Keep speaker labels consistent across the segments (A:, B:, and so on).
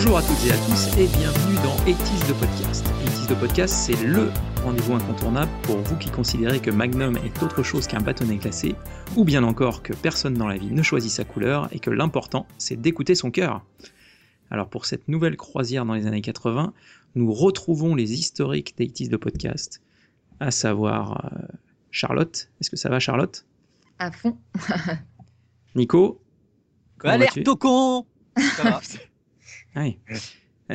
A: Bonjour à toutes et à tous et bienvenue dans 80's de Podcast. 80's de Podcast, c'est le rendez-vous incontournable pour vous qui considérez que Magnum est autre chose qu'un bâtonnet glacé, ou bien encore que personne dans la vie ne choisit sa couleur et que l'important, c'est d'écouter son cœur. Alors pour cette nouvelle croisière dans les années 80, nous retrouvons les historiques des 80's de Podcast, à savoir Charlotte. Est-ce que ça va, Charlotte ?
B: À fond.
A: Nico ?
C: Alerte au con. Ça va.
A: Ah oui. Imraj ?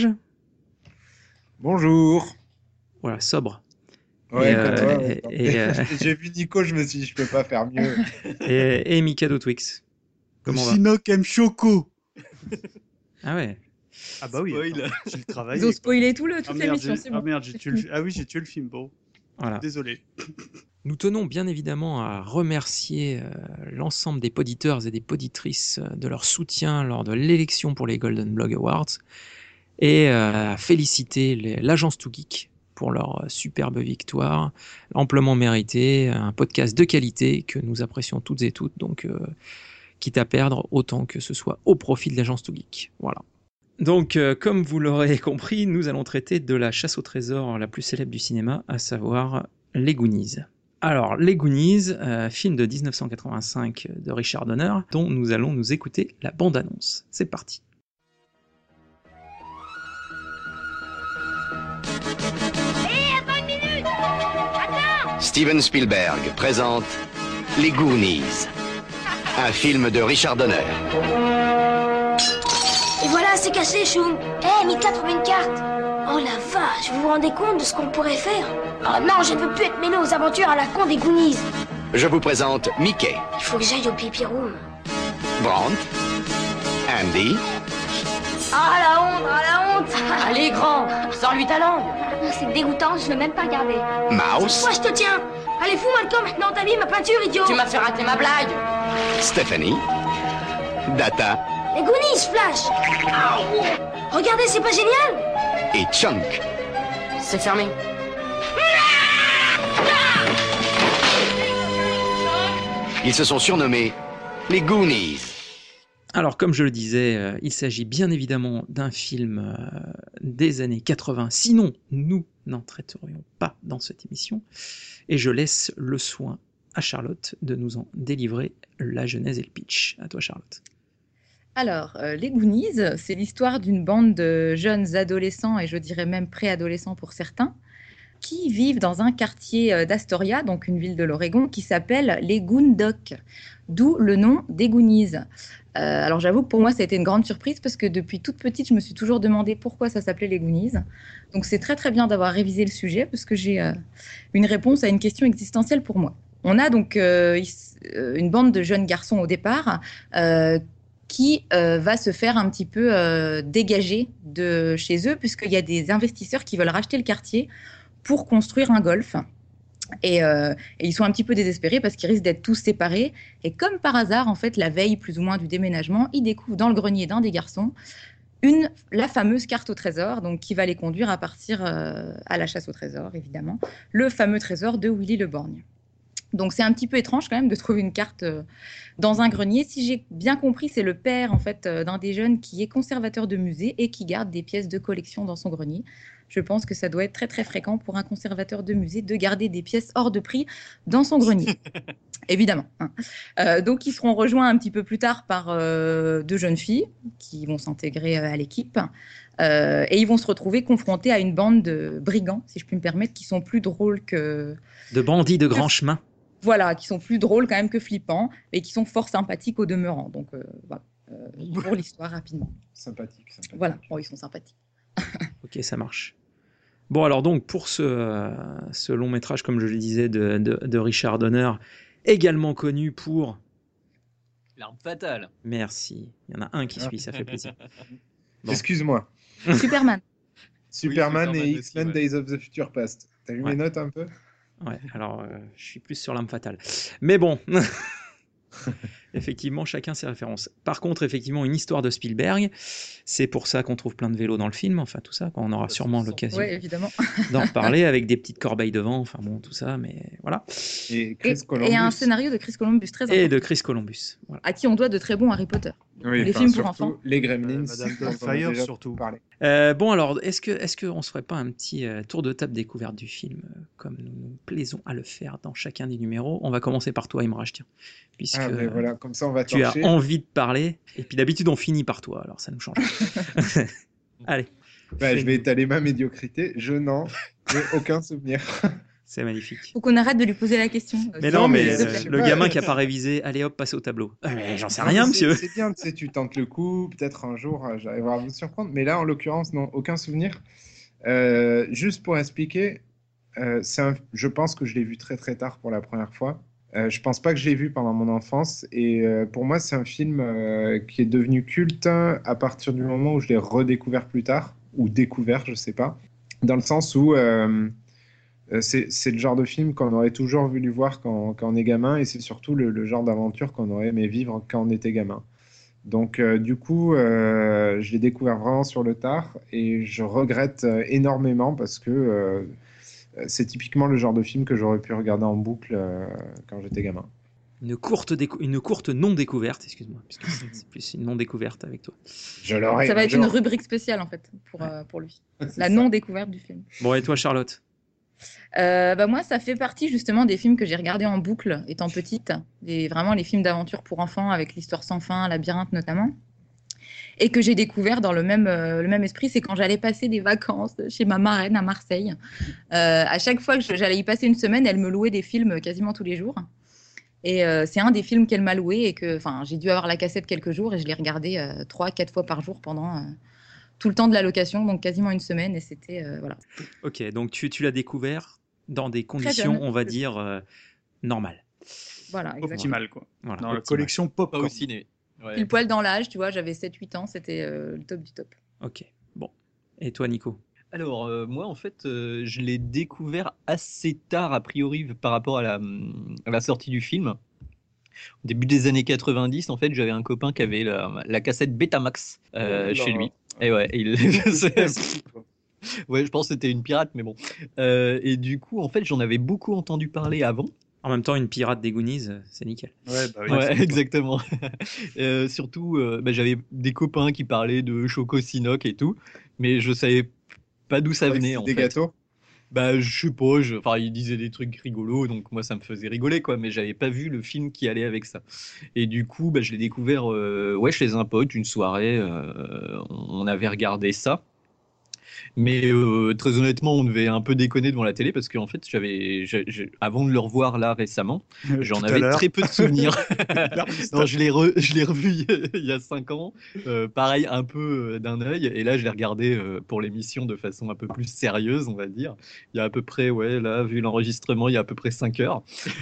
D: Bonjour.
A: Voilà, sobre.
D: Ouais,
A: et
D: j'ai vu Nico, je me suis dit, je peux pas faire mieux.
A: et Mikado Twix. Comment va ?
E: Chinook aime Choco.
A: Ah ouais.
E: Ah bah oui,
C: Spoil.
E: attends, j'ai travaillé.
B: Ils ont spoilé toute
E: Ah
B: l'émission,
E: merde,
B: c'est bon.
E: j'ai tué le film. Ah oui, j'ai tué le film, bon.
A: Voilà.
E: Désolé.
A: Nous tenons bien évidemment à remercier l'ensemble des poditeurs et des poditrices de leur soutien lors de l'élection pour les Golden Blog Awards et à féliciter l'agence Too Geek pour leur superbe victoire, amplement méritée, un podcast de qualité que nous apprécions toutes et toutes, donc quitte à perdre, autant que ce soit au profit de l'agence Too Geek. Voilà. Donc, comme vous l'aurez compris, nous allons traiter de la chasse au trésor la plus célèbre du cinéma, à savoir Les Goonies. Alors, Les Goonies, film de 1985 de Richard Donner, dont nous allons nous écouter la bande-annonce. C'est parti.
F: Steven Spielberg présente Les Goonies, un film de Richard Donner.
G: Et voilà, c'est cassé, Choum. Mika, trouve une carte. Oh la vache, vous vous rendez compte de ce qu'on pourrait faire? Oh non, je ne veux plus être mêlé aux aventures à la con des Goonies.
F: Je vous présente Mickey,
G: Il faut que j'aille au pipi room.
F: Brandt, Andy,
G: Ah la honte, ah la honte.
H: Allez, grand, sors-lui ta langue.
G: C'est dégoûtant, je ne veux même pas regarder.
F: Mouse,
G: Moi, je te tiens. Allez, fous-moi le camp maintenant, t'as vu ma peinture, idiot.
H: Tu m'as fait rater ma blague.
F: Stephanie, Data
G: Les Goonies, Flash. Regardez, c'est pas génial?
F: et Chunk.
H: C'est fermé.
F: Ils se sont surnommés les Goonies.
A: Alors, comme je le disais, il s'agit bien évidemment d'un film des années 80, sinon nous n'en traiterions pas dans cette émission, et je laisse le soin à Charlotte de nous en délivrer la genèse et le pitch. À toi, Charlotte.
B: Alors, les Goonies, c'est l'histoire d'une bande de jeunes adolescents, et je dirais même préadolescents pour certains, qui vivent dans un quartier d'Astoria, donc une ville de l'Oregon, qui s'appelle les Goondocks, d'où le nom des Goonies. Alors j'avoue que pour moi, ça a été une grande surprise parce que depuis toute petite, je me suis toujours demandé pourquoi ça s'appelait les Goonies. Donc c'est très très bien d'avoir révisé le sujet parce que j'ai une réponse à une question existentielle pour moi. On a donc une bande de jeunes garçons au départ qui va se faire un petit peu dégager de chez eux puisqu'il y a des investisseurs qui veulent racheter le quartier pour construire un golf. Et ils sont un petit peu désespérés parce qu'ils risquent d'être tous séparés. Et comme par hasard, en fait, la veille plus ou moins du déménagement, ils découvrent dans le grenier d'un des garçons la fameuse carte au trésor, donc qui va les conduire à partir à la chasse au trésor, évidemment. Le fameux trésor de Willy le Borgne. Donc c'est un petit peu étrange quand même de trouver une carte dans un grenier. Si j'ai bien compris, c'est le père en fait d'un des jeunes qui est conservateur de musée et qui garde des pièces de collection dans son grenier. Je pense que ça doit être très très fréquent pour un conservateur de musée de garder des pièces hors de prix dans son grenier. Évidemment. Donc ils seront rejoints un petit peu plus tard par deux jeunes filles qui vont s'intégrer à l'équipe. Et ils vont se retrouver confrontés à une bande de brigands, si je puis me permettre, qui sont plus drôles que...
A: De bandits de grand chemin.
B: Voilà, qui sont plus drôles quand même que flippants et qui sont fort sympathiques au demeurant. Donc voilà, pour l'histoire rapidement.
D: Sympathique.
B: Voilà, bon, ils sont sympathiques.
A: Ok, ça marche. Bon, alors donc, pour ce long métrage, comme je le disais, de Richard Donner, également connu pour...
C: L'arme fatale.
A: Merci. Il y en a un qui suit, ça fait plaisir. Bon.
D: Excuse-moi.
B: Superman.
D: Superman
C: Oui,
D: et
C: Superman
D: X-Men
C: aussi, ouais.
D: Days of the Future Past. T'as vu
A: Ouais.
D: mes notes un peu?
A: Ouais, alors je suis plus sur l'arme fatale. Mais bon, effectivement, chacun ses références. Par contre, effectivement, une histoire de Spielberg, c'est pour ça qu'on trouve plein de vélos dans le film, enfin tout ça, on aura sûrement l'occasion
B: Oui, évidemment.
A: d'en reparler avec des petites corbeilles devant, enfin bon, tout ça, mais voilà.
D: Et Chris Columbus.
B: Et un scénario de Chris Columbus très
A: Et
B: important,
A: de Chris Columbus. Voilà.
B: à qui on doit de très bons Harry Potter.
D: Oui,
B: Les
D: enfin,
B: films pour
D: surtout
B: enfants.
D: Les Gremlins.
E: Madame
D: dont on a
E: Doubtfire,
D: déjà
E: surtout.
D: parlé.
A: Bon alors, est-ce qu'on se ferait pas un petit tour de table découverte du film, comme nous plaisons à le faire dans chacun des numéros? On va commencer par toi, Imraj, tiens, puisque
D: Ah, ben voilà, comme ça on va
A: tu as
D: torcher.
A: envie de parler, et puis d'habitude on finit par toi, alors ça nous change. Allez,
D: Bah, je vais étaler ma médiocrité. Je n'en ai aucun souvenir.
A: c'est magnifique.
B: Faut qu'on arrête de lui poser la question.
A: Mais
D: Non,
A: non,
D: mais
A: mais
D: je sais
A: le
D: pas.
A: gamin qui a pas révisé, allez hop, passez au tableau. Mais j'en sais
D: Non,
A: rien,
D: mais
A: monsieur.
D: C'est bien, tu sais, tu tentes le coup. Peut-être un jour, j'arriverai à vous surprendre. Mais là, en l'occurrence, non, aucun souvenir. Juste pour expliquer, je pense que je l'ai vu très très tard pour la première fois. Je pense pas que je l'ai vu pendant mon enfance. Et pour moi, c'est un film qui est devenu culte à partir du moment où je l'ai redécouvert plus tard. Ou découvert, je sais pas. Dans le sens où c'est le genre de film qu'on aurait toujours voulu voir quand on est gamin. Et c'est surtout le genre d'aventure qu'on aurait aimé vivre quand on était gamin. Donc, du coup, je l'ai découvert vraiment sur le tard et je regrette énormément parce que c'est typiquement le genre de film que j'aurais pu regarder en boucle quand j'étais gamin.
A: Une courte non-découverte, excuse-moi, puisque c'est plus une non-découverte avec toi.
D: Je l'aurais.
B: Ça va être une rubrique spéciale en fait pour lui.
D: C'est
B: La
D: ça.
B: non-découverte du film.
A: Bon, et toi, Charlotte?
B: Moi, ça fait partie justement des films que j'ai regardés en boucle étant petite, vraiment les films d'aventure pour enfants avec l'histoire sans fin, Labyrinthe notamment, et que j'ai découvert dans le même esprit. C'est quand j'allais passer des vacances chez ma marraine à Marseille. À chaque fois que j'allais y passer une semaine, elle me louait des films quasiment tous les jours. Et c'est un des films qu'elle m'a loué et que j'ai dû avoir la cassette quelques jours et je l'ai regardé 3-4 fois par jour pendant tout le temps de la location, donc quasiment une semaine. Et c'était voilà.
A: Ok, donc tu l'as découvert dans des conditions,
B: jeune.
A: on va dire, normales.
B: Voilà, exactement.
E: Optimal, quoi.
A: Voilà,
E: Dans la
A: optimal.
E: collection
C: Pas
E: Popcorn.
C: au ciné. Ouais.
B: Pile poil dans l'âge, tu vois, j'avais 7-8 ans, c'était le top du top.
A: Ok, bon. Et toi, Nico?
C: Alors, moi, en fait, je l'ai découvert assez tard, a priori, par rapport à la sortie du film. Au début des années 90, en fait, j'avais un copain qui avait la cassette Betamax chez lui. Et ouais, ouais, je pense que c'était une pirate, mais bon. Et du coup, en fait, j'en avais beaucoup entendu parler avant.
A: En même temps, une pirate des Goonies, c'est nickel.
E: Ouais, bah oui.
C: Ouais, exactement. Surtout, j'avais des copains qui parlaient de Choco Sinoc et tout, mais je savais pas d'où ça venait, en
D: Des
C: fait.
D: gâteaux.
C: Bah, je sais pas, enfin, ils disaient des trucs rigolos, donc moi, ça me faisait rigoler, quoi, mais j'avais pas vu le film qui allait avec ça. Et du coup, je l'ai découvert ouais, chez un pote, une soirée, on avait regardé ça. Mais très honnêtement, on devait un peu déconner devant la télé parce qu'en fait, avant de le revoir là récemment, j'en
E: Tout à
C: avais
E: l'heure.
C: très peu de souvenirs. Non, je l'ai revu il y a 5 ans, pareil, un peu d'un œil, et là, je l'ai regardé pour l'émission de façon un peu plus sérieuse, on va dire. Il y a à peu près, ouais, là, vu l'enregistrement, il y a à peu près 5 heures.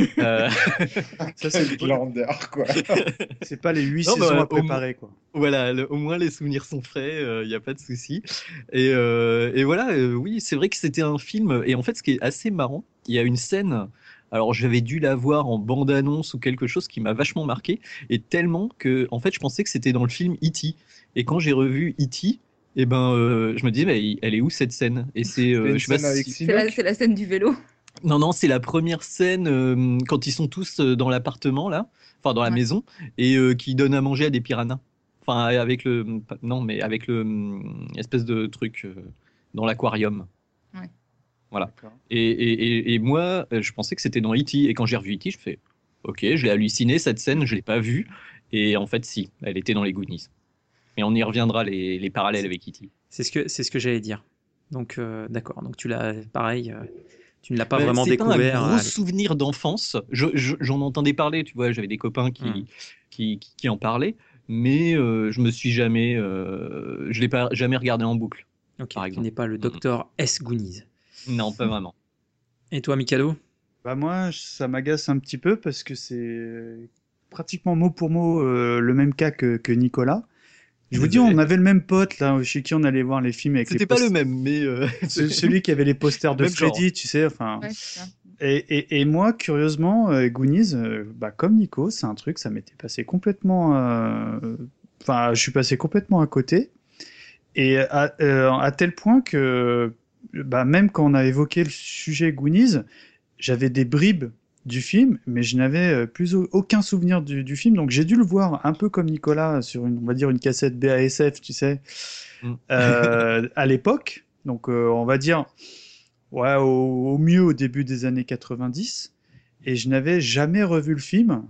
E: Ça, c'est
D: Glandeur, quoi.
E: c'est pas les 8
C: Non,
E: saisons
C: bah,
E: à préparer, quoi.
C: Voilà, au moins les souvenirs sont frais, il n'y a pas de souci. Et voilà, oui, c'est vrai que c'était un film. Et en fait, ce qui est assez marrant, il y a une scène. Alors, j'avais dû la voir en bande-annonce ou quelque chose qui m'a vachement marqué. Et tellement que, en fait, je pensais que c'était dans le film E.T. Et quand j'ai revu E.T., je me disais, mais elle est où cette scène? Et c'est,
D: Une
C: je sais pas
D: scène avec
C: si-
D: Sinoc.
B: C'est la scène du vélo.
C: Non, c'est la première scène quand ils sont tous dans l'appartement là, enfin dans la
B: Ouais.
C: maison, et qui donnent à manger à des piranhas. Enfin avec non mais avec le espèce de truc dans l'aquarium.
B: Ouais.
C: Voilà.
E: D'accord.
C: Et moi, je pensais que c'était dans E.T. Et quand j'ai revu E.T., je fais, ok, je l'ai halluciné cette scène, je l'ai pas vue. Et en fait, si, elle était dans les Goonies. Et on y reviendra les parallèles avec E.T.
A: C'est ce que j'allais dire. Donc, d'accord. Donc, tu l'as, pareil, tu ne l'as pas
C: Ben,
A: vraiment
C: c'est pas
A: découvert.
C: un gros souvenir d'enfance. J'en entendais parler, tu vois, j'avais des copains qui en parlaient, mais je me suis jamais, je l'ai pas jamais regardé en boucle.
A: Ok,
C: par
A: qui
C: exemple.
A: n'est pas le docteur S. Goonies.
C: Non, pas vraiment.
A: Et toi, Mikado?
E: Bah moi, ça m'agace un petit peu parce que c'est pratiquement mot pour mot le même cas que Nicolas. Je vous dis,
C: Désolé.
E: on avait le même pote là, chez qui on allait voir les films avec
C: C'était
E: les
C: pas le
E: posters.
C: même, mais
E: Celui qui avait les posters de
C: Même genre.
E: Freddy, tu sais, enfin.
B: Ouais, c'est ça.
E: Et moi, curieusement, Goonies, comme Nico, c'est un truc, ça m'était passé complètement. Enfin, je suis passé complètement à côté. Et à tel point que, même quand on a évoqué le sujet Goonies, j'avais des bribes du film, mais je n'avais aucun souvenir du film, donc j'ai dû le voir un peu comme Nicolas sur on va dire une cassette BASF, tu sais, à l'époque. Donc on va dire ouais, au mieux au début des années 90, et je n'avais jamais revu le film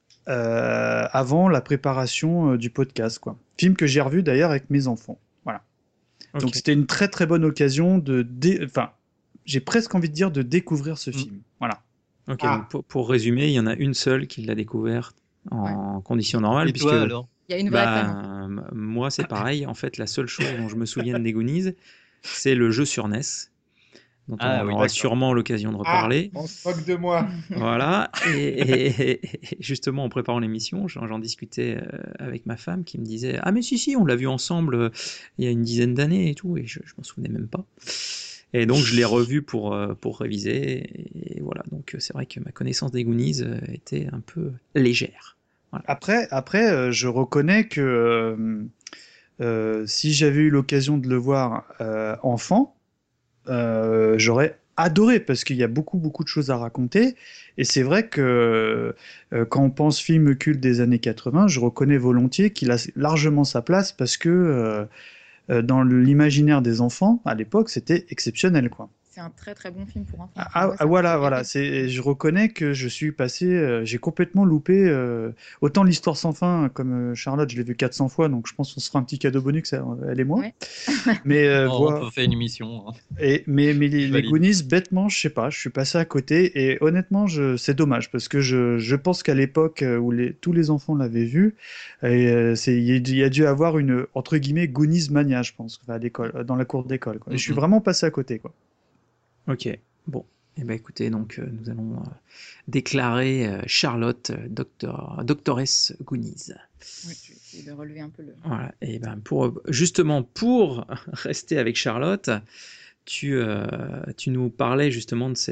E: avant la préparation du podcast, quoi. Film que j'ai revu d'ailleurs avec mes enfants. Voilà.
A: Ok.
E: Donc c'était une très très bonne occasion enfin, j'ai presque envie de dire de découvrir ce film. Voilà.
A: Ok,
D: Ah.
A: donc pour résumer, il y en a une seule qui l'a découvert en conditions normales.
C: Et
A: puisque,
C: toi alors?
B: Il y a une vraie fan.
A: moi, c'est pareil. En fait, la seule chose dont je me souviens des Goonies, c'est le jeu sur NES, dont
C: Ah
A: on
C: oui,
A: aura
C: d'accord.
A: sûrement l'occasion de
D: Ah,
A: reparler.
D: on se moque de moi.
A: Voilà, et justement en préparant l'émission, j'en discutais avec ma femme qui me disait ah mais si on l'a vu ensemble il y a une dizaine d'années et tout, et je m'en souvenais même pas. Et donc je l'ai revu pour réviser, et voilà, donc c'est vrai que ma connaissance des Goonies était un peu légère. Voilà.
E: Après, je reconnais que si j'avais eu l'occasion de le voir enfant, j'aurais adoré parce qu'il y a beaucoup de choses à raconter, et c'est vrai que quand on pense film culte des années 80, je reconnais volontiers qu'il a largement sa place parce que dans l'imaginaire des enfants à l'époque c'était exceptionnel, quoi.
B: C'est un très très bon film pour enfants.
E: Voilà, je reconnais que je suis passé, j'ai complètement loupé autant l'histoire sans fin, comme Charlotte, je l'ai vu 400 fois, donc je pense qu'on se fera un petit cadeau bonus, elle et moi.
B: Ouais.
E: Mais
C: On peut faire une émission. Hein.
E: mais les
C: valide.
E: Goonies, bêtement, je sais pas, je suis passé à côté, et honnêtement, c'est dommage, parce que je pense qu'à l'époque où tous les enfants l'avaient vu, il y a dû avoir une, entre guillemets, Goonies mania, je pense, à l'école, dans la cour d'école, quoi. Et je suis vraiment passé à côté, quoi.
A: Ok, bon. Eh ben écoutez, donc nous allons déclarer Charlotte doctoresse Goonies.
B: Oui, je vais essayer de relever un peu le.
A: Voilà. Et ben justement pour rester avec Charlotte, tu nous parlais justement de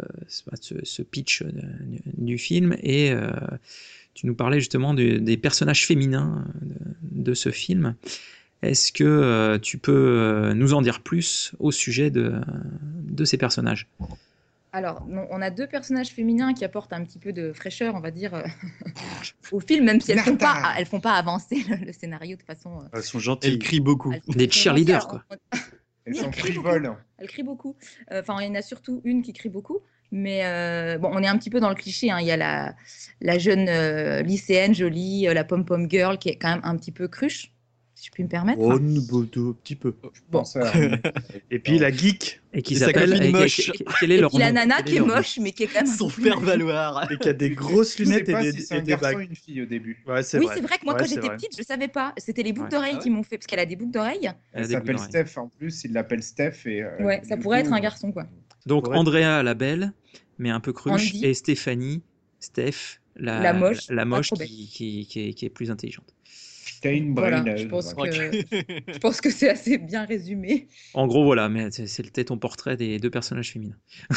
A: ce pitch du film, et tu nous parlais justement des personnages féminins de ce film. Est-ce que tu peux nous en dire plus au sujet de ces personnages?
B: Alors, on a deux personnages féminins qui apportent un petit peu de fraîcheur, on va dire, au film, même si elles font pas avancer le scénario de façon.
E: Elles sont gentilles.
C: Elle crie beaucoup.
A: Des cheerleaders, quoi.
D: Elles
B: Oui,
D: sont
B: elle crie
D: frivoles.
B: Elle crie beaucoup. Enfin, il y en a surtout une qui crie beaucoup. Mais bon, on est un petit peu dans le cliché, hein. Il y a la jeune lycéenne jolie, la pom-pom girl, qui est quand même un petit peu cruche, si je puis me permettre.
E: Oh, un petit peu.
B: Bon.
E: Et puis la geek.
A: Et qui
C: Et sa
A: s'appelle.
C: copine moche.
A: Quel est
B: Et
A: leur
B: puis la
A: nom?
B: nana
A: Quel est
B: qui est
A: leur nom
B: moche, mais qui est quand même.
C: Son faire valoir.
E: Et qui a des grosses
D: Je sais
E: lunettes
D: pas
E: et
D: si c'est un
E: des
D: garçon ou
E: bagues.
D: une fille au début.
E: Ouais,
B: Oui, c'est vrai que moi,
E: Ouais,
B: quand
E: c'est
B: j'étais
E: vrai.
B: petite, je savais pas. C'était les boucles
E: Ouais.
B: d'oreilles
C: Ah ouais
B: qui m'ont fait, parce qu'elle a des boucles d'oreilles.
A: Elle
D: Elle
A: a des
D: s'appelle
A: boucles d'oreilles.
D: Steph en plus, il l'appelle Steph. Et,
B: Ouais, ça
D: du
B: pourrait
D: coup,
B: être un garçon, quoi.
A: Donc
E: Ouais.
A: Andrea la belle, mais un peu cruche,
B: Andy.
A: et Stéphanie, Steph,
B: La moche,
A: la
B: pas
A: moche
B: trop bête.
A: qui est plus intelligente.
D: T'as une
B: Voilà,
D: brain.
B: je pense que c'est assez bien résumé.
A: En gros, voilà, mais c'était ton portrait des deux personnages féminins.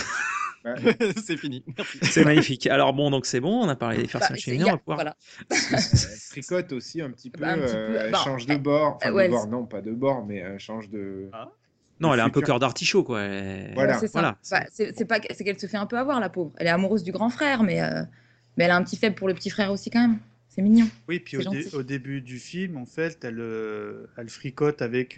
C: C'est fini. Merci.
A: C'est magnifique. Alors bon, donc c'est bon, on a parlé des personnages féminins, on va pouvoir.
B: Voilà.
D: Elle tricote aussi un petit peu.
B: Bah, un petit peu,
D: Elle
B: bah,
D: change de bord. Enfin,
B: ouais,
D: de bord, non, pas de bord, mais elle change de.
A: Non, elle est un peu
D: futur.
A: cœur d'artichaut, quoi. Elle-
D: Voilà.
B: Ouais, c'est ça.
A: Voilà.
B: Bah, c'est qu'elle se fait un peu avoir, la pauvre. Elle est amoureuse du grand frère, mais elle a un petit faible pour le petit frère aussi, quand même. C'est mignon.
E: Oui, puis
B: C'est gentil.
E: au début du film, en fait, elle fricote avec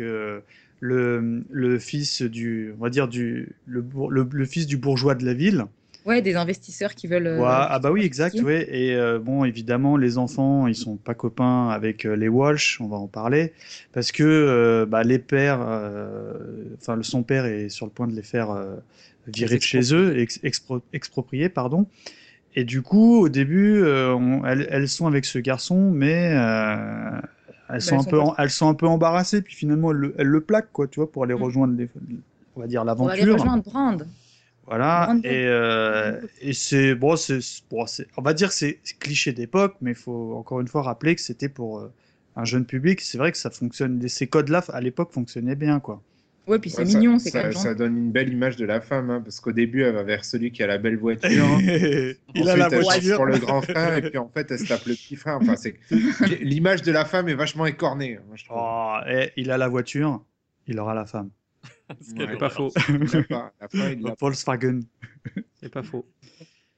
E: le fils on va dire le fils du bourgeois de la ville.
B: Ouais, des investisseurs qui veulent.
E: Ouais, ah bah oui, exact,
B: investir.
E: ouais. Et bon, évidemment, les enfants, ils sont pas copains avec les Walsh, on va en parler, parce que les pères, enfin son père est sur le point de les faire virer de chez eux, exproprier, pardon. Et du coup, au début, elles sont avec ce garçon, mais elles sont un peu embarrassées, puis finalement elles le plaquent, quoi, tu vois, pour aller rejoindre on va dire
B: On va aller
E: l'aventure.
B: rejoindre Brand.
E: Voilà,
B: Brandon.
E: et c'est bon, on va dire que c'est cliché d'époque, mais il faut encore une fois rappeler que c'était pour un jeune public. C'est vrai que ça fonctionne, ces codes-là à l'époque fonctionnaient bien, quoi.
B: Ouais, puis c'est
D: Ouais,
B: mignon, c'est quand
D: ça,
B: même
D: ça
B: gentil.
D: donne une belle image de la femme, hein, parce qu'au début, elle va vers celui qui a la belle voiture.
E: Il a
D: Ensuite,
E: la
D: elle change
E: voiture.
D: pour le grand frère, et puis en fait, elle se tape le petit frère. Enfin, l'image de la femme est vachement écornée, moi, je trouve.
E: Oh, il a la voiture, il aura la femme.
A: C'est pas faux.
D: Il l'a pas. La fin, il l'a pas.
E: Volkswagen.
A: C'est pas faux.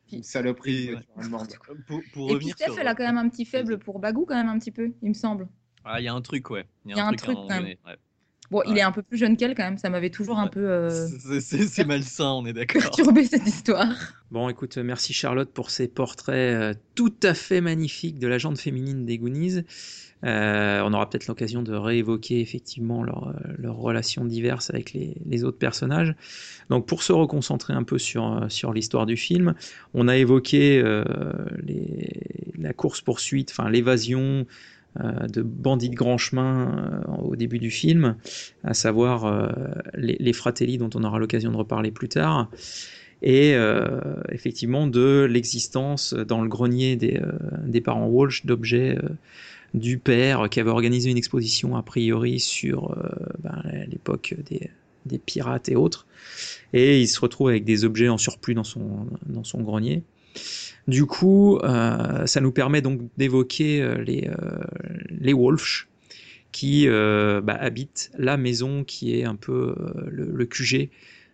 D: Une saloperie,
C: Et,
D: une voiture allemande.
C: Pour
B: Et puis
C: revenir
B: Steph,
C: sur...
B: elle a quand même un petit faible pour Bagou, quand même un petit peu, il me semble.
C: Ah, il y a un truc, ouais. Il
B: Il y a un
C: à un
B: truc
C: moment
B: quand même.
C: donné, ouais.
B: Bon, il
C: Ouais.
B: est un peu plus jeune qu'elle quand même, ça m'avait toujours un
C: Ouais.
B: peu
C: C'est malsain, on est d'accord.
B: perturbé cette histoire.
A: Bon, écoute, merci Charlotte pour ces portraits tout à fait magnifiques de la jante féminine des Goonies. On aura peut-être l'occasion de réévoquer effectivement leurs relations diverses avec les autres personnages. Donc pour se reconcentrer un peu sur l'histoire du film, on a évoqué la course-poursuite, enfin l'évasion de bandits de grand chemin au début du film, à savoir les Fratelli dont on aura l'occasion de reparler plus tard, et effectivement de l'existence dans le grenier des parents Walsh d'objets du père qui avait organisé une exposition a priori sur l'époque des pirates et autres, et il se retrouve avec des objets en surplus dans son grenier. Du coup, ça nous permet donc d'évoquer les Walsh qui habitent la maison qui est un peu le QG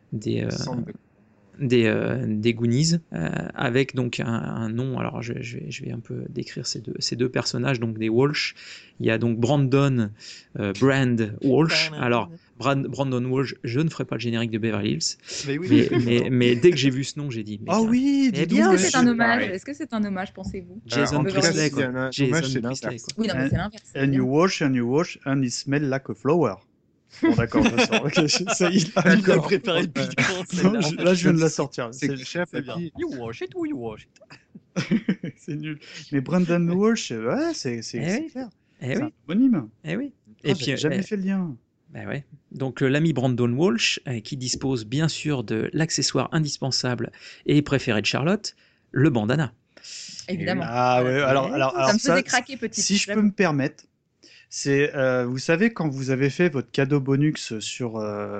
A: des Goonies, avec donc un nom. Alors je vais un peu décrire ces deux personnages, donc des Walsh. Il y a donc Brandon Brand Walsh. Alors Brandon Walsh, je ne ferai pas le générique de Beverly Hills,
C: Mais oui,
A: mais dès que j'ai vu ce nom, j'ai dit
E: Ah oui, dis donc,
B: Est-ce que c'est un hommage? Est-ce que c'est un hommage, pensez-vous?
A: Jason
D: en tout cas,
A: Priestley,
D: s'il y
A: quoi.
D: en a un
A: Jason
D: hommage, c'est
A: Priestley,
D: l'inverse.
A: quoi.
B: Oui, non, mais c'est l'inverse.
E: and you wash, and it smells like a flower. Bon, d'accord, je sors. Ok, ça y est,
C: Il a
E: d'accord.
C: préparé le piquant, c'est
E: Non,
C: là.
E: là, je viens de la sortir.
D: C'est que le chef
C: C'est
D: a
C: bien.
D: dit
C: You wash it ou you wash it.
E: C'est nul. Mais Brandon Walsh, ouais, c'est
A: oui.
E: clair.
A: Eh
E: C'est un
A: oui,
E: homonyme.
A: eh oui.
E: Et puis, jamais fait le lien.
A: Bah ouais. Donc l'ami Brandon Walsh, qui dispose bien sûr de l'accessoire indispensable et préféré de Charlotte, le bandana.
B: Évidemment.
E: Ah ouais, alors
B: Ça me
E: ça,
B: faisait craquer petit.
E: si je peux me permettre, c'est, vous savez, quand vous avez fait votre cadeau bonus sur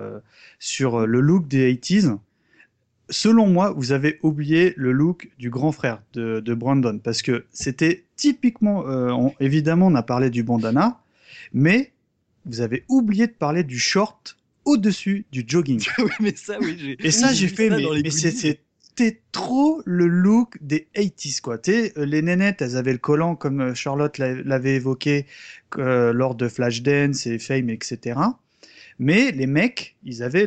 E: le look des 80s, selon moi, vous avez oublié le look du grand frère de Brandon, parce que c'était typiquement, évidemment, on a parlé du bandana, mais vous avez oublié de parler du short au-dessus du jogging.
C: Oui, mais ça, oui.
E: Et ça, j'ai
C: vu
E: fait,
C: ça dans les
E: mais
C: Goonies.
E: c'était trop le look des 80s, quoi. Tu sais, les nénettes, elles avaient le collant, comme Charlotte l'avait évoqué lors de Flashdance et Fame, etc. Mais les mecs, ils avaient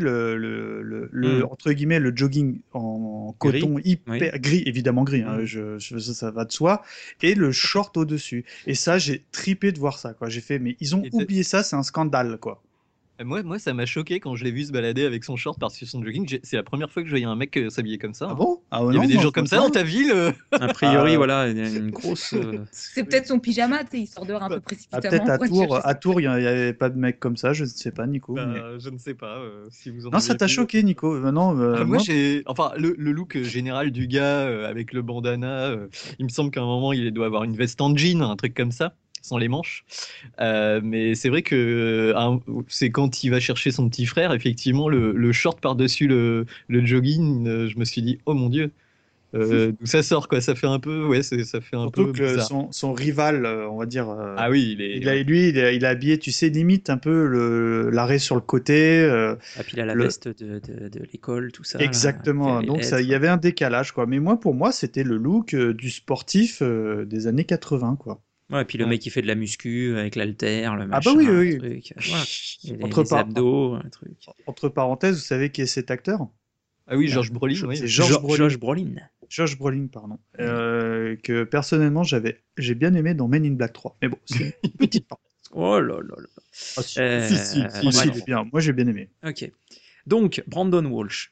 E: entre guillemets, le jogging en coton hyper gris, évidemment gris, hein, ça va de soi, et le short au-dessus. Et ça, j'ai tripé de voir ça, quoi. J'ai fait, mais ils ont oublié ça, c'est un scandale, quoi.
C: Moi, ça m'a choqué quand je l'ai vu se balader avec son short par-dessus son jogging. C'est la première fois que je voyais un mec s'habiller comme ça.
E: Ah bon? Ah ouais,
C: Il y avait
E: non,
C: des
E: moi,
C: gens comme ça dans ta ville
A: A priori, voilà, il y a une grosse.
B: C'est peut-être son pyjama, tu sais, il sort dehors un peu précipitamment.
E: Peut-être à
B: pour
E: Tours,
B: chercher
E: à Tours, il y avait pas de mec comme ça, je ne sais pas, Nico. mais-
C: Je ne sais pas si vous en
E: Non, ça
C: avez
E: t'a
C: vu.
E: choqué, Nico. Non,
C: Moi, enfin, le look général du gars avec le bandana, il me semble qu'à un moment, il doit avoir une veste en jean, un truc comme ça, sans les manches. Mais c'est vrai que c'est quand il va chercher son petit frère, effectivement, le short par-dessus le jogging, je me suis dit, oh mon Dieu, d'où ça sort, quoi. Ça fait un peu, ouais, ça fait un
E: surtout
C: peu
E: que
C: bizarre.
E: son rival, on va dire.
C: Ah oui,
E: il a habillé, tu sais, limite un peu l'arrêt sur le côté.
A: Et puis il a la veste de l'école, tout ça.
E: Exactement.
A: Là,
E: donc il y avait un décalage, quoi. Mais pour moi, c'était le look du sportif des années 80, quoi.
A: Ouais, et puis le mec qui fait de la muscu avec l'haltère, le
E: Ah
A: machin,
E: bah oui.
A: truc. Voilà. Et
E: Entre
A: les abdos, un truc.
E: Entre parenthèses, vous savez qui est cet acteur?
C: Ah oui, Josh Brolin, oui.
E: C'est
A: Josh
E: Josh
A: Brolin.
E: Josh Brolin, pardon. Que personnellement, j'ai bien aimé dans Men in Black 3. Mais bon, c'est une petite parenthèse.
A: Oh là là là.
E: Ah, si.
C: Si,
E: Il est bien. Moi, j'ai bien aimé.
A: Ok. Donc, Brandon Walsh.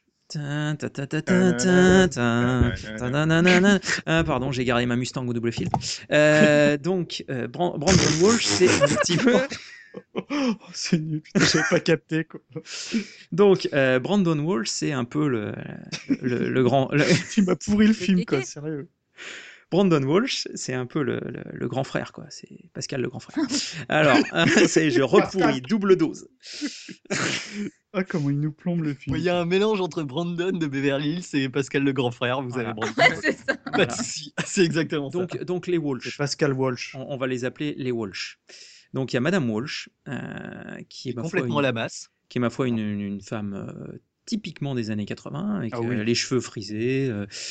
A: Pardon, j'ai garé ma Mustang au double fil. Donc, Brandon Walsh, c'est un petit peu.
E: C'est nul, j'avais pas capté, quoi.
A: Donc, Brandon Walsh, c'est un peu le grand.
E: Tu m'as pourri le film, quoi, sérieux.
A: Brandon Walsh, c'est un peu le grand frère, quoi. C'est Pascal le grand frère. Alors, je repourris, double dose.
E: Ah, comment il nous plombe le film.
C: Il y a un mélange entre Brandon de Beverly Hills et Pascal le grand frère. Vous avez Brandon.
B: C'est ça.
C: Pas de souci. C'est exactement ça.
A: Donc les Walsh.
E: C'est Pascal Walsh.
A: On va les appeler les Walsh. Donc il y a Madame Walsh, qui est
C: complètement la masse.
A: Qui est ma foi une femme typiquement des années 80, avec les cheveux frisés.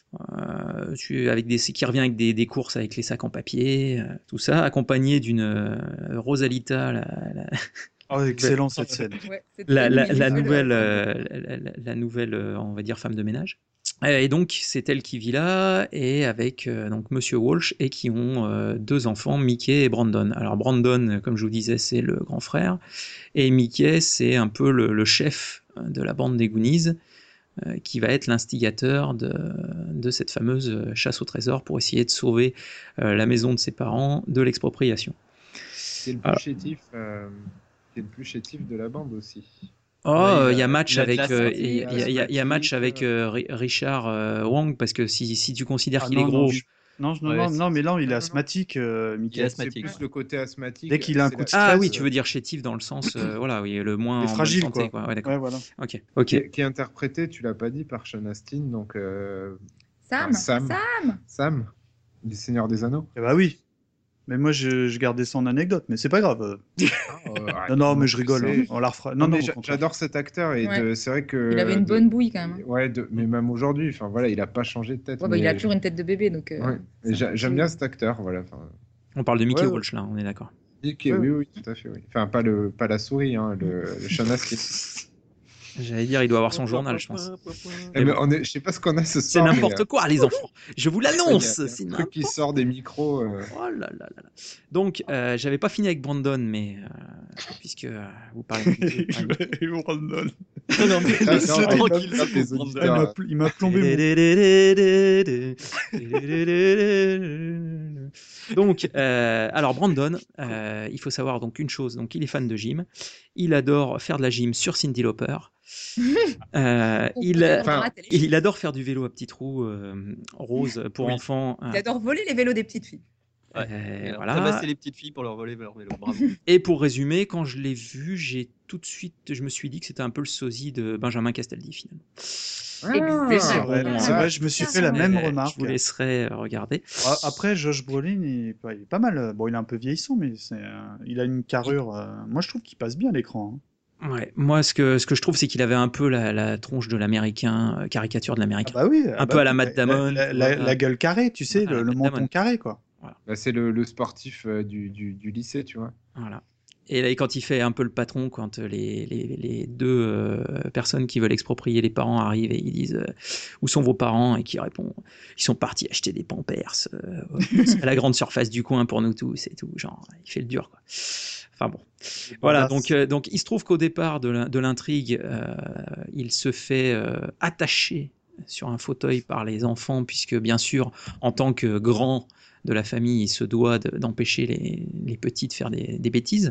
A: qui revient avec des courses avec les sacs en papier, tout ça, accompagné d'une Rosalita,
E: Oh, excellent cette scène.
B: Ouais, c'est
A: la
B: très
A: nouvelle,
B: visuel.
A: la nouvelle, on va dire, femme de ménage. Et donc, c'est elle qui vit là, et avec donc Monsieur Walsh, et qui ont 2 enfants, Mickey et Brandon. Alors, Brandon, comme je vous disais, c'est le grand frère, et Mickey, c'est un peu le chef de la bande des Goonies, qui va être l'instigateur de cette fameuse chasse au trésor pour essayer de sauver la maison de ses parents de l'expropriation.
D: C'est le plus chétif. C'est le plus chétif de la bande aussi.
A: Oh, il y a match
C: il a de
A: avec,
C: la
A: il y a match avec Richard Wang, parce que si tu considères qu'il est
E: non,
A: gros.
E: non, mais là, il est
D: Non,
E: asthmatique, Mickey.
C: Il est
D: C'est
C: asthmatique.
D: plus le côté asthmatique.
E: Dès qu'il a un
D: c'est
E: coup de
D: la-
A: Ah
E: stress,
A: oui, tu veux dire chétif dans le sens, voilà, oui, le moins
E: il est
A: en bonne
E: fragile,
A: santé,
E: quoi.
A: Ouais, d'accord.
E: Ouais, voilà.
A: Ok.
D: qui est interprété, tu l'as pas dit, par Sean Astin, donc
B: Sam,
D: Sam. Sam, du Seigneur des Anneaux.
E: Eh bah oui. Mais moi, je gardais ça en anecdote, mais c'est pas grave. Non, mais je rigole, hein. On la refera. Non,
D: mais
E: au contraire.
D: j'adore cet acteur et
B: Ouais.
D: c'est vrai que
B: Il avait une bonne bouille quand même. Hein.
D: Ouais, mais même aujourd'hui, enfin voilà, il a pas changé de tête.
B: Ouais, bah, il a toujours une tête de bébé, donc.
D: Ouais. Mais j'aime bien cet acteur, voilà. Enfin,
A: On parle de Mickey
D: Ouais.
A: Walsh là, on est d'accord.
D: Mickey, oui, tout à fait, oui. Enfin, pas la souris, hein, le Sean Astin.
A: J'allais dire, il doit avoir son journal, je pense.
D: Mais je sais pas ce qu'on a ce
A: C'est
D: soir.
A: n'importe quoi, les enfants. Je vous
D: Il y a
A: l'annonce.
D: un
A: C'est
D: truc qui sort des micros.
A: Oh là là là là. Donc, j'avais pas fini avec Brandon, mais puisque vous parlez de
E: Brandon.
C: Non, mais
D: Ah,
C: laisse-le
D: non,
C: tranquille,
D: il
C: c'est
D: tape
C: pour
D: les
C: Brandon.
E: Il m'a plombé.
A: Donc, alors Brandon, il faut savoir donc une chose, donc il est fan de gym, il adore faire de la gym sur Cyndi Lauper, il adore faire du vélo à petits trous rose pour
C: Oui.
A: enfants.
B: Il adore voler les vélos des petites filles.
A: Voilà.
C: Tabasser les petites filles pour leur voler leur vélo. Bravo.
A: Et pour résumer, quand je l'ai vu, je me suis dit que c'était un peu le sosie de Benjamin Castaldi finalement.
E: C'est vrai, je me suis fait la même remarque.
A: Je vous laisserai regarder.
E: Après, Josh Brolin, il est pas mal. Bon, il est un peu vieillissant, mais il a une carrure. Moi, je trouve qu'il passe bien à l'écran. Hein.
A: Ouais, moi ce que je trouve c'est qu'il avait un peu la tronche de l'américain, caricature de l'américain.
E: Ah bah oui,
A: un peu à la Matt Damon.
E: La gueule carrée, tu sais,
A: Voilà,
E: le menton carré, quoi.
A: Voilà.
D: Bah, c'est le sportif du lycée, tu vois.
A: Voilà. Et là, quand il fait un peu le patron, quand les 2 personnes qui veulent exproprier les parents arrivent et ils disent où sont vos parents, et qui répond ils sont partis acheter des Pampers à la grande surface du coin pour nous tous et tout, genre il fait le dur quoi. Enfin bon, voilà, donc il se trouve qu'au départ de l'intrigue, il se fait attacher sur un fauteuil par les enfants, puisque bien sûr, en tant que grand de la famille, il se doit d'empêcher les petits de faire des bêtises.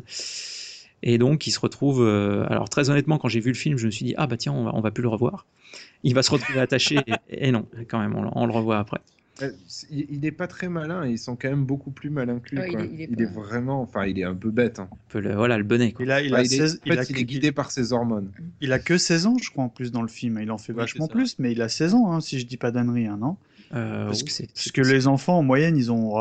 A: Et donc, il se retrouve... alors, très honnêtement, quand j'ai vu le film, je me suis dit, ah bah tiens, on va plus le revoir. Il va se retrouver attaché, et non, quand même, on le revoit après.
D: Il est pas très malin, et ils sont quand même beaucoup plus malins que lui.
B: Ouais,
D: quoi. Il est vraiment... Enfin, il est un peu bête. Hein.
A: Un peu le bonnet, quoi.
E: Il
D: est guidé par ses hormones.
E: Il a que 16 ans, je crois, en plus, dans le film. Il en fait vachement plus, mais il a 16 ans, hein, si je dis pas d'ânerie, hein, non parce que les enfants, en moyenne, ils ont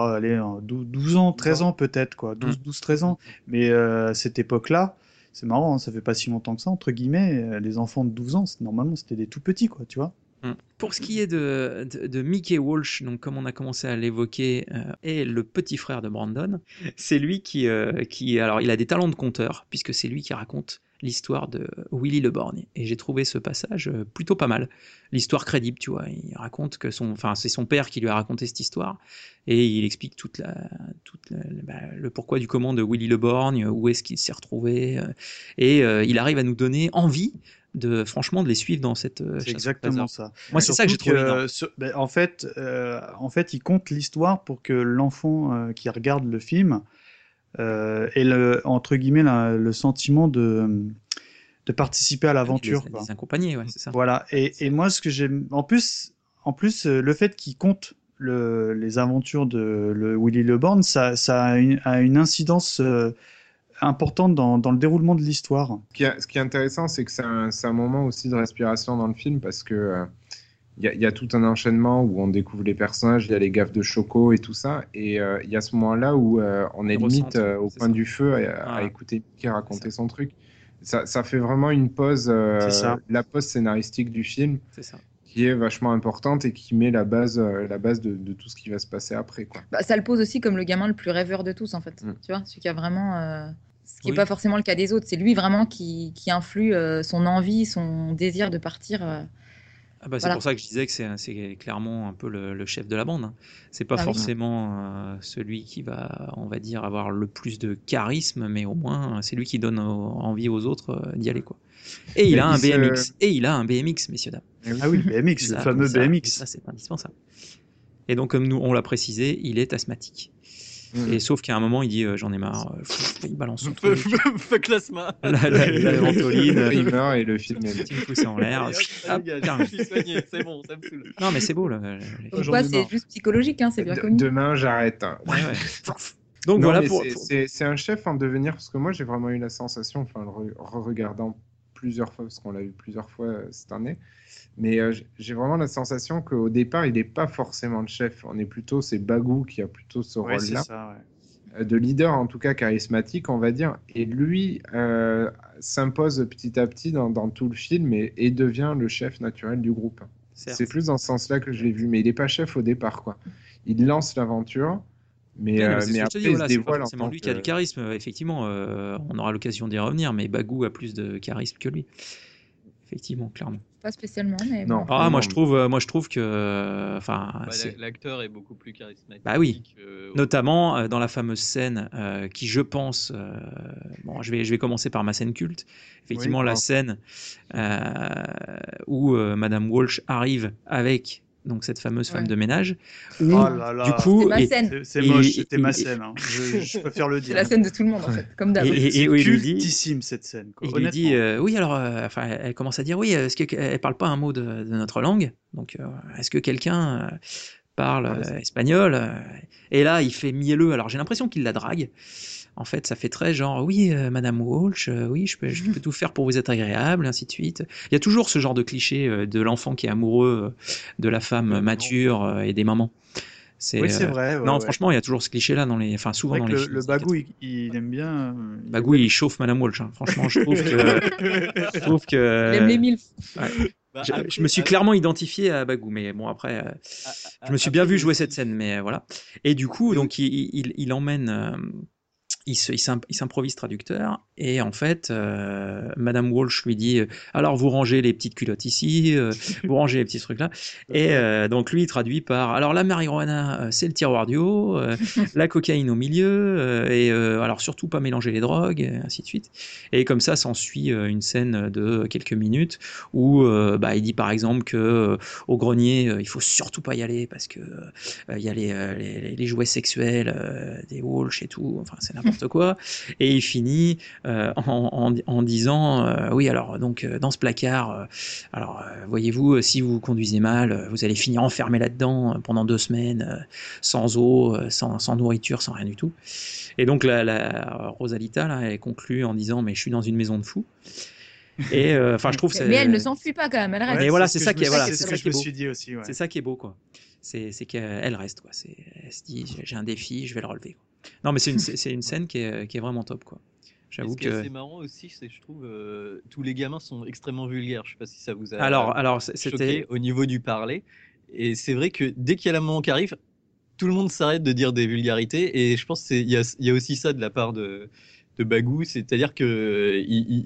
E: 12 ans, 13 ans peut-être, quoi. 12-13 ans. Mais à cette époque-là, c'est marrant, hein, ça fait pas si longtemps que ça, entre guillemets, les enfants de 12 ans, normalement, c'était des tout petits, quoi, tu vois.
A: Pour ce qui est de Mickey Walsh, donc comme on a commencé à l'évoquer, est le petit frère de Brandon. C'est lui qui alors il a des talents de conteur, puisque c'est lui qui raconte l'histoire de Willy le Borgne. Et j'ai trouvé ce passage plutôt pas mal. L'histoire crédible, tu vois. Il raconte que c'est son père qui lui a raconté cette histoire, et il explique le pourquoi du comment de Willy le Borgne, où est-ce qu'il s'est retrouvé, et il arrive à nous donner envie franchement de les suivre dans cette
E: c'est exactement ça.
A: Moi, c'est ça que j'ai trouvé énorme.
E: En fait, il compte l'histoire pour que l'enfant qui regarde le film ait entre guillemets le sentiment de participer à l'aventure.
A: Les accompagner, ouais, c'est ça.
E: Voilà. Et moi, ce que j'aime, en plus, le fait qu'il compte les aventures de Willy le Borgne, ça a une incidence importante dans le déroulement de l'histoire.
D: Ce qui est intéressant, c'est que c'est un moment aussi de respiration dans le film, parce que il y a tout un enchaînement où on découvre les personnages, il y a les gaffes de Choco et tout ça, et il y a ce moment-là où on est limite au coin du feu à écouter Mickey raconter son truc. Ça fait vraiment une pause, la pause scénaristique du film,
A: c'est ça.
D: qui est vachement importante et qui met la base de tout ce qui va se passer après, quoi.
B: Bah, ça le pose aussi comme le gamin le plus rêveur de tous, en fait. Tu vois, celui qui a vraiment. Ce qui n'est pas forcément le cas des autres. C'est lui vraiment qui influe son envie, son désir de partir.
A: C'est
B: Voilà.
A: pour ça que je disais que c'est clairement un peu le chef de la bande, hein. C'est pas
B: Ah oui.
A: forcément celui qui va, on va dire, avoir le plus de charisme, mais au moins c'est lui qui donne envie aux autres d'y aller, quoi. Et il a un BMX. Et il a un BMX, messieurs dames.
E: Ah oui, le BMX, le fameux BMX.
A: Ça, c'est indispensable. Et donc, comme nous, on l'a précisé, il est asthmatique. Et sauf qu'à un moment, il dit j'en ai marre, il balance son truc.
C: Fuck l'asthma.
A: La ventoline.
D: Il meurt et le film est
A: Petit pouce en l'air.
C: Je suis soigné, c'est bon, ça me saoule.
A: Non, mais c'est beau. Là.
B: Pourquoi c'est juste psychologique, hein, c'est bien connu.
D: Demain, j'arrête.
A: Ouais. Donc
D: non,
A: voilà
D: mais
A: pour.
D: C'est un chef en devenir, parce que moi, j'ai vraiment eu la sensation, enfin, le regardant plusieurs fois, parce qu'on l'a vu plusieurs fois cette année, mais j'ai vraiment la sensation qu'au départ, il n'est pas forcément le chef. C'est Bagou qui a plutôt ce rôle-là.
E: C'est ça, ouais.
D: De leader, en tout cas charismatique, on va dire. Et lui s'impose petit à petit dans tout le film et devient le chef naturel du groupe.
A: Certes.
D: C'est plus dans ce sens-là que je l'ai vu. Mais il n'est pas chef au départ, quoi. Il lance l'aventure. Mais après, il se dévoile
A: c'est pas forcément
D: en tant
A: lui qui a le charisme. Effectivement, on aura l'occasion d'y revenir, mais Bagou a plus de charisme que lui. Effectivement, clairement.
B: Pas spécialement, mais
D: Non.
B: bon.
A: Moi je trouve que,
C: l'acteur est beaucoup plus charismatique.
A: Bah oui. Notamment dans la fameuse scène qui, je pense, je vais commencer par ma scène culte. Effectivement, la scène où Madame Walsh arrive avec donc cette fameuse femme de ménage. Où, du coup,
B: c'est ma scène.
E: C'est moche, c'était ma scène. Hein. Je préfère le dire.
B: C'est la scène de tout le monde, en fait, comme d'hab.
E: C'est cultissime cette scène. Quoi,
A: il lui dit oui, alors, elle commence à dire oui, est-ce qu'elle parle pas un mot de notre langue? Donc, est-ce que quelqu'un parle espagnol? Et là, il fait mielleux. Alors, j'ai l'impression qu'il la drague. En fait, ça fait très genre, oui, Madame Walsh, oui, je peux tout faire pour vous être agréable, ainsi de suite. Il y a toujours ce genre de cliché de l'enfant qui est amoureux de la femme mature et des mamans.
E: Oui, c'est vrai.
A: Non, franchement, il y a toujours ce cliché-là souvent dans les films.
E: Le Bagou, il aime bien.
A: Bagou, il chauffe Madame Walsh. Hein. Franchement, je trouve que.
B: Il aime les mille.
A: Ouais. Je me suis clairement identifié à Bagou, mais bon, après, je me suis bien vu jouer cette scène, mais voilà. Et du coup, donc, il emmène. Il s'improvise traducteur et en fait, Madame Walsh lui dit alors vous rangez les petites culottes ici, vous rangez les petits trucs là. Et donc lui il traduit par alors la marijuana c'est le tiroir du haut, la cocaïne au milieu et alors surtout pas mélanger les drogues, et ainsi de suite. Et comme ça s'ensuit une scène de quelques minutes où il dit par exemple que au grenier il faut surtout pas y aller parce que il y a les jouets sexuels des Walsh et tout. Enfin c'est n'importe quoi, et il finit en disant oui alors donc dans ce placard voyez-vous si vous conduisez mal vous allez finir enfermé là-dedans pendant 2 semaines sans eau, sans nourriture, sans rien du tout. Et donc la Rosalita là, elle conclut en disant mais je suis dans une maison de fous. Et je trouve
B: mais elle ne s'enfuit pas quand même, elle reste.
A: Et voilà, c'est ça qui est voilà,
E: c'est ce que je me suis dit aussi. Ouais.
A: C'est ça qui est beau quoi. C'est qu'elle reste quoi. Elle se dit j'ai un défi, je vais le relever quoi. Non mais c'est une scène qui est vraiment top quoi. J'avoue que
C: c'est marrant aussi, c'est je trouve tous les gamins sont extrêmement vulgaires. Je sais pas si ça vous a
A: alors
C: choqué
A: c'était
C: au niveau du parler. Et c'est vrai que dès qu'il y a la moment qui arrive, tout le monde s'arrête de dire des vulgarités. Et je pense qu'il y a aussi ça de la part de Bagou, c'est-à-dire que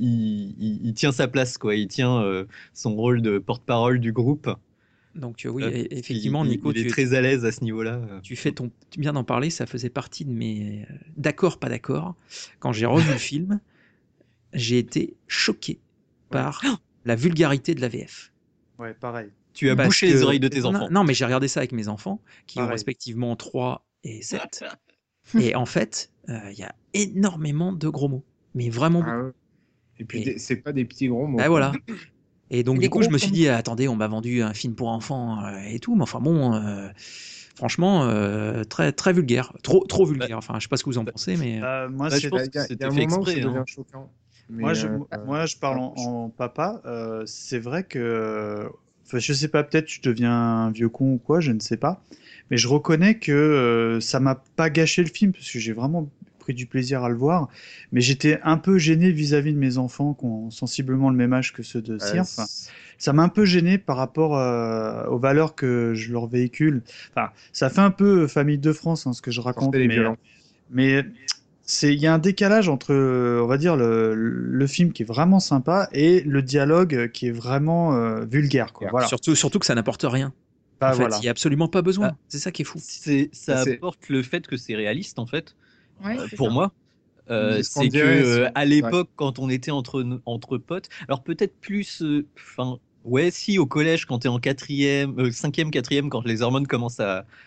C: il tient sa place quoi. Il tient son rôle de porte-parole du groupe.
A: Donc oui, effectivement, Nico,
C: tu es très à l'aise à ce niveau-là.
A: Tu viens d'en parler, ça faisait partie de mes d'accord, pas d'accord. Quand j'ai revu le film, j'ai été choqué par la vulgarité de la VF.
E: Ouais, pareil.
C: Tu as bouché les oreilles de tes enfants.
A: Non, mais j'ai regardé ça avec mes enfants, qui ont respectivement 3 et 7. Et en fait, il y a énormément de gros mots. Mais vraiment beaucoup.
D: Et puis, c'est pas des petits gros mots.
A: Bah voilà. Et donc, du coup, je me suis dit, attendez, on m'a vendu un film pour enfants et tout, mais enfin bon, franchement, très, très vulgaire. Trop vulgaire. Enfin, je sais pas ce que vous en pensez, mais.
D: Moi, je pense que c'était fait exprès. Ça devient choquant. Mais
E: moi, je parle en papa. C'est vrai que. Enfin, je sais pas, peut-être je deviens un vieux con ou quoi, je ne sais pas. Mais je reconnais que ça m'a pas gâché le film, parce que j'ai vraiment pris du plaisir à le voir, mais j'étais un peu gêné vis-à-vis de mes enfants qui ont sensiblement le même âge que ceux de Cyr. Enfin, ça m'a un peu gêné par rapport aux valeurs que je leur véhicule. Enfin, ça fait un peu Famille de France, hein, ce que je raconte, mais il y a un décalage entre, on va dire, le film qui est vraiment sympa et le dialogue qui est vraiment vulgaire, quoi. Voilà.
A: Surtout que ça n'apporte rien.
E: Bah,
A: en fait,
E: voilà.
A: il n'y a absolument pas besoin. C'est ça qui est fou.
C: Ça apporte le fait que c'est réaliste, en fait, pour
B: ça.
C: moi. C'est que à l'époque, quand on était entre potes, alors peut-être plus, ouais, si au collège, quand t'es en cinquième, quatrième, quand les hormones commencent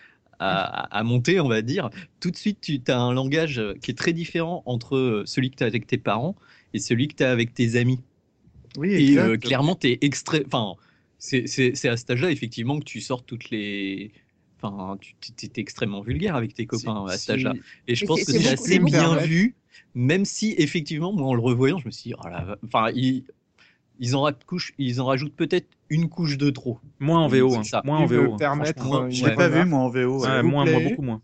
C: à monter, on va dire, tout de suite, tu as un langage qui est très différent entre celui que tu as avec tes parents et celui que tu as avec tes amis.
E: Oui,
C: et clairement, tu es Enfin, c'est à cet âge-là, effectivement, que tu sors toutes les. Enfin, tu es extrêmement vulgaire avec tes copains à cet âge-là. Et je pense que c'est assez bien vu, même si, effectivement, moi, en le revoyant, je me suis dit, oh là, enfin, ils en rajoutent peut-être une couche de trop.
A: Moins en VO. Moins en VO.
E: Je l'ai pas vu, moi, en VO.
A: Moi, beaucoup moins.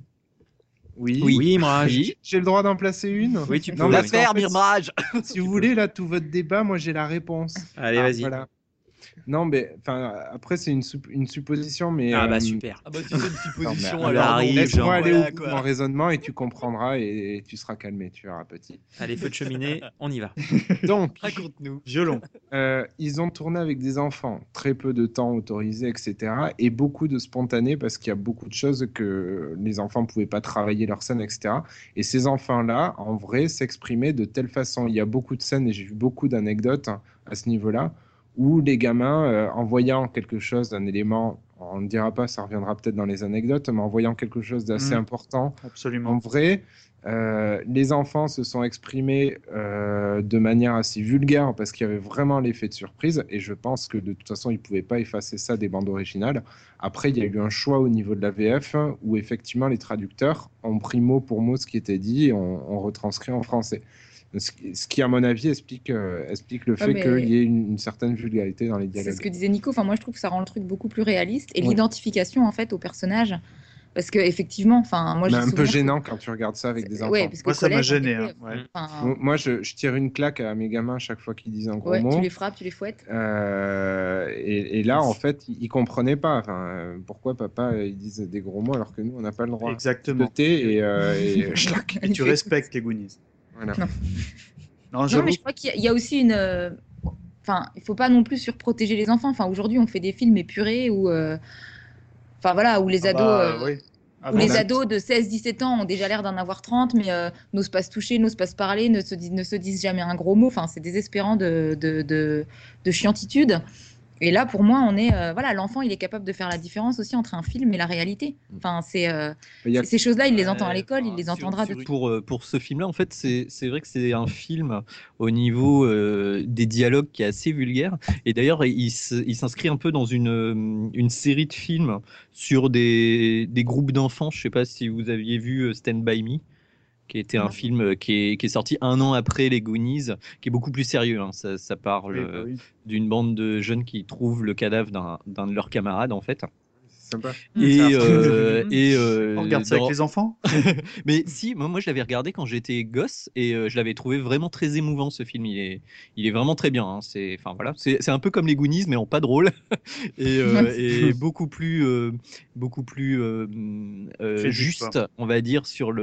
D: Oui,
A: Mirage.
D: J'ai le droit d'en placer une.
A: Oui, tu peux.
C: La faire, Mirage.
D: Si vous voulez, là, tout votre débat, moi, j'ai la réponse.
A: Allez, vas-y.
D: Voilà. Non, mais après, c'est une supposition, mais.
A: Ah, bah super.
C: Si c'est une supposition,
D: non,
C: alors
D: laisse-moi aller au bout de mon raisonnement et tu comprendras et tu seras calmé, tu verras, petit.
A: Allez, feu de cheminée, on y va.
D: Donc,
C: raconte-nous.
E: Violon.
D: Ils ont tourné avec des enfants, très peu de temps autorisé, etc. Et beaucoup de spontané parce qu'il y a beaucoup de choses que les enfants ne pouvaient pas travailler leur scène, etc. Et ces enfants-là, en vrai, s'exprimaient de telle façon. Il y a beaucoup de scènes et j'ai vu beaucoup d'anecdotes à ce niveau-là où les gamins, en voyant quelque chose, un élément, on ne dira pas, ça reviendra peut-être dans les anecdotes, mais en voyant quelque chose d'assez important,
E: absolument.
D: En vrai, les enfants se sont exprimés de manière assez vulgaire parce qu'il y avait vraiment l'effet de surprise et je pense que de toute façon, ils ne pouvaient pas effacer ça des bandes originales. Après, il y a eu un choix au niveau de la VF où effectivement, les traducteurs ont pris mot pour mot ce qui était dit et ont retranscrit en français. Ce qui, à mon avis, explique le fait qu'il y ait une certaine vulgarité dans les dialogues.
B: C'est ce que disait Nico. Enfin, moi, je trouve que ça rend le truc beaucoup plus réaliste et l'identification en fait au personnage. Parce que effectivement, enfin, moi,
D: c'est un peu gênant quand tu regardes ça avec des enfants.
B: Ouais, parce que
E: moi, ça m'a gêné.
D: Moi, je tire une claque à mes gamins chaque fois qu'ils disent un gros mot.
B: Tu les frappes, tu les fouettes.
D: Et là, en fait, ils comprenaient pas. Enfin, pourquoi papa ils disent des gros mots alors que nous, on n'a pas le droit.
E: Exactement.
D: Et
E: tu respectes les Goonies.
D: Voilà.
B: Non, mais je crois qu'il y a aussi une. Enfin, il faut pas non plus surprotéger les enfants. Enfin, aujourd'hui, on fait des films épurés où. Enfin voilà, où les ados, les ados de 16-17 ans ont déjà l'air d'en avoir 30, mais n'osent pas se toucher, n'osent pas se parler, ne se disent jamais un gros mot. Enfin, c'est désespérant de chiantitude. Et là, pour moi, on est voilà, l'enfant, il est capable de faire la différence aussi entre un film et la réalité. Enfin, ces choses-là, il les entend à l'école, il les entendra.
C: Pour ce film-là, en fait, c'est vrai que c'est un film au niveau des dialogues qui est assez vulgaire. Et d'ailleurs, il s'inscrit un peu dans une série de films sur des groupes d'enfants. Je ne sais pas si vous aviez vu Stand By Me, qui était un film qui est sorti un an après les Goonies, qui est beaucoup plus sérieux. Hein. Ça parle d'une bande de jeunes qui trouvent le cadavre d'un de leurs camarades, en fait.
D: Sympa.
E: On regarde ça avec les enfants.
C: Mais si, moi je l'avais regardé quand j'étais gosse et je l'avais trouvé vraiment très émouvant, ce film. Il est vraiment très bien. Hein. Enfin voilà, c'est un peu comme les Goonies mais en pas drôle et beaucoup plus juste, on va dire, sur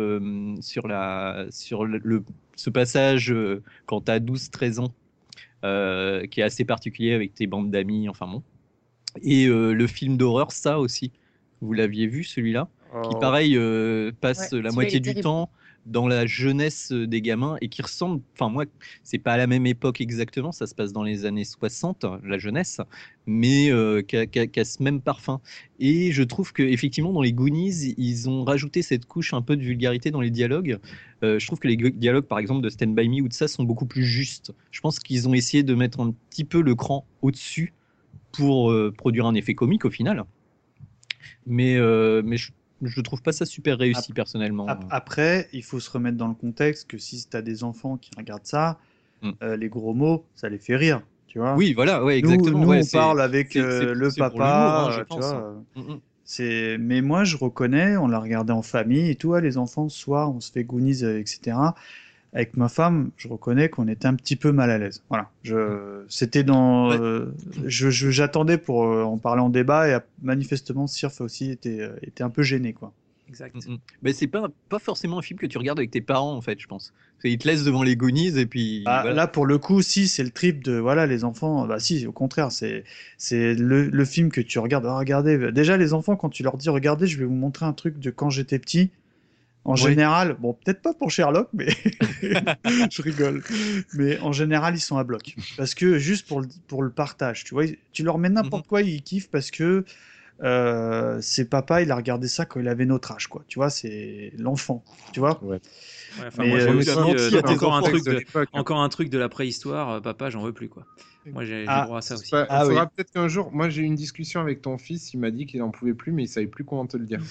C: ce passage quand t'as 12-13 ans, qui est assez particulier avec tes bandes d'amis. Enfin bon. Et le film d'horreur, ça aussi, vous l'aviez vu celui-là, qui pareil passe la moitié du temps dans la jeunesse des gamins et qui ressemble, enfin moi, c'est pas à la même époque exactement, ça se passe dans les années 60, la jeunesse, mais qui a ce même parfum. Et je trouve qu'effectivement, dans les Goonies, ils ont rajouté cette couche un peu de vulgarité dans les dialogues. Je trouve que les dialogues, par exemple, de Stand By Me ou de ça, sont beaucoup plus justes. Je pense qu'ils ont essayé de mettre un petit peu le cran au-dessus pour produire un effet comique au final. Mais je trouve pas ça super réussi personnellement.
E: Après, il faut se remettre dans le contexte que si tu as des enfants qui regardent ça, les gros mots, ça les fait rire. Tu vois.
C: Oui, voilà, ouais, exactement.
E: Nous
C: ouais,
E: on parle avec le papa,
C: je pense.
E: Mais moi, je reconnais, on l'a regardé en famille et tout, les enfants, ce soir, on se fait Goonies, etc. Avec ma femme, je reconnais qu'on était un petit peu mal à l'aise. Voilà. C'était dans. J'attendais pour en parler en débat et manifestement, Sirf aussi était un peu gêné, quoi.
A: Exact.
C: Mais c'est pas forcément un film que tu regardes avec tes parents, en fait, je pense. Ils te laissent devant les Goonies et puis. Voilà.
E: Là, pour le coup, si, c'est le trip de. Voilà, les enfants. Bah, si, au contraire, c'est le film que tu regardes. Regardez. Déjà, les enfants, quand tu leur dis, regardez, je vais vous montrer un truc de quand j'étais petit. En général, bon, peut-être pas pour Sherlock, mais je rigole. Mais en général, ils sont à bloc. Parce que juste pour le partage, tu vois, tu leur mets n'importe quoi, ils kiffent parce que c'est papa, il a regardé ça quand il avait notre âge, quoi. Tu vois, c'est l'enfant, tu vois.
A: Ouais, enfin, moi, j'ai aussi encore un truc de la préhistoire. Papa, j'en veux plus, quoi. Moi, j'ai droit à ça aussi.
D: Il faudra peut-être qu'un jour, moi j'ai eu une discussion avec ton fils, il m'a dit qu'il n'en pouvait plus, mais il savait plus comment te le dire.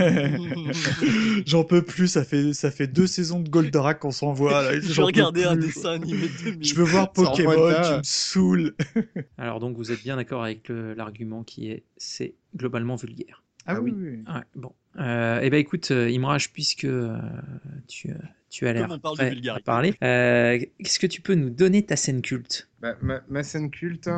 E: J'en peux plus, ça fait 2 saisons de Goldorak qu'on s'envoie. Là.
C: Je vais regarder un dessin animé de 2000.
E: Je veux voir Pokémon, tu me saoules.
A: Alors donc, vous êtes bien d'accord avec l'argument qui est, c'est globalement vulgaire.
E: Ah oui.
A: Ouais, bon. Eh ben écoute, Imraj, puisque tu as l'air prêt à parler, qu'est-ce que tu peux nous donner ta scène culte?
D: Ma scène culte,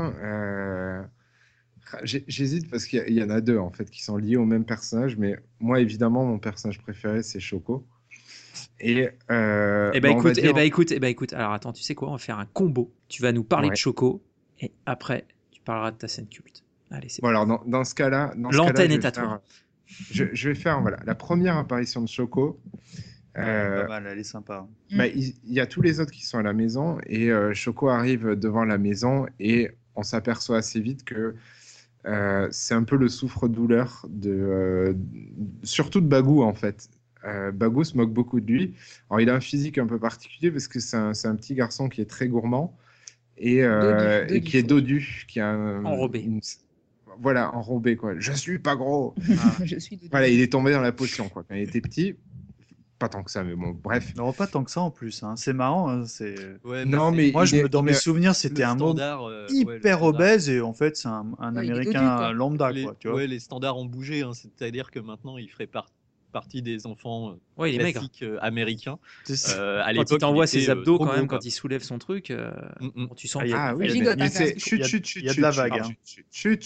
D: j'hésite parce qu'il y en a deux en fait qui sont liés au même personnage, mais moi évidemment mon personnage préféré c'est Choco. Et
A: écoute. Alors attends, tu sais quoi? On va faire un combo. Tu vas nous parler de Choco et après tu parleras de ta scène culte. Allez, c'est
D: bon. Alors dans ce cas-là,
A: l'antenne est à toi.
D: Je vais faire la première apparition de Choco.
E: Pas mal, elle est sympa.
D: Il y a tous les autres qui sont à la maison et Choco arrive devant la maison et on s'aperçoit assez vite que c'est un peu le souffre-douleur surtout de Bagou en fait. Bagou se moque beaucoup de lui. Alors il a un physique un peu particulier parce que c'est un petit garçon qui est très gourmand et qui est dodu, qui a
A: enrobé.
D: Voilà, enrobé quoi. Je suis pas gros.
B: Je suis dodu.
D: Voilà, il est tombé dans la potion quoi quand il était petit. Pas tant que ça, mais bon, bref.
E: Non, pas tant que ça en plus. Hein. C'est marrant. Hein,
D: non, mais
E: moi, dans mes souvenirs, c'était un monde hyper obèse et en fait, c'est un Américain lambda. Quoi, tu vois.
C: Les standards ont bougé. Hein, c'est-à-dire que maintenant, il ferait partie des enfants
A: classiques
C: américains.
A: À l'époque, quand il t'envoie ses abdos quand même, quand il soulève son truc, tu sens
E: il y a de la vague.
D: Chut,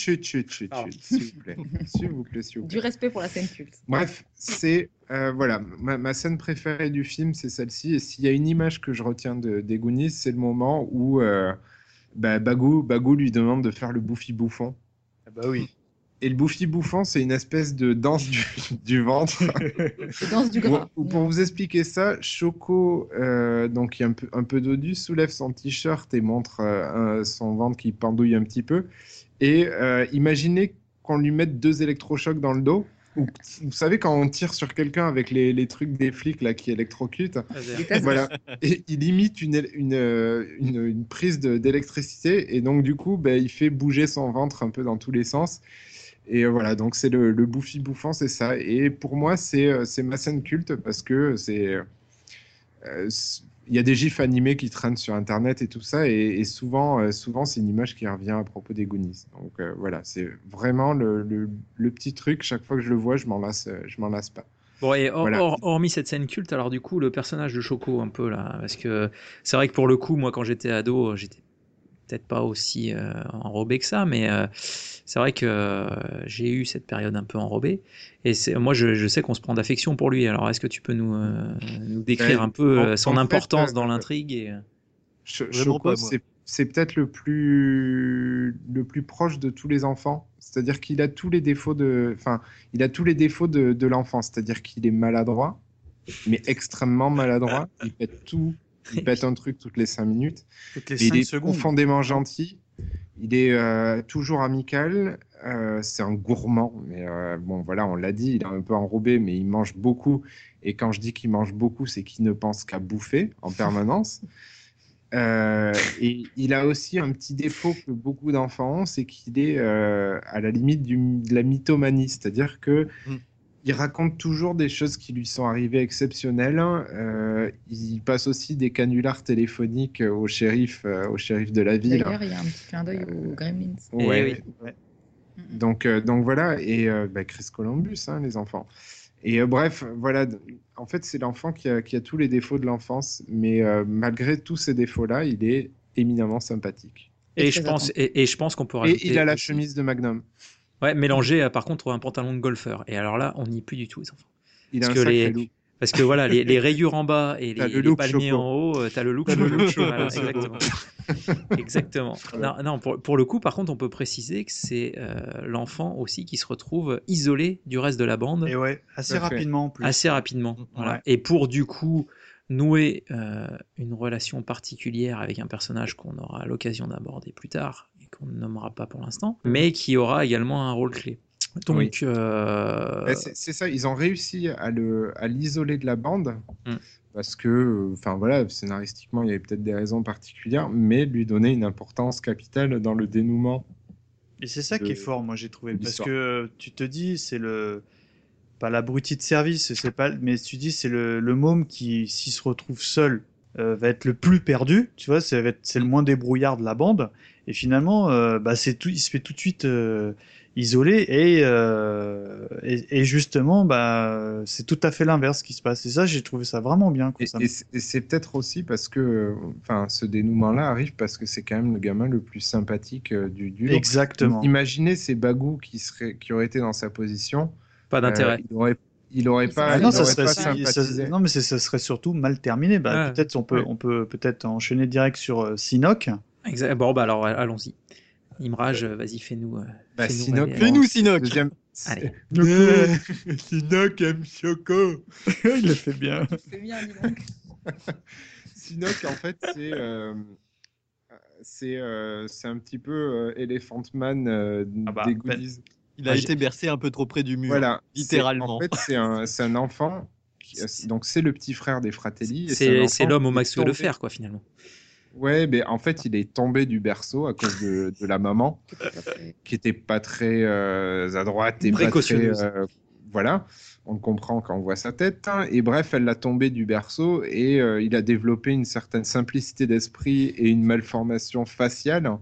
D: s'il vous plaît.
B: Du respect pour la scène culte.
D: Bref, c'est ma scène préférée du film, c'est celle-ci. Et s'il y a une image que je retiens des Goonies, c'est le moment où Bagou lui demande de faire le bouffi bouffon.
E: Bah oui.
D: Et le bouffi bouffon, c'est une espèce de danse du ventre.
B: Danse du gras.
D: Pour vous expliquer ça, Choco, donc qui est un peu dodu, soulève son t-shirt et montre son ventre qui pendouille un petit peu. Et imaginez qu'on lui mette 2 électrochocs dans le dos. Vous savez, quand on tire sur quelqu'un avec les trucs des flics là, qui électrocutent, voilà. Et il imite une prise d'électricité. Et donc, du coup, il fait bouger son ventre un peu dans tous les sens. Et voilà, donc c'est le bouffi bouffant, c'est ça. Et pour moi, c'est ma scène culte parce que il y a des gifs animés qui traînent sur Internet et tout ça. Et souvent, c'est une image qui revient à propos des Goonies. Donc voilà, c'est vraiment le petit truc. Chaque fois que je le vois, je m'en lasse pas.
A: Bon, et hormis cette scène culte, alors du coup, le personnage de Choco, un peu là, parce que c'est vrai que pour le coup, moi, quand j'étais ado, j'étais peut-être pas aussi enrobé que ça, mais c'est vrai que j'ai eu cette période un peu enrobée. Et moi, je sais qu'on se prend d'affection pour lui. Alors, est-ce que tu peux nous décrire un peu son importance dans l'intrigue
D: Choco, c'est peut-être le plus proche de tous les enfants. C'est-à-dire qu'il a tous les défauts de l'enfant. C'est-à-dire qu'il est maladroit, mais extrêmement maladroit. Il pète tout. Il pète un truc toutes les 5 minutes. Il est profondément gentil. Il est toujours amical. C'est un gourmand. Mais bon, voilà, on l'a dit, il est un peu enrobé, mais il mange beaucoup. Et quand je dis qu'il mange beaucoup, c'est qu'il ne pense qu'à bouffer en permanence. Et il a aussi un petit défaut que beaucoup d'enfants ont, c'est qu'il est à la limite de la mythomanie. C'est-à-dire que il raconte toujours des choses qui lui sont arrivées exceptionnelles. Il passe aussi des canulars téléphoniques au shérif de la ville.
B: D'ailleurs, il y a un petit clin d'œil aux Gremlins.
D: Ouais. Donc voilà, et Chris Columbus, hein, les enfants. Et bref, voilà, en fait, c'est l'enfant qui a tous les défauts de l'enfance, mais malgré tous ces défauts-là, il est éminemment sympathique.
A: Et je pense qu'on peut
D: Et
A: rajouter
D: il a la
A: aussi-
D: chemise de Magnum.
A: Ouais, mélangé par contre un pantalon de golfeur. Et alors là, on n'y est plus du tout, les enfants.
D: Il a
A: Parce
D: un
A: que
D: sacré look.
A: Parce que voilà, les rayures en bas et
D: T'as le
A: les
D: look
A: palmiers
D: Choco.
A: en haut, t'as le look
D: T'as le
A: Choco.
D: look Choco,
A: Voilà,
D: c'est
A: exactement. Exactement. Non, pour le coup, par contre, on peut préciser que c'est l'enfant aussi qui se retrouve isolé du reste de la bande.
E: Et ouais, assez rapidement en plus.
A: Assez rapidement. Voilà.
E: Ouais.
A: Et pour du coup nouer une relation particulière avec un personnage qu'on aura l'occasion d'aborder plus tard et qu'on ne nommera pas pour l'instant, mais qui aura également un rôle clé. Donc,
D: Oui. C'est ça, ils ont réussi à l'isoler de la bande parce que, enfin voilà, scénaristiquement, il y avait peut-être des raisons particulières, mais lui donner une importance capitale dans le dénouement.
E: Et c'est ça qui est fort, moi j'ai trouvé, parce
D: l'histoire.
E: que tu te dis, c'est pas l'abruti de service, c'est pas, mais tu dis c'est le môme qui, s'il se retrouve seul, va être le plus perdu, tu vois, c'est le moins débrouillard de la bande, et finalement, c'est tout, il se fait tout de suite isolé, et justement, c'est tout à fait l'inverse qui se passe. Et ça, j'ai trouvé ça vraiment bien.
D: Et c'est peut-être aussi parce que, enfin, ce dénouement-là arrive parce que c'est quand même le gamin le plus sympathique du lot.
E: Exactement.
D: Imaginez ces bagous qui auraient été dans sa position.
A: Pas d'intérêt.
D: Il aurait pas,
E: non,
D: il
E: ça
D: aurait
E: serait,
D: pas sympathisé.
E: non, mais ça serait surtout mal terminé. Peut-être on peut peut-être enchaîner direct sur Sinoc.
A: Exact. Bon, alors allons-y. Imraj, vas-y, fais-nous.
C: Sinoc.
A: Fais-nous
C: Sinoc.
A: Allez.
D: Sinoc aime Choco.
E: Il le fait bien.
B: C'est bien, dis donc.
D: Sinoc, en fait, c'est un petit peu Elephant Man des Goonies.
C: Il a été bercé un peu trop près du mur,
D: voilà,
C: littéralement.
D: En fait, c'est un enfant, donc c'est le petit frère des Fratelli.
A: C'est l'homme au Maxwell de fer, quoi, finalement.
D: Ouais, mais en fait, il est tombé du berceau à cause de la maman, qui était pas très à droite et
A: précautionneuse.
D: Pas très, voilà, on comprend quand on voit sa tête. Et bref, elle l'a tombé du berceau et il a développé une certaine simplicité d'esprit et une malformation faciale.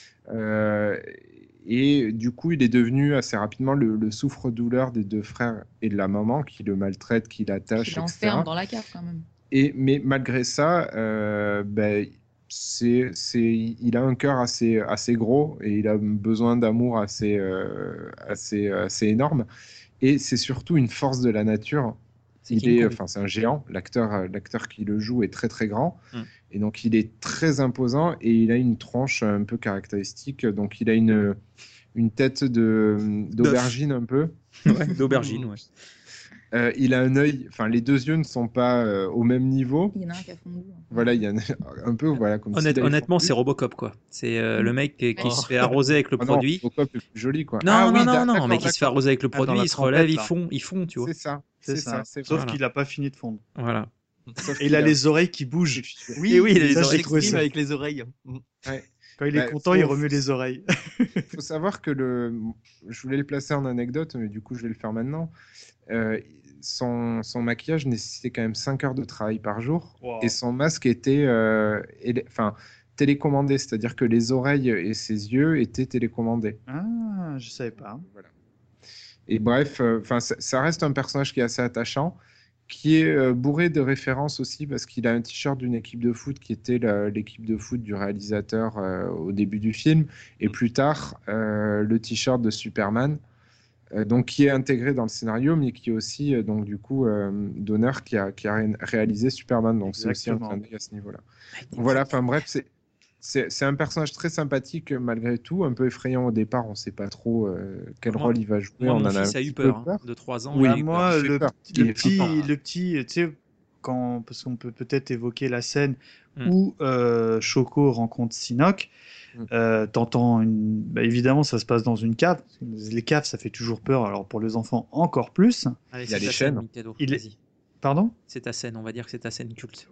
D: Et du coup, il est devenu assez rapidement le souffre-douleur des deux frères et de la maman qui le maltraite, qui l'attache,
B: Il l'enferme dans la cave quand même.
D: Mais malgré ça, il a un cœur assez gros et il a besoin d'amour assez énorme. Et c'est surtout une force de la nature. C'est un géant. L'acteur qui le joue est très très grand. Et donc il est très imposant et il a une tronche un peu caractéristique. Donc il a une tête d'aubergine un peu.
A: Ouais, d'aubergine, ouais.
D: Il a un œil, enfin les deux yeux ne sont pas au même niveau.
B: Il y en a un qui a fondu.
D: Voilà, il y en a un peu, voilà, comme
A: honnêtement, c'est Robocop, quoi. C'est le mec qui se fait arroser avec le produit.
D: Non, Robocop est plus joli, quoi.
A: Non, mais qui se fait arroser avec le produit, il se relève, ils font, tu vois.
D: C'est ça.
E: Sauf qu'il n'a pas fini de fondre.
A: Voilà.
E: Et il a les oreilles qui bougent.
C: Oui, il a les oreilles exprime avec les oreilles.
D: Ouais.
E: Quand il est content, il remue les oreilles.
D: Il faut savoir que je voulais le placer en anecdote, mais du coup, je vais le faire maintenant. Son maquillage nécessitait quand même 5 heures de travail par jour. Wow. Et son masque était télécommandé, c'est-à-dire que les oreilles et ses yeux étaient télécommandés.
E: Ah, je savais pas.
D: Voilà. Et bref, ça reste un personnage qui est assez attachant, qui est bourré de références aussi, parce qu'il a un t-shirt d'une équipe de foot qui était l'équipe de foot du réalisateur au début du film, et plus tard, le t-shirt de Superman. Donc qui est intégré dans le scénario, mais qui est aussi donc du coup Donner qui a réalisé Superman. Donc c'est aussi un clin d'œil à ce niveau-là. Voilà, enfin bref, c'est un personnage très sympathique malgré tout, un peu effrayant au départ. On ne sait pas trop quel rôle il va jouer.
A: Moi, mon fils a eu peur, de 3 ans.
E: Oui, moi le petit, tu sais, parce qu'on peut peut-être évoquer la scène où Choco rencontre Sinoc. T'entends évidemment ça se passe dans une cave. Les caves ça fait toujours peur, alors pour les enfants encore plus.
A: Allez,
D: il y a les chaînes.
E: Pardon ?
A: C'est ta scène, on va dire que c'est ta scène culte.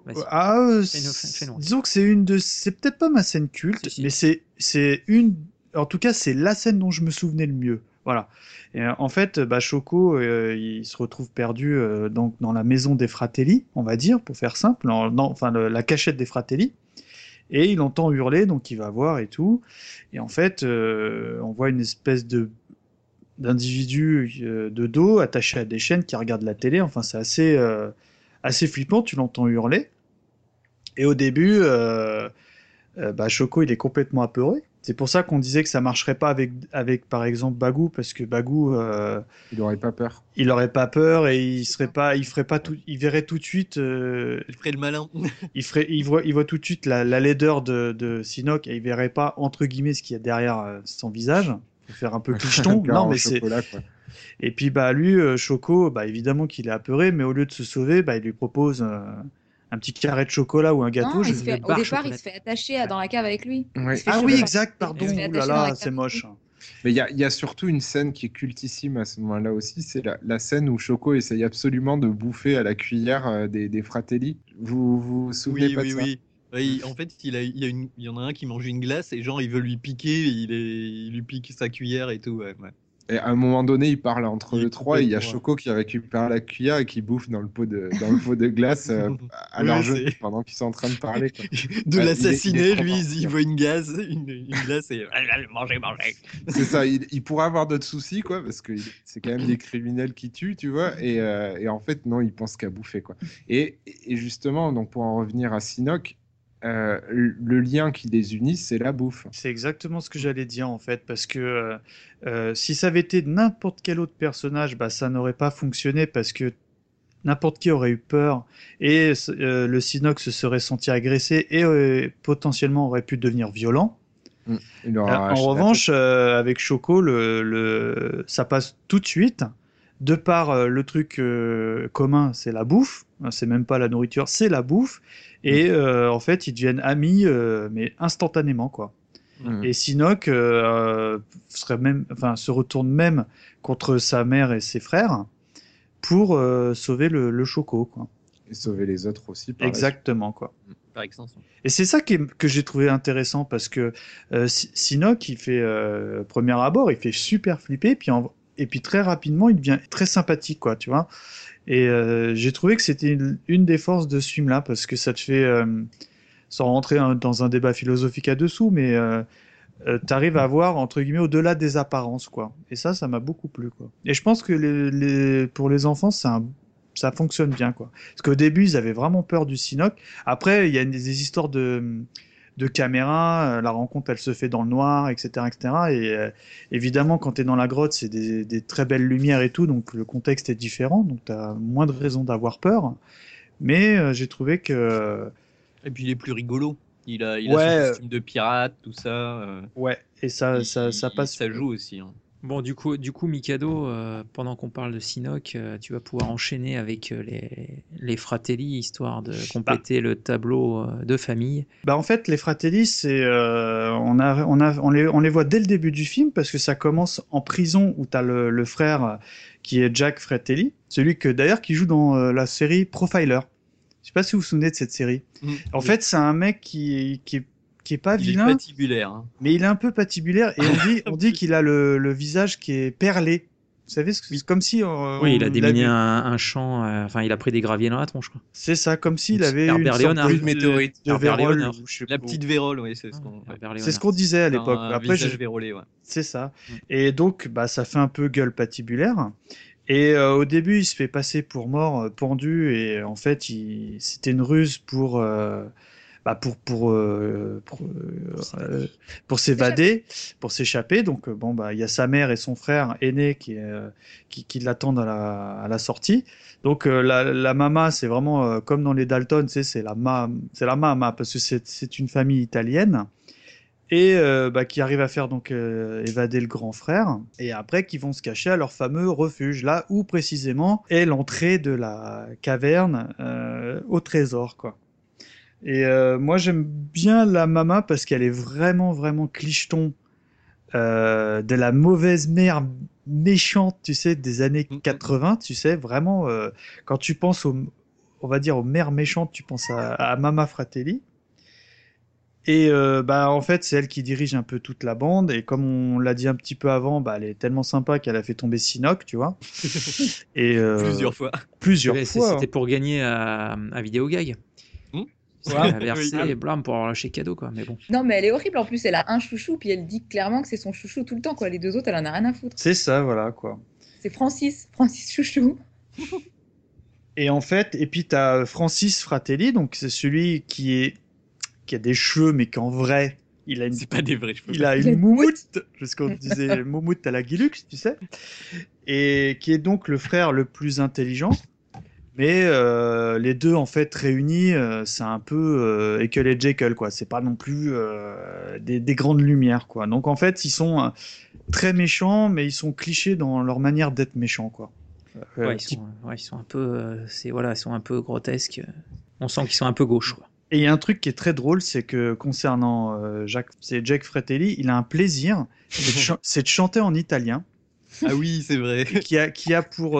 E: Disons que c'est peut-être pas ma scène culte, mais c'est une, en tout cas c'est la scène dont je me souvenais le mieux. Voilà. Et en fait, Choco, il se retrouve perdu donc dans la maison des Fratelli, on va dire, pour faire simple, la cachette des Fratelli. Et il entend hurler, donc il va voir et tout. Et en fait, on voit une espèce de d'individus de dos attachés à des chaînes qui regardent la télé. Enfin, c'est assez flippant. Tu l'entends hurler. Et au début, Choco, il est complètement apeuré. C'est pour ça qu'on disait que ça marcherait pas avec par exemple Bagou, parce que Bagou,
D: Il aurait pas peur.
E: il aurait pas peur et il verrait tout de suite,
C: Il ferait le malin.
E: il voit tout de suite la laideur de Sinoc et il verrait pas entre guillemets ce qu'il y a derrière son visage. Pour faire un peu clicheton.
D: Cœur
E: Non,
D: en
E: mais
D: chocolat, quoi.
E: Et puis lui, Choco, évidemment qu'il est apeuré, mais au lieu de se sauver, il lui propose un petit carré de chocolat ou un gâteau.
B: Non,
E: je-
B: au départ, il se fait attacher dans la cave avec lui.
D: Ouais.
B: Il se fait
E: Ah
B: choper
E: oui,
B: par-
E: exact,
B: il
E: pardon.
B: se fait
E: Ouh
B: attacher
E: là
B: dans la
E: là,
B: cave
E: c'est
B: avec
E: moche.
B: lui.
D: Mais il y a surtout une scène qui est cultissime à ce moment-là aussi, c'est la scène où Choco essaye absolument de bouffer à la cuillère des Fratelli. Vous souvenez
C: Oui,
D: pas
C: oui,
D: de ça?
C: oui. Oui, en fait, il y en a un qui mange une glace et genre il veut lui piquer, il lui pique sa cuillère et tout. Ouais.
D: Et à un moment donné, il parle entre
C: Il est
D: eux trois et il y a
C: complètement-
D: Choco qui récupère la cuillère et qui bouffe dans le pot de glace à
C: Oui,
D: leur
C: c'est-
D: jeu pendant qu'ils sont en train de parler, quoi.
C: De
D: Ouais,
C: l'assassiner,
D: il est trop
C: lui,
D: fort,
C: il
D: ce
C: voit une glace et manger.
D: C'est ça, il pourrait avoir d'autres soucis, quoi, parce que c'est quand même des criminels qui tuent, tu vois, et en fait, non, il pense qu'à bouffer, quoi. Et justement, donc pour en revenir à Sinoc, le lien qui les unit, c'est la bouffe.
E: C'est exactement ce que j'allais dire en fait, parce que si ça avait été n'importe quel autre personnage, ça n'aurait pas fonctionné parce que n'importe qui aurait eu peur et le Sinoc se serait senti agressé et potentiellement aurait pu devenir violent.
D: Il leur
E: En
D: arrache la
E: revanche, avec Choco, ça passe tout de suite. De par le truc commun, c'est la bouffe. C'est même pas la nourriture, c'est la bouffe. Et en fait, ils deviennent amis, mais instantanément, quoi.
D: tête.
E: Et Sinoc se retourne même contre sa mère et ses frères pour sauver le Choco, quoi.
D: Et sauver les autres aussi. Par la
E: Exactement, quoi.
C: Par extension.
E: Et c'est ça que j'ai trouvé intéressant parce que Sinoc, il fait premier abord, il fait super flipper, et puis très rapidement, il devient très sympathique, quoi, tu vois. Et j'ai trouvé que c'était une des forces de ce film-là parce que ça te fait, sans rentrer dans un débat philosophique à dessous, mais t'arrives à voir entre guillemets au-delà des apparences, quoi. Et ça m'a beaucoup plu, quoi. Et je pense que pour les enfants, ça fonctionne bien, quoi. Parce qu'au début, ils avaient vraiment peur du Sinoc. Après, il y a des histoires de caméra, la rencontre, elle se fait dans le noir, etc., etc. Et évidemment, quand tu es dans la grotte, c'est des très belles lumières et tout, donc le contexte est différent, donc tu as moins de raisons d'avoir peur. Mais j'ai trouvé que...
C: Et puis il est plus rigolo. Il a
E: Ouais,
C: son costume de pirate, tout ça.
E: Ouais, et ça passe...
C: Ça joue aussi. Hein.
A: Bon, du coup Mikado, pendant qu'on parle de Sinoc, tu vas pouvoir enchaîner avec les Fratelli, histoire de compléter le tableau de famille.
E: En fait, les Fratelli, on les voit dès le début du film parce que ça commence en prison où tu as le frère qui est Jack Fratelli, celui d'ailleurs qui joue dans la série Profiler. Je sais pas si vous vous souvenez de cette série. En fait, c'est un mec qui est pas
C: Il
E: vilain,
C: est patibulaire. Hein.
E: mais il est un peu patibulaire et on dit qu'il a le visage qui est perlé. Vous savez, c'est comme si...
A: Oui, il a déminé un champ, il a pris des graviers dans la tronche, quoi.
E: C'est ça, comme s'il avait
A: Herbert
E: une sorte
A: Léonard.
E: de
C: Météorite.
E: de
A: Herbert
E: vérole,
A: Léonard.
E: ou je sais
C: La
E: pas.
C: petite vérole, oui, c'est ce
E: C'est ce qu'on disait à l'époque. Après,
C: visage vérolé, ouais.
E: c'est ça. Et donc, ça fait un peu gueule patibulaire. Et au début, il se fait passer pour mort, pendu, et en fait, c'était une ruse pour s'évader, pour s'échapper. Donc, il y a sa mère et son frère aîné qui l'attendent à la sortie. Donc, la mama, c'est vraiment comme dans les Dalton, tu sais, c'est la mama, parce que c'est une famille italienne. Et qui arrivent à faire donc évader le grand frère, et après qui vont se cacher à leur fameux refuge, là où précisément est l'entrée de la caverne au trésor, quoi. Et moi j'aime bien la mama parce qu'elle est vraiment vraiment clicheton, de la mauvaise mère méchante, tu sais, des années 80, tu sais, vraiment quand tu penses on va dire aux mères méchantes, tu penses à Mama Fratelli. Et en fait, c'est elle qui dirige un peu toute la bande. Et comme on l'a dit un petit peu avant, elle est tellement sympa qu'elle a fait tomber Sinoc, tu vois. Et
C: Plusieurs fois.
E: Plusieurs
A: Ouais,
E: fois.
A: C'était pour gagner à Vidéogag. Elle a versé et blâme pour avoir lâché cadeau, quoi. Mais bon.
B: Non, mais elle est horrible. En plus, elle a un chouchou, puis elle dit clairement que c'est son chouchou tout le temps, quoi. Les deux autres, elle en a rien à foutre.
E: C'est ça, voilà, quoi.
B: C'est Francis Chouchou.
E: Et en fait, et puis t'as Francis Fratelli, donc c'est celui qui a des cheveux, mais qu'en vrai, il a une,
C: C'est pas des vrais cheveux.
E: il a une moumoute, parce qu'on disait moumoute à la Guilux, tu sais, et qui est donc le frère le plus intelligent. Mais les deux en fait réunis, c'est un peu Ekel et Jekyll, quoi. C'est pas non plus des grandes lumières, quoi. Donc en fait, ils sont très méchants, mais ils sont clichés dans leur manière d'être méchants, quoi.
A: Ils sont un peu, ils sont un peu grotesques. On sent qu'ils sont un peu gauche, quoi.
E: Et il y a un truc qui est très drôle, c'est que concernant Jack Fratelli, il a un plaisir, c'est de chanter en italien.
C: Ah oui, c'est vrai.
E: qui a pour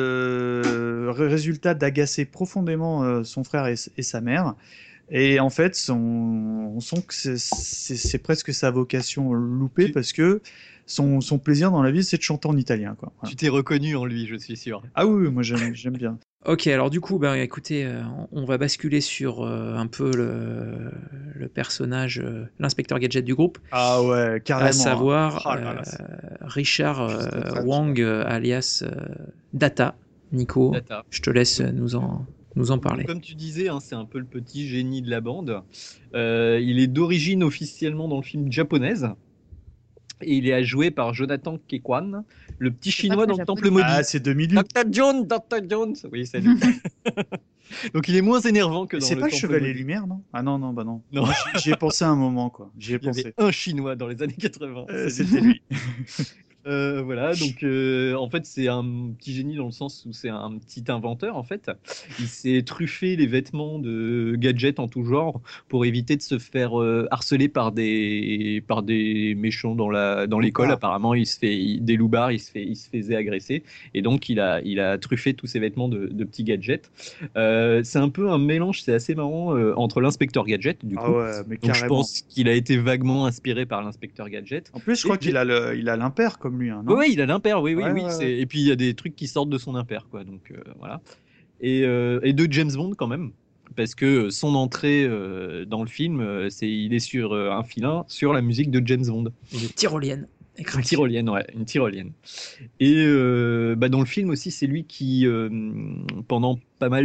E: résultat d'agacer profondément son frère et sa mère. Et en fait, on sent que c'est presque sa vocation loupée parce que son plaisir dans la vie, c'est de chanter en italien, quoi. Voilà.
C: Tu t'es reconnu en lui, je suis sûr.
E: Ah oui, moi j'aime bien.
A: Ok, alors du coup, écoutez, on va basculer sur un peu le personnage, l'inspecteur gadget du groupe.
E: Ah ouais, carrément.
A: À savoir
E: Oh
A: Richard Wang, alias Data. Nico,
C: Data.
A: je te laisse nous en parler.
C: Comme tu disais, hein, c'est un peu le petit génie de la bande. Il est d'origine officiellement dans le film japonaise. Et il est joué par Jonathan Kekwan, le petit chinois dans le Temple Maudit.
E: Ah, c'est 2008.
C: Dr. Jones. Oui, c'est lui. Donc il est moins énervant que dans le
E: C'est pas le
C: Temple
E: Chevalier
C: Maudit.
E: Lumière, non? Ah non, bah non.
C: Non.
E: J'y ai pensé un moment, quoi. J'y ai
C: Il y avait
E: pensé.
C: un chinois dans les années 80.
E: C'était lui.
C: Voilà, donc en fait c'est un petit génie dans le sens où c'est un petit inventeur en fait. Il s'est truffé les vêtements de gadgets en tout genre pour éviter de se faire harceler par des méchants dans l'école. Apparemment des loupards, il se faisait agresser et donc il a truffé tous ses vêtements de petits gadgets. C'est un peu un mélange, c'est assez marrant entre l'inspecteur gadget du coup.
E: Ah ouais, mais
C: Donc
E: carrément.
C: je pense qu'il a été vaguement inspiré par l'inspecteur gadget.
E: En plus, je crois qu'il a l'impair comme lui, hein, non?
C: Oui, il a l'impair, oui.
E: Ouais.
C: Et puis il y a des trucs qui sortent de son impair, quoi. Donc voilà. Et de James Bond quand même, parce que son entrée dans le film, il est sur un filin sur la musique de James Bond.
A: Une tyrolienne.
C: Une tyrolienne, ouais, une tyrolienne. Et dans le film aussi, c'est lui qui, pendant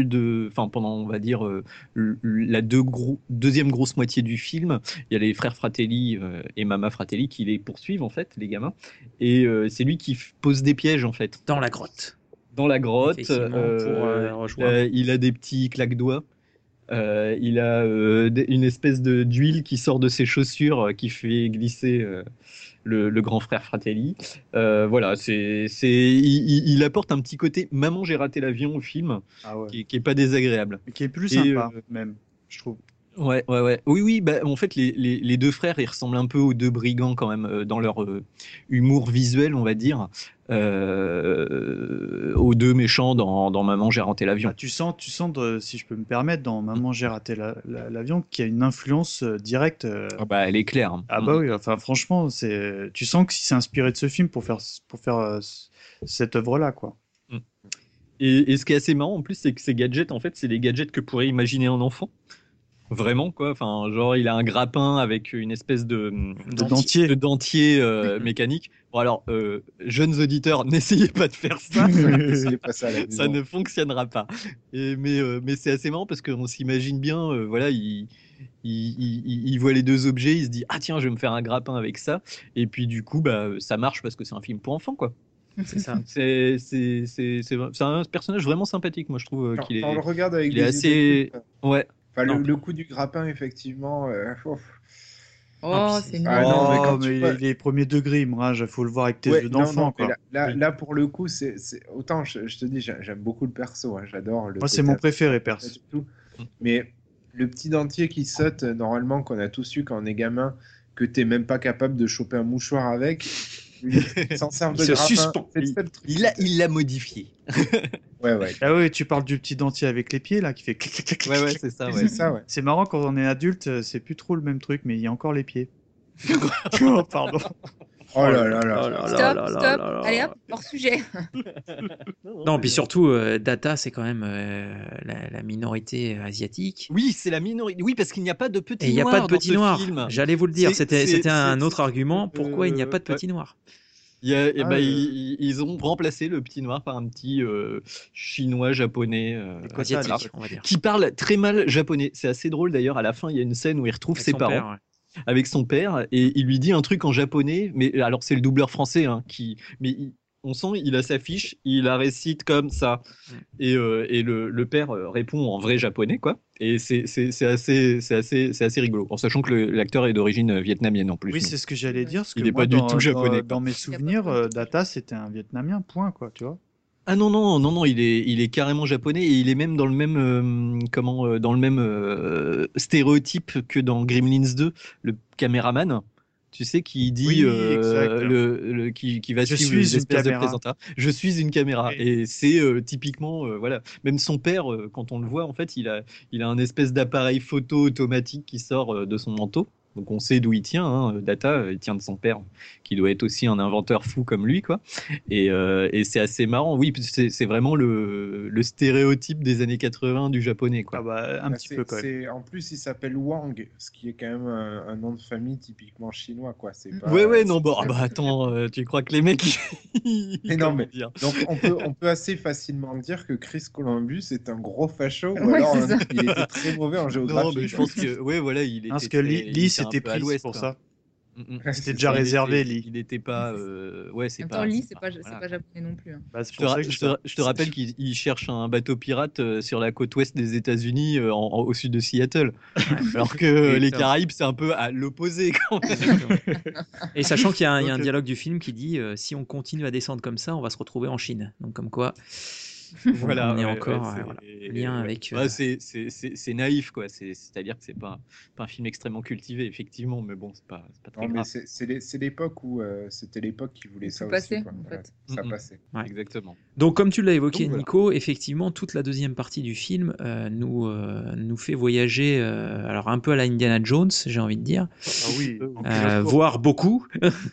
C: on va dire la deuxième grosse moitié du film, il y a les frères Fratelli et Mama Fratelli qui les poursuivent en fait, les gamins. Et c'est lui qui pose des pièges en fait.
A: Dans la grotte.
C: Dans la grotte,
A: pour rejoindre.
C: il a des petits claques-doigts. Il a une espèce d'huile qui sort de ses chaussures qui fait glisser le grand frère Fratelli. Voilà, il apporte un petit côté maman j'ai raté l'avion au film qui est pas désagréable.
E: Mais qui est plus sympa même, je trouve.
C: Ouais. Oui, en fait, les deux frères, ils ressemblent un peu aux deux brigands quand même, dans leur humour visuel, on va dire, aux deux méchants dans Maman, j'ai raté l'avion.
E: Ah, tu sens si je peux me permettre, dans Maman, j'ai raté l'avion, qu'il y a une influence directe.
C: Elle est claire. Hein.
E: Ah bah oui, enfin franchement, tu sens que s'est inspiré de ce film pour faire cette œuvre-là, quoi.
C: Et ce qui est assez marrant en plus, c'est que ces gadgets, en fait, c'est les gadgets que pourrait imaginer un enfant. Vraiment, quoi. Enfin, genre, il a un grappin avec une espèce de dentier mécanique. Bon, alors, jeunes auditeurs, n'essayez pas de faire ça. Ça ne fonctionnera pas. Mais c'est assez marrant parce qu'on s'imagine bien, voilà, il voit les deux objets, il se dit, ah tiens, je vais me faire un grappin avec ça. Et puis, du coup, ça marche parce que c'est un film pour enfants, quoi.
A: C'est ça.
C: C'est un personnage vraiment sympathique, moi, je trouve.
D: On le regarde avec
C: il est assez. Ouais.
D: Enfin, le coup du grappin, effectivement.
B: C'est nul.
E: Mais les premiers degrés, il faut le voir avec tes yeux d'enfant.
D: Là, pour le coup, c'est autant je te dis, j'aime beaucoup le perso, hein, j'adore le.
E: Moi, c'est mon préféré, perso.
D: Mais le petit dentier qui saute, normalement, qu'on a tous eu quand on est gamin, que t'es même pas capable de choper un mouchoir avec. Il s'en sert de grappin.
C: Il l'a modifié.
D: Ouais.
E: Ah oui, tu parles du petit dentier avec les pieds là qui fait clic, clic, clic.
C: Ouais, c'est ça. Ouais.
E: C'est marrant quand on est adulte, c'est plus trop le même truc, mais il y a encore les pieds. Oh, pardon.
D: Oh là là là.
E: Oh là là
B: Stop,
E: là là
B: stop.
E: là là.
B: Allez hop, hors sujet.
A: Non, puis surtout, Data, c'est quand même la minorité asiatique.
C: Oui, c'est la minorité. Oui, parce qu'il n'y a pas de
A: Et
C: petit
A: il n'y a
C: noir
A: pas de
C: dans
A: petit
C: ce
A: noir.
C: film.
A: J'allais vous le dire, c'était un
C: c'est-
A: autre argument. Pourquoi il n'y a pas de
C: ouais.
A: petit noir?
C: Eh
E: Ah,
C: ben, ils ont remplacé le petit noir par un petit chinois japonais
E: Les quotas,
A: Asiatique,
E: les
A: on va dire.
C: qui parle très mal japonais. C'est assez drôle d'ailleurs. À la fin, il y a une scène où il retrouve
A: Avec
C: ses
A: son
C: parents
A: père, ouais.
C: avec son père et il lui dit un truc en japonais. Mais alors, c'est le doubleur français on sent il a sa fiche, il la récite comme ça.
A: Mm.
C: Et le père répond en vrai japonais, quoi. Et c'est assez rigolo. En sachant que l'acteur est d'origine vietnamienne en plus.
E: Oui,
C: donc.
E: c'est ce que j'allais dire. Parce
C: Il
E: que
C: est
E: moi,
C: pas du tout japonais,
E: dans
C: quoi.
E: mes souvenirs, Data, c'était un Vietnamien, point, quoi, tu vois.
C: Ah non, il est carrément japonais et il est même dans le même dans le même stéréotype que dans Gremlins 2, le caméraman. Tu sais qui dit
E: Oui, exact.
C: qui va
E: Je
C: suivre
E: suis une
C: l'espèce de
E: caméra.
C: présentateur. Je suis une caméra
E: Oui.
C: et c'est typiquement voilà. Même son père quand on le voit en fait, il a un espèce d'appareil photo automatique qui sort de son manteau. Donc on sait d'où il tient, hein. Data, il tient de son père, qui doit être aussi un inventeur fou comme lui, quoi. Et c'est assez marrant. Oui, c'est vraiment le stéréotype des années 80 du japonais, quoi.
E: Ah bah, un petit peu quand même.
D: En plus, il s'appelle Wang, ce qui est quand même un nom de famille typiquement chinois, quoi. C'est pas.
C: Ouais, non,
D: c'est
C: bon,
D: pas-
C: bah attends, tu crois que les mecs,
D: Mais non,
C: comment
D: mais
C: dire
D: donc on peut assez facilement dire que Chris Columbus est un gros facho, ou
B: Ouais,
D: alors
B: c'est ça.
D: il était très mauvais en géographie.
C: Non, mais je pense que, ouais, voilà, il était
E: Parce que Lee
C: il était
E: c'était
C: un peu à
E: pris
C: l'ouest,
E: pour
C: quoi.
E: ça.
C: Mm.
E: C'était déjà réservé, Lee.
C: Il n'était pas, ouais,
B: En
C: c'est
B: même
C: pas.
B: temps, Lee,
C: c'est
B: c'est pas
C: voilà.
B: japonais non plus. Hein.
E: Bah, c'est
C: Je te,
E: pour ça
C: ra-
E: que je
C: je te- je te rappelle qu'il cherche un bateau pirate sur la côte ouest des États-Unis, au sud de Seattle. Alors que les
A: Exactement.
C: Caraïbes, c'est un peu à l'opposé, quand même.
A: Exactement. Et sachant qu'il y a un
C: Donc,
A: dialogue du film qui dit si on continue à descendre comme ça, on va se retrouver en Chine. Donc, comme quoi,
C: voilà,
A: on est
C: ouais,
A: encore
C: ouais,
A: voilà, lien
C: ouais.
A: avec.
C: Ouais, c'est naïf, quoi. C'est-à-dire que c'est pas un film extrêmement cultivé, effectivement, mais bon, c'est pas très
D: Non, mais
C: grave.
D: c'est l'époque où c'était l'époque qui voulait
B: Où
D: ça
B: tout passait,
D: aussi, quoi.
B: en
D: Voilà,
B: fait.
D: ça
C: Mm-mm.
D: passait.
A: Ouais.
C: Exactement.
A: Donc, comme tu l'as évoqué,
C: Donc, voilà.
A: Nico, effectivement, toute la deuxième partie du film nous fait voyager, alors un peu à la Indiana Jones, j'ai envie de dire,
E: Ah oui.
A: voire beaucoup,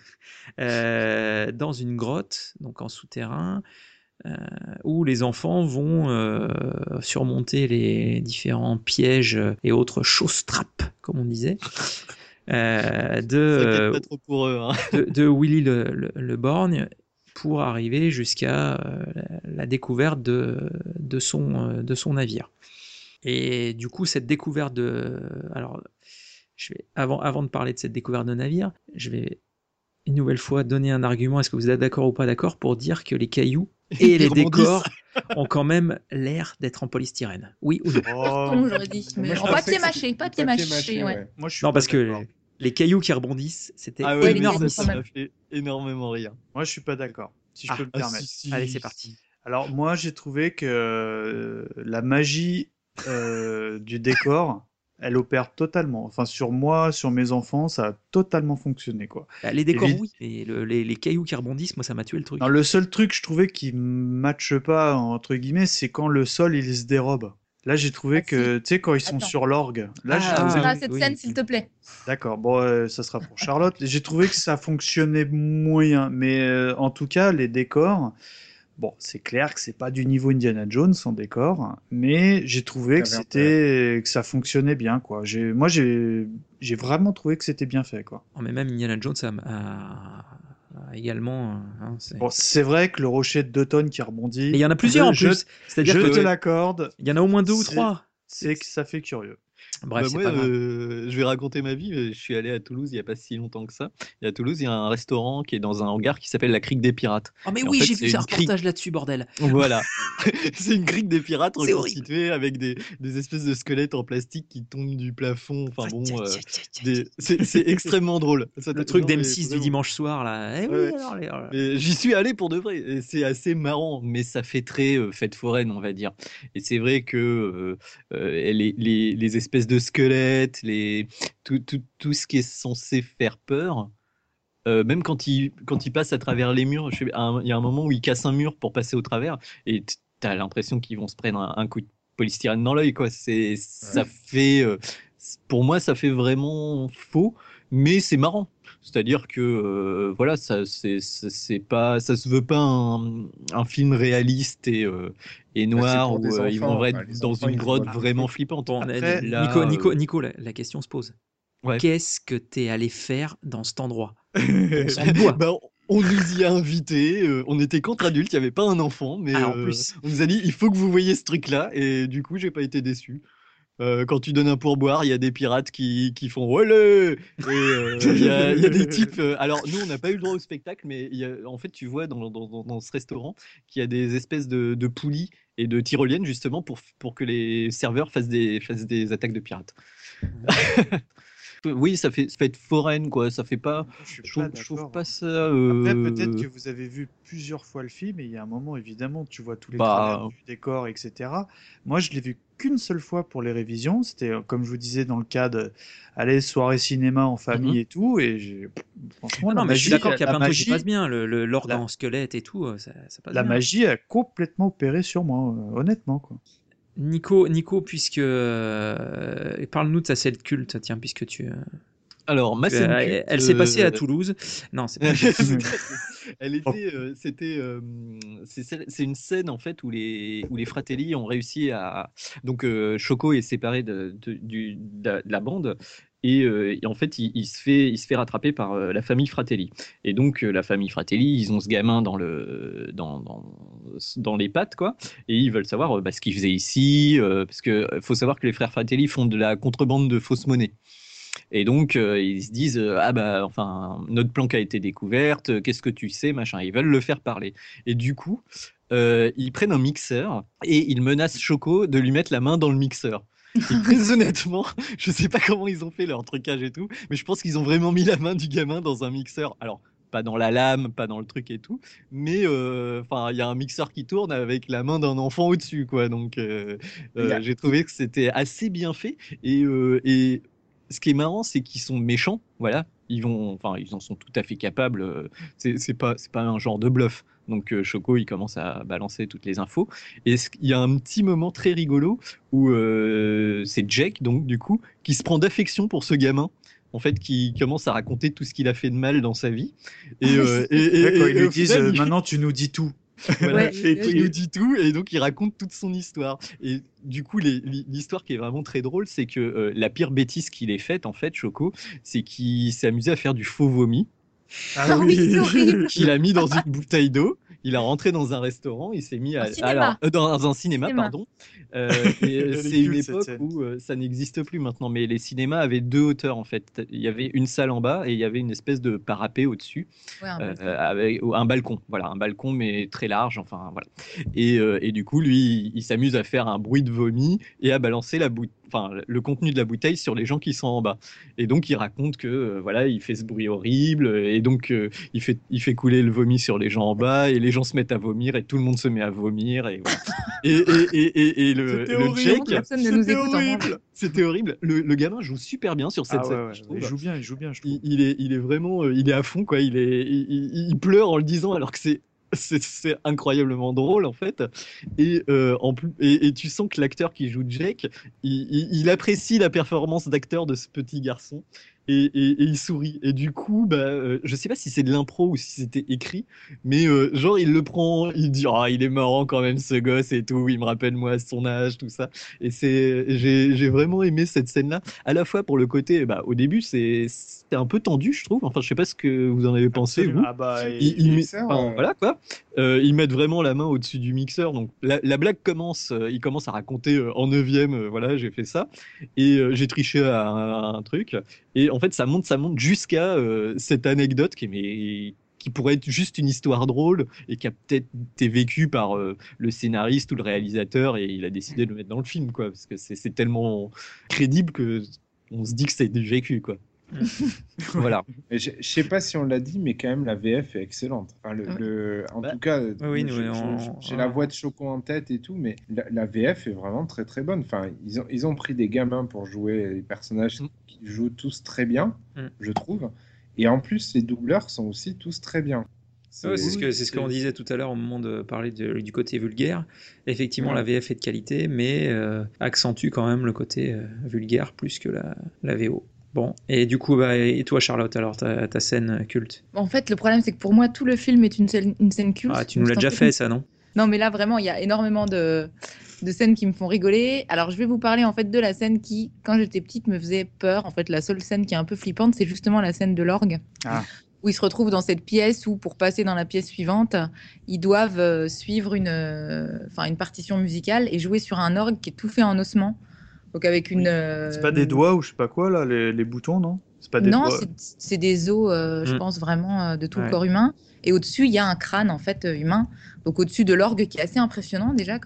A: dans une grotte, donc en souterrain, où les enfants vont surmonter les différents pièges et autres choses-trappes, comme on disait,
C: S'inquiète pas trop pour eux, hein.
A: de Willy le Borgne pour arriver jusqu'à la découverte de son navire. Et du coup, cette découverte de... Alors, avant de parler de cette découverte de navire, je vais une nouvelle fois donner un argument, est-ce que vous êtes d'accord ou pas d'accord, pour dire que les cailloux et
C: Ils
A: les
C: rebondissent.
A: décors ont quand même l'air d'être en polystyrène. Oui ou non?
B: Carton, j'aurais dit. Mais
D: Moi, je
B: en
D: pensais
B: papier
D: que
B: mâché,
D: c'était
B: papier mâché, ouais.
E: Moi, je suis
A: Non,
E: pas
A: parce que
E: d'accord.
A: les cailloux qui rebondissent, c'était
C: Ah
B: Ouais,
C: ouais,
B: les
C: mais
A: énorme.
C: ça
B: quand même.
C: m'a fait énormément rire.
E: Moi, je suis pas d'accord. Si je peux me permettre.
C: si.
A: Allez, c'est parti.
E: Alors, moi, j'ai trouvé que la magie du décor, elle opère totalement. Enfin, sur moi, sur mes enfants, ça a totalement fonctionné, quoi.
A: Bah, les décors,
E: Évid-
A: oui, et les cailloux qui rebondissent, moi, ça m'a tué le truc.
E: Non, le seul truc, je trouvais qui matche pas, entre guillemets, c'est quand le sol, il se dérobe. Là, j'ai trouvé
B: Ah,
E: que, tu sais, quand ils sont
B: Attends.
E: sur l'orgue, là, j'ai
A: Ah,
E: trouvé...
B: Ah,
A: oui,
B: cette
A: oui.
B: scène, s'il te plaît.
E: D'accord, bon, ça sera pour Charlotte. J'ai trouvé que ça fonctionnait moyen, mais en tout cas, les décors, bon, c'est clair que c'est pas du niveau Indiana Jones en décor, mais j'ai trouvé que
D: T'avais
E: que ça fonctionnait bien, quoi. Moi, j'ai vraiment trouvé que c'était bien fait, quoi.
A: Oh, mais même Indiana Jones a également. Hein,
E: Bon, c'est vrai que le rocher de 2 tonnes qui rebondit.
A: Mais il y en a plusieurs en plus. C'est-à-dire
E: Je
A: que
E: te l'accorde.
A: il y en a au moins 2 ou
E: C'est-
A: 3.
E: C'est que ça fait curieux.
A: Bref,
C: Bah
A: c'est
C: moi,
A: pas grave.
C: je vais raconter ma vie. Je suis allé à Toulouse il n'y a pas si longtemps que ça. Et à Toulouse, il y a un restaurant qui est dans un hangar qui s'appelle la Crique des Pirates.
A: Oh, mais
C: Et en
A: oui,
C: fait,
A: j'ai
C: c'est
A: vu un
C: une crique.
A: reportage là-dessus, bordel.
C: Voilà. C'est une crique des pirates
A: C'est
C: reconstituée avec des espèces de squelettes en plastique qui tombent du plafond. Enfin bon, c'est extrêmement drôle.
A: Le truc
C: Non, mais
A: d'M6 du
C: vraiment.
A: dimanche soir, là. Eh oui,
C: Ouais.
A: alors,
C: Mais j'y suis allé pour de vrai. Et c'est assez marrant, mais ça fait très fête foraine, on va dire. Et c'est vrai que les espèces de squelettes, tout ce qui est censé faire peur, même quand il passe à travers les murs, il y a un moment où il casse un mur pour passer au travers, et t'as l'impression qu'ils vont se prendre un coup de polystyrène dans l'œil, quoi. Ça fait, pour moi, ça fait vraiment faux, mais c'est marrant. C'est-à-dire que voilà, c'est pas, ça se veut pas un film réaliste et noir
D: pour
C: où
D: des
C: ils vont
D: enfants,
C: être
D: les
C: dans
D: enfants,
C: une
D: ils
C: grotte
D: voient
C: vraiment flippante.
A: Bon,
E: Après,
A: Nico, la question se pose.
C: Ouais.
A: Qu'est-ce que t'es allé faire dans cet endroit? On s'en boit.
C: Bah, on nous y a invités, on était qu'entre adultes, il n'y avait pas un enfant, mais
A: Ah, en plus.
C: on nous a dit il faut que vous voyez ce truc-là, et du coup j'ai pas été déçu. Quand tu donnes un pourboire, il y a des pirates qui font Olé! Et il y a des types. Alors, nous, on n'a pas eu le droit au spectacle, mais en fait, tu vois dans ce restaurant qu'il y a des espèces de poulies et de tyroliennes, justement, pour que les serveurs fassent des attaques de pirates. Oui, ça fait être foraine, quoi. Ça fait pas. Je trouve pas ça.
E: Après, peut-être que vous avez vu plusieurs fois le film et il y a un moment, évidemment, tu vois tous les travers du décor, etc. Moi, je l'ai vu qu'une seule fois pour les révisions. C'était, comme je vous disais, dans le cadre aller soirée cinéma en famille et tout. Et franchement,
A: Non, mais je suis d'accord qu'il y a plein de trucs qui
E: magie,
A: passent bien. L'orgue en squelette et tout, ça passe
E: la
A: bien.
E: magie a complètement opéré sur moi, honnêtement, quoi.
A: Nico, puisque parle-nous de ta scène culte, tiens, puisque tu.
C: Alors, ma scène culte,
A: elle s'est passée à Toulouse. Non, c'est pas.
C: Elle était, c'est une scène en fait où les Fratelli ont réussi à. Donc, Choco est séparé de la bande. Et en fait, il se fait rattraper par la famille Fratelli. Et donc, la famille Fratelli, ils ont ce gamin dans les pattes, quoi. Et ils veulent savoir ce qu'il faisait ici. Parce que faut savoir que les frères Fratelli font de la contrebande de fausses monnaies. Et donc, ils se disent enfin, notre planque a été découverte, qu'est-ce que tu sais, machin. Ils veulent le faire parler. Et du coup, ils prennent un mixeur et ils menacent Choco de lui mettre la main dans le mixeur. Et très honnêtement, je sais pas comment ils ont fait leur trucage et tout, mais je pense qu'ils ont vraiment mis la main du gamin dans un mixeur. Alors, pas dans la lame, pas dans le truc et tout, mais enfin, il y a un mixeur qui tourne avec la main d'un enfant au-dessus, quoi. Donc, j'ai trouvé que c'était assez bien fait. Et ce qui est marrant, c'est qu'ils sont méchants, voilà. Ils en sont tout à fait capables. C'est pas un genre de bluff. Donc Choco, il commence à balancer toutes les infos. Et il y a un petit moment très rigolo où c'est Jake, donc du coup, qui se prend d'affection pour ce gamin. En fait, qui commence à raconter tout ce qu'il a fait de mal dans sa vie. Et
E: quand ils lui disent
C: final,
E: maintenant tu nous dis tout.
C: Voilà, il nous dit tout et donc il raconte toute son histoire. Et du coup, l'histoire qui est vraiment très drôle, c'est que la pire bêtise qu'il ait faite, en fait, Choco, c'est qu'il s'est amusé à faire du faux vomi.
B: Ah oui, c'est horrible.
C: Il a mis dans une bouteille d'eau. Il a rentré dans un restaurant. Il s'est mis dans un cinéma, pardon. Et c'est une époque où ça n'existe plus maintenant. Mais les cinémas avaient deux hauteurs en fait. Il y avait une salle en bas et il y avait une espèce de parapet au-dessus, avec un balcon. Voilà, un balcon mais très large. Enfin voilà. Et du coup, lui, il s'amuse à faire un bruit de vomi et à balancer le contenu de la bouteille sur les gens qui sont en bas. Et donc il raconte que voilà, il fait ce bruit horrible et donc il fait couler le vomi sur les gens en bas et les gens se mettent à vomir et tout le monde se met à vomir et voilà. et le Jake, c'était horrible. Le gamin joue super bien sur cette scène. Je trouve.
E: Il joue bien, je trouve.
C: Il est vraiment, il est à fond quoi. Il pleure en le disant alors que c'est incroyablement drôle en fait et tu sens que l'acteur qui joue Jake il apprécie la performance d'acteur de ce petit garçon et il sourit et du coup je sais pas si c'est de l'impro ou si c'était écrit mais genre il le prend, il dit il est marrant quand même ce gosse et tout, il me rappelle moi à son âge tout ça et j'ai vraiment aimé cette scène là à la fois pour le côté au début c'était un peu tendu je trouve, enfin je sais pas ce que vous en avez pensé vous. Voilà quoi. Ils mettent vraiment la main au-dessus du mixeur. Donc la blague commence, il commence à raconter en neuvième, voilà, j'ai fait ça. Et j'ai triché à un truc. Et en fait, ça monte jusqu'à cette anecdote qui pourrait être juste une histoire drôle et qui a peut-être été vécue par le scénariste ou le réalisateur et il a décidé de le mettre dans le film, quoi. Parce que c'est tellement crédible que on se dit que c'est du vécu, quoi. Voilà.
D: Je sais pas si on l'a dit, mais quand même la VF est excellente. Enfin, en tout cas, j'ai la voix de Choco en tête et tout, mais la VF est vraiment très très bonne. Enfin, ils ont pris des gamins pour jouer les personnages qui jouent tous très bien, je trouve. Et en plus, les doubleurs sont aussi tous très bien.
A: C'est ce qu'on disait tout à l'heure au moment de parler du côté vulgaire. Effectivement, la VF est de qualité, mais accentue quand même le côté vulgaire plus que la VO. Bon, et du coup, et toi, Charlotte, alors, ta scène culte?
B: En fait, le problème, c'est que pour moi, tout le film est une scène culte.
A: Ah, tu nous
B: Donc,
A: l'as
B: c'est un
A: déjà
B: peu
A: fait, ça, non?
B: Non, mais là, vraiment, il y a énormément de scènes qui me font rigoler. Alors, je vais vous parler en fait de la scène qui, quand j'étais petite, me faisait peur. En fait, la seule scène qui est un peu flippante, c'est justement la scène de l'orgue,
E: Ah.
B: où ils se retrouvent dans cette pièce où, pour passer dans la pièce suivante, ils doivent suivre une partition musicale et jouer sur un orgue qui est tout fait en ossement. Donc, avec une.
E: C'est pas des doigts ou je sais pas quoi, là, les boutons, non? C'est pas des
B: Non,
E: doigts.
B: c'est des os, je
A: Mm.
B: pense vraiment de tout le
E: Ouais.
B: corps humain. Et au-dessus, il y a un crâne en fait humain. Donc au-dessus de l'orgue, qui est assez impressionnant déjà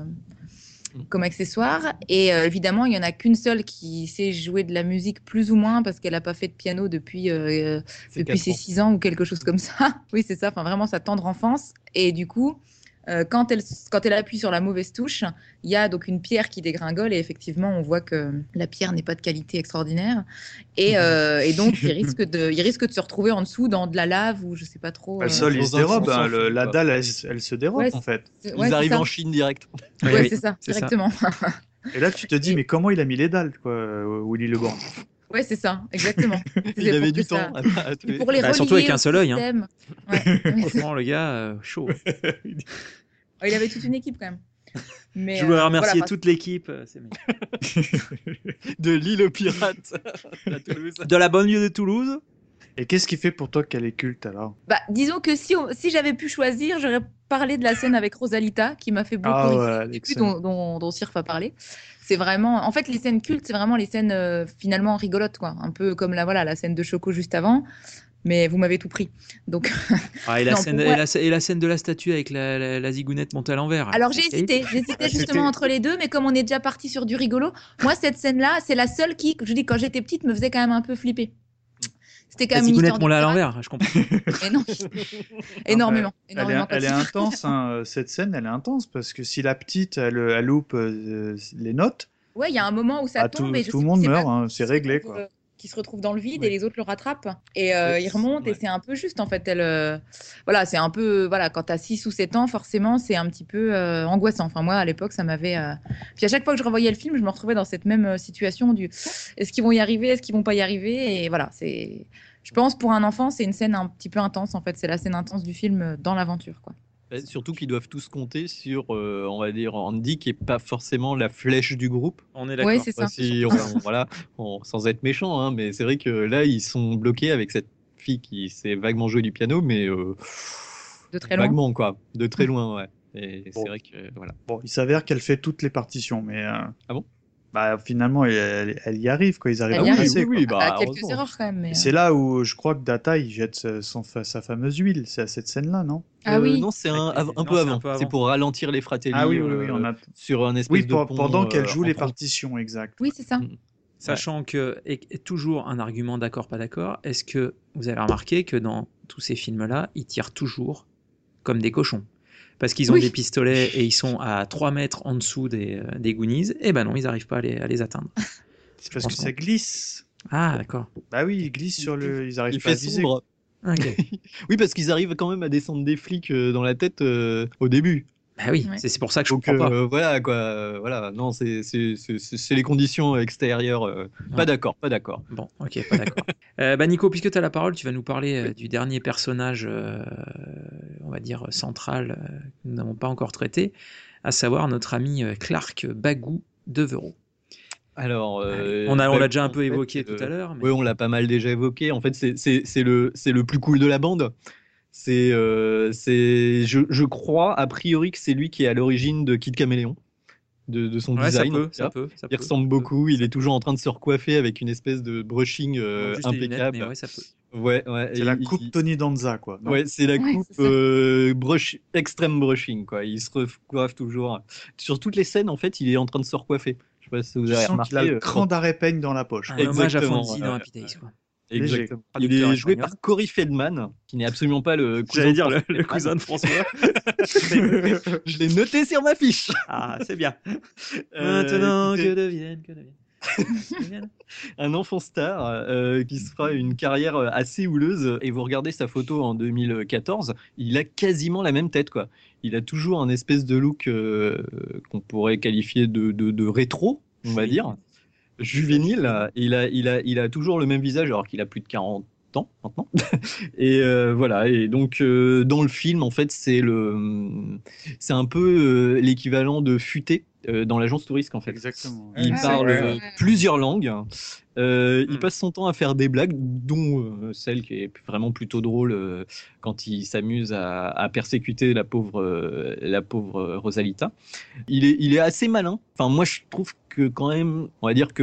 B: comme accessoire. Et évidemment, il y en a qu'une seule qui sait jouer de la musique plus ou moins parce qu'elle n'a pas fait de piano depuis
C: C'est
B: depuis ses
C: 4 ans.
B: 6 ans ou quelque chose comme ça. Oui, c'est ça. Enfin, vraiment sa tendre enfance. Et du coup, quand elle appuie sur la mauvaise touche, il y a donc une pierre qui dégringole et effectivement, on voit que la pierre n'est pas de qualité extraordinaire et donc il risque de se retrouver en dessous dans de la lave ou je sais pas trop.
E: Bah, le sol, il se
C: Dans un
E: dérobe,
C: sens,
E: hein,
C: on s'en fout,
E: la
C: quoi.
E: dalle, elle se dérobe,
B: Ouais,
E: en fait.
B: Ouais,
C: Ils
B: c'est
C: arrivent
B: ça.
C: en Chine direct.
A: Oui,
B: Ouais,
A: oui,
B: c'est ça,
A: c'est ça.
B: directement.
E: Et là, tu te dis,
B: Et-
E: mais comment il a mis les dalles, quoi, Willy Legrand?
B: Ouais, c'est ça, exactement.
C: Il
B: C'est
C: avait
B: pour
C: du
B: que ça-
C: temps à
B: Et
C: tuer.
B: pour les
A: Bah, surtout avec
B: relier
A: un
B: au
A: seul œil, hein.
B: système. Ouais.
A: Franchement, le gars, chaud.
B: Oh, il avait toute une équipe quand même. Mais,
A: Je voudrais remercier
B: voilà,
A: toute l'équipe c'est magnifique.
C: De l'île aux pirates à Toulouse.
A: de la banlieue de Toulouse.
E: Et qu'est-ce qui fait pour toi qu'elle est culte, alors?
B: Bah, disons que si j'avais pu choisir, j'aurais parlé de la scène avec Rosalita, qui m'a fait beaucoup
E: Ah
B: rigoler
E: ouais,
B: au début,
E: excellent.
B: dont Sirf a parlé. C'est vraiment, en fait, les scènes cultes, c'est vraiment les scènes finalement rigolotes, quoi. Un peu comme la scène de Choco juste avant. Mais vous m'avez tout pris. Donc,
A: Ah, et la
B: Non,
A: scène,
B: pour moi-
A: et la scène de la statue avec la zigounette montée à l'envers.
B: alors
A: C'est
B: j'hésitais
E: Ah,
B: justement
E: c'était-
B: entre les deux, mais comme on est déjà parti sur du rigolo, moi cette scène-là, c'est la seule qui, je dis quand j'étais petite, me faisait quand même un peu flipper. C'était quand
A: La
B: même une histoire
A: zigounette
B: de
A: montée à
B: pirate.
A: l'envers, je comprends.
B: Et non, énormément, énormément.
E: Elle est intense, hein, cette scène, elle est intense, parce que si la petite, elle loupe les notes,
B: Ouais, il y a un moment où ça
E: ah,
B: tombe
E: tout
B: et je
E: le
B: sais
E: monde
B: plus,
E: meurt,
B: pas
E: hein,
B: qui
E: c'est
B: se
E: réglé,
B: retrouve,
E: quoi.
B: qui se retrouve dans le vide
E: Ouais.
B: et les autres le rattrapent. Et il remonte et
C: Ouais.
B: c'est un peu juste en fait. Voilà, c'est un peu, voilà, quand tu as 6 ou 7 ans, forcément, c'est un petit peu angoissant. Enfin, moi, à l'époque, ça m'avait. Puis à chaque fois que je revoyais le film, je me retrouvais dans cette même situation du est-ce qu'ils vont y arriver, est-ce qu'ils vont pas y arriver. Et voilà, c'est. Je pense pour un enfant, c'est une scène un petit peu intense en fait. C'est la scène intense du film dans l'aventure, quoi.
C: Surtout qu'ils doivent tous compter sur, on va dire, Andy, qui est pas forcément la flèche du groupe.
A: On est d'accord.
B: Ouais, c'est ça.
C: Enfin, si voilà, sans être méchant, hein, mais c'est vrai que là, ils sont bloqués avec cette fille qui sait vaguement jouer du piano, mais
B: De très loin.
C: vaguement, quoi, de très loin, ouais. Et
E: Bon.
C: c'est vrai que, voilà.
E: Bon, il s'avère qu'elle fait toutes les partitions, mais...
C: Ah bon?
E: Bah, finalement, elle y arrive, quoi. Ils arrivent
B: Elle
E: à
B: y
E: le
B: arrive.
E: passer, quoi.
C: oui,
B: Elle a
C: bah,
B: quelques
C: heureusement.
B: erreurs quand même. Mais,
E: Et c'est là où je crois que Data, il jette sa fameuse huile. C'est à cette scène-là, non?
B: Ah oui.
C: Non, c'est
A: Avec
C: un
A: non,
C: peu
A: c'est
C: avant.
A: un peu avant.
C: C'est pour ralentir les Fratelli
E: Ah oui, on a...
C: sur un espèce
E: Oui,
C: de pont.
E: pendant qu'elle joue
C: en
E: les
C: pro.
E: partitions, exact.
B: Oui, c'est ça.
A: Sachant que, et toujours un argument d'accord, pas d'accord, est-ce que vous avez remarqué que dans tous ces films-là, ils tirent toujours comme des cochons? Parce qu'ils ont
B: Oui.
A: des pistolets et ils sont à 3 mètres en dessous des Goonies, et ben non, ils n'arrivent pas à les atteindre.
E: C'est parce que ça glisse.
A: Ah, d'accord.
E: Bah oui, ils glissent sur le... Ils
C: Il
E: arrivent pas à
C: fait
E: viser.
C: sombre.
A: Ok.
C: Oui, parce qu'ils arrivent quand même à descendre des flics dans la tête au début.
A: Bah oui,
B: Ouais.
A: c'est pour ça que je
C: Donc
A: comprends pas.
C: voilà quoi, voilà. Non, c'est les conditions extérieures. Pas d'accord, pas d'accord.
A: Bon, ok, pas d'accord. Bah Nico, puisque tu as la parole, tu vas nous parler du dernier personnage, on va dire, central, que nous n'avons pas encore traité, à savoir notre ami Clark Bagou Devereaux.
C: Alors,
A: On l'a
C: bah,
A: déjà un
C: en
A: peu
C: fait,
A: évoqué tout à l'heure. Mais...
C: Oui, on l'a pas mal déjà évoqué. En fait, c'est le plus cool de la bande. Je crois a priori que c'est lui qui est à l'origine de Kid Caméléon, de son
A: Ouais, ça
C: design.
A: peut,
C: tu vois.
A: ça
C: Il
A: peut.
C: ressemble beaucoup. Il est toujours en train de se recoiffer avec une espèce de brushing
A: Non, juste les lunettes,
C: impeccable.
A: mais ouais, ça peut.
C: Ouais, ouais.
E: C'est
C: Et
E: la coupe Tony Danza, quoi. non?
C: Ouais, c'est la
B: Ouais,
C: coupe
B: c'est ça.
C: extrême brushing, quoi. Il se recoiffe toujours. Sur toutes les scènes, en fait, il est en train de se recoiffer. Je sais pas si vous
E: Tu
C: avez
E: sens qu'il a
C: remarqué.
E: le cran d'arrêt peigne dans la poche.
A: Un
E: quoi.
A: hommage à
C: Exactement,
A: Fonzie
C: ouais.
A: dans Happy Days, quoi.
C: Exactement. Il
A: Traducteur
C: est joué
A: espagnol.
C: par Corey Feldman, qui n'est absolument pas le cousin
A: J'allais
C: de
A: dire
C: François
A: le
C: Feldman.
A: cousin de François.
C: Je l'ai noté sur ma fiche.
A: Ah, c'est bien. Maintenant,
C: Écoutez,
A: que devienne.
C: un enfant star qui se fera une carrière assez houleuse. Et vous regardez sa photo en 2014, il a quasiment la même tête, quoi. Il a toujours un espèce de look qu'on pourrait qualifier de rétro, on va dire. juvénile. Il a toujours le même visage alors qu'il a plus de 40 ans maintenant. Et voilà. Et donc dans le film, en fait, c'est un peu l'équivalent de Futé dans l'agence touriste en fait.
E: Exactement.
C: Il
B: Ah,
C: parle
B: ouais.
C: plusieurs langues. Il passe son temps à faire des blagues, dont celle qui est vraiment plutôt drôle quand il s'amuse à persécuter la pauvre Rosalita. Il est assez malin. Enfin, moi, je trouve que quand même, on va dire que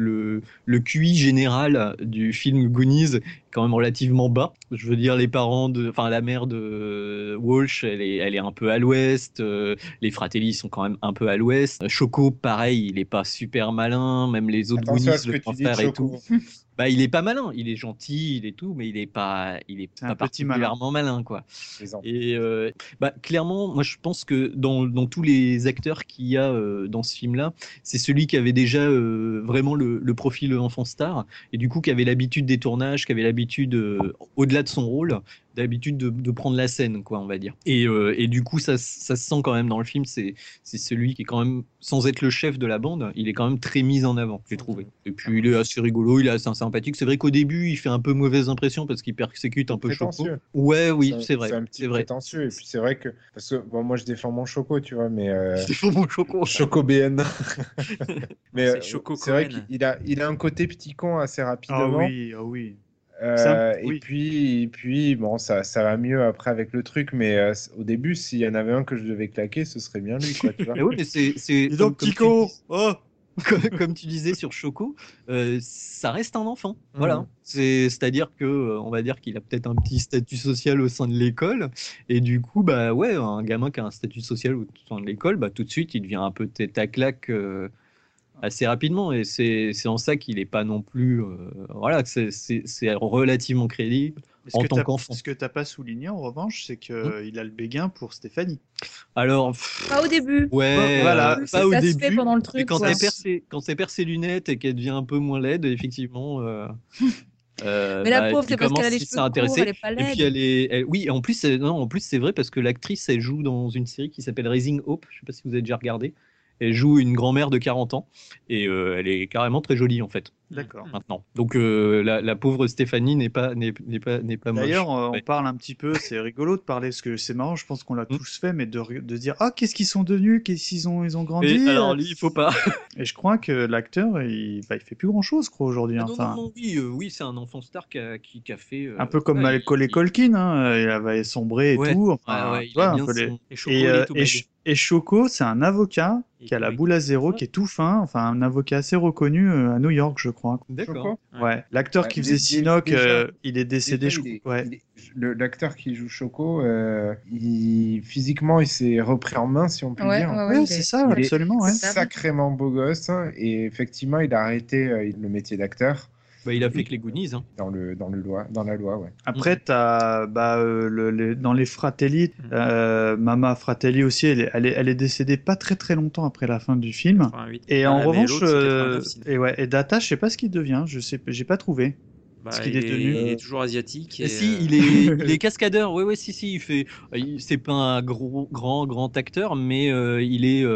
C: le QI général du film Goonies est quand même relativement bas. Je veux dire, la mère de Walsh, elle est un peu à l'ouest. Les Fratelli sont quand même un peu à l'ouest. Choco, pareil, il est pas super malin. Même les autres
D: Attention à
C: Goonies,
D: ce que
C: le
D: tu
C: grand
D: dis de
C: frère et tout.
D: Choco.
C: Bah, il est pas malin. Il est gentil, il est tout, mais il est pas
E: C'est un petit
C: particulièrement malin, quoi.
D: Les enfants.
C: Et clairement, moi je pense que dans tous les acteurs qu'il y a dans ce film-là, c'est celui qui avait déjà vraiment le profil enfant star, et du coup qui avait l'habitude des tournages, qui avait l'habitude, au-delà de son rôle, d'habitude de prendre la scène, quoi, on va dire. Et du coup, ça se sent quand même dans le film, c'est celui qui est quand même, sans être le chef de la bande, il est quand même très mis en avant, j'ai trouvé. Et puis il est assez rigolo, il est assez sympathique. C'est vrai qu'au début, il fait un peu mauvaise impression parce qu'il persécute un peu Choco.
D: Prétentieux.
C: Ouais, oui, c'est vrai.
D: C'est un petit
C: C'est vrai.
D: prétentieux. Et puis c'est vrai que. Parce que bon, moi je défends mon Choco, tu vois, mais.
C: C'est pour mon Choco.
D: Choco BN. Mais
A: C'est Choco
D: c'est vrai
A: Cohen.
D: qu'il a un côté petit con assez rapidement.
E: Ah oui.
D: Et puis, bon, ça va mieux après avec le truc, mais au début, s'il y en avait un que je devais claquer, ce serait bien lui, quoi, tu vois.
C: Mais oui, mais c'est
E: Dis donc,
C: comme
E: Tico.
C: tu
E: Oh.
C: comme tu disais sur Choco, ça reste un enfant.
D: Mhm.
C: Voilà. C'est-à-dire que, on va dire qu'il a peut-être un petit statut social au sein de l'école, et du coup, bah ouais, un gamin qui a un statut social au sein de l'école, bah tout de suite, il devient un peu tête à claque assez rapidement, et c'est en ça qu'il n'est pas non plus, voilà, que c'est relativement crédible
E: Mais
C: en tant qu'enfant.
E: ce que t'as pas souligné en revanche, c'est que il a le béguin pour Stéphanie.
C: Alors,
B: Pas au début.
C: ouais,
E: Voilà,
C: pas au
B: ça se
C: début.
B: fait pendant le
C: Mais
B: truc.
C: quand
B: quoi.
C: elle perd ses lunettes et qu'elle devient un peu moins laide, effectivement,
B: Mais la pauvre,
C: il
B: c'est parce qu'elle a les
C: commence
B: cheveux
C: à
B: courts,
C: s'intéresser.
B: elle est pas
C: Et puis
B: laide.
C: oui, en plus, non, en plus c'est vrai parce que l'actrice, elle joue dans une série qui s'appelle Raising Hope. Je sais pas si vous avez déjà regardé. Elle joue une grand-mère de 40 ans et elle est carrément très jolie en fait.
E: D'accord.
C: Maintenant. Donc la pauvre Stéphanie n'est pas moche.
E: D'ailleurs, on
C: Ouais.
E: parle un petit peu, c'est rigolo de parler, parce que c'est marrant, je pense qu'on l'a
C: Mm.
E: tous fait, mais de dire, ah, qu'est-ce qu'ils sont devenus, qu'est-ce qu'ils ont grandi.
C: Et alors lui, il faut pas.
E: Et je crois que l'acteur, il fait plus grand chose, je crois, aujourd'hui.
C: Ah,
E: hein.
C: non,
E: Enfin,
C: non, oui, c'est un enfant star qui a fait.
E: un peu comme
C: ouais,
E: Macaulay Culkin, hein, il avait sombré et
C: Ouais,
E: tout.
C: ouais,
E: Enfin,
C: ouais,
E: tu
C: il a
E: vois, un
C: bien
E: peu
C: son.
A: Et Choco, il est tout bègue.
E: et Choco, c'est un avocat
A: Il est
E: qui a
A: tout
E: la
A: bègue.
E: boule à zéro, qui est tout fin, enfin, un avocat assez reconnu à New York, je crois.
C: D'accord.
D: Choco.
E: Ouais, l'acteur
D: Ouais,
E: qui
D: il
E: faisait
D: est
E: Sinoc,
D: déjà-
E: il est décédé,
D: Déjà,
E: je crois. Ouais.
D: l'acteur qui joue Choco, physiquement, il s'est repris en main, si on peut
B: Ouais,
D: dire.
B: ouais, ouais,
E: Ouais,
B: il
E: c'est
B: est-
E: ça,
D: Il est
E: absolument, ouais.
D: sacrément beau gosse, hein, et effectivement, il a arrêté le métier d'acteur
C: Bah, il a fait que les Goonies. Hein.
D: dans la loi, ouais.
E: Après, t'as dans les Fratelli, Mama Fratelli aussi, elle est décédée pas très très longtemps après la fin du film.
A: 88.
E: Et
A: Ah,
E: en
A: mais
E: revanche,
A: l'autre, c'est 89, sinon.
E: et Data, je sais pas ce qu'il devient, j'ai pas trouvé.
A: Bah,
E: ce qu'il
A: il
E: est devenu.
A: il est toujours asiatique.
C: Et
A: Et,
C: si, il est cascadeur. Ouais, si, il fait. C'est pas un grand acteur, mais il est.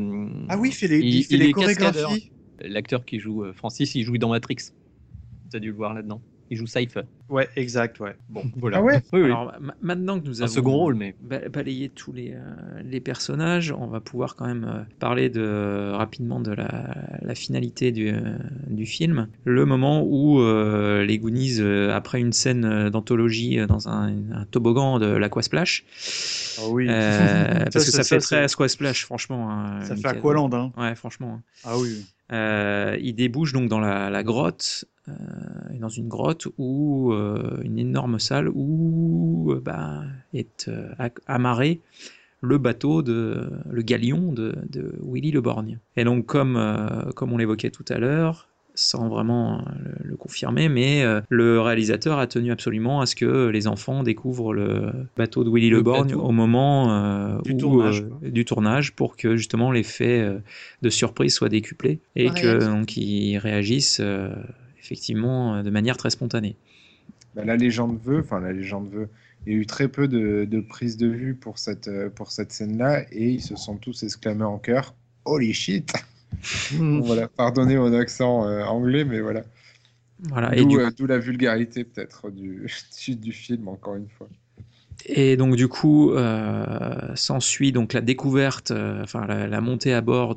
E: Ah oui, il fait
C: il
E: les
C: est cascadeur.
E: chorégraphies.
C: L'acteur qui joue Francis, il joue dans Matrix. T'as dû le voir là-dedans. Il joue Cypher.
E: Ouais, exact, ouais.
C: Bon, voilà.
D: Ah ouais.
C: Oui, oui.
A: Alors maintenant que nous
C: Un
A: avons
C: second rôle, mais.
A: balayé tous les personnages, on va pouvoir quand même parler rapidement de la finalité du film. Le moment où les Goonies, après une scène d'anthologie dans un toboggan de l'Aquasplash,
E: Ah oui.
A: parce que ça fait très
E: ça,
A: Aquasplash, franchement.
E: ça fait
A: Michael.
E: Aqualand, hein.
A: Ouais, franchement.
E: Ah oui.
A: Il débouche donc dans la grotte, dans une grotte où une énorme salle où est amarré le bateau le galion de Willy le Borgne. Et donc comme on l'évoquait tout à l'heure, sans vraiment le confirmer, mais le réalisateur a tenu absolument à ce que les enfants découvrent le bateau de Willy le Borgne
C: bateau.
A: au moment
E: Du
A: tournage pour que justement l'effet de surprise soit décuplé et que donc ils réagissent effectivement de manière très spontanée.
D: Bah, la légende veut, il y a eu très peu de prises de vue pour cette scène-là, et ils se sont tous exclamés en chœur, Holy shit! Bon, voilà, pardonnez mon accent anglais, mais voilà.
A: Voilà, et
D: D'où la vulgarité peut-être du film, encore une fois.
A: donc du coup, s'ensuit donc la découverte, enfin la montée à bord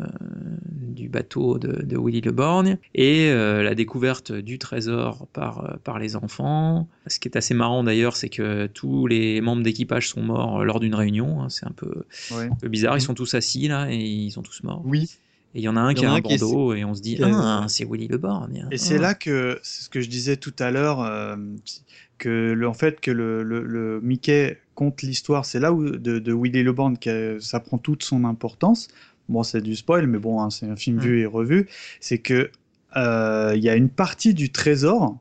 A: du bateau de Willy le Borgne et la découverte du trésor par les enfants. Ce qui est assez marrant d'ailleurs, c'est que tous les membres d'équipage sont morts lors d'une réunion. Hein, c'est un peu bizarre. Ils sont tous assis là et ils sont tous morts.
C: Oui.
A: Et il y en a un qui a un bandeau et on se dit
C: qui a-
A: c'est Willy le Borgne.
E: Et c'est là que, c'est ce que je disais tout à l'heure, que en fait que le Mickey conte l'histoire, c'est là où de Willy le Borgne que ça prend toute son importance. Bon, c'est du spoil, mais bon, hein, c'est un film vu et revu. C'est que il y a une partie du trésor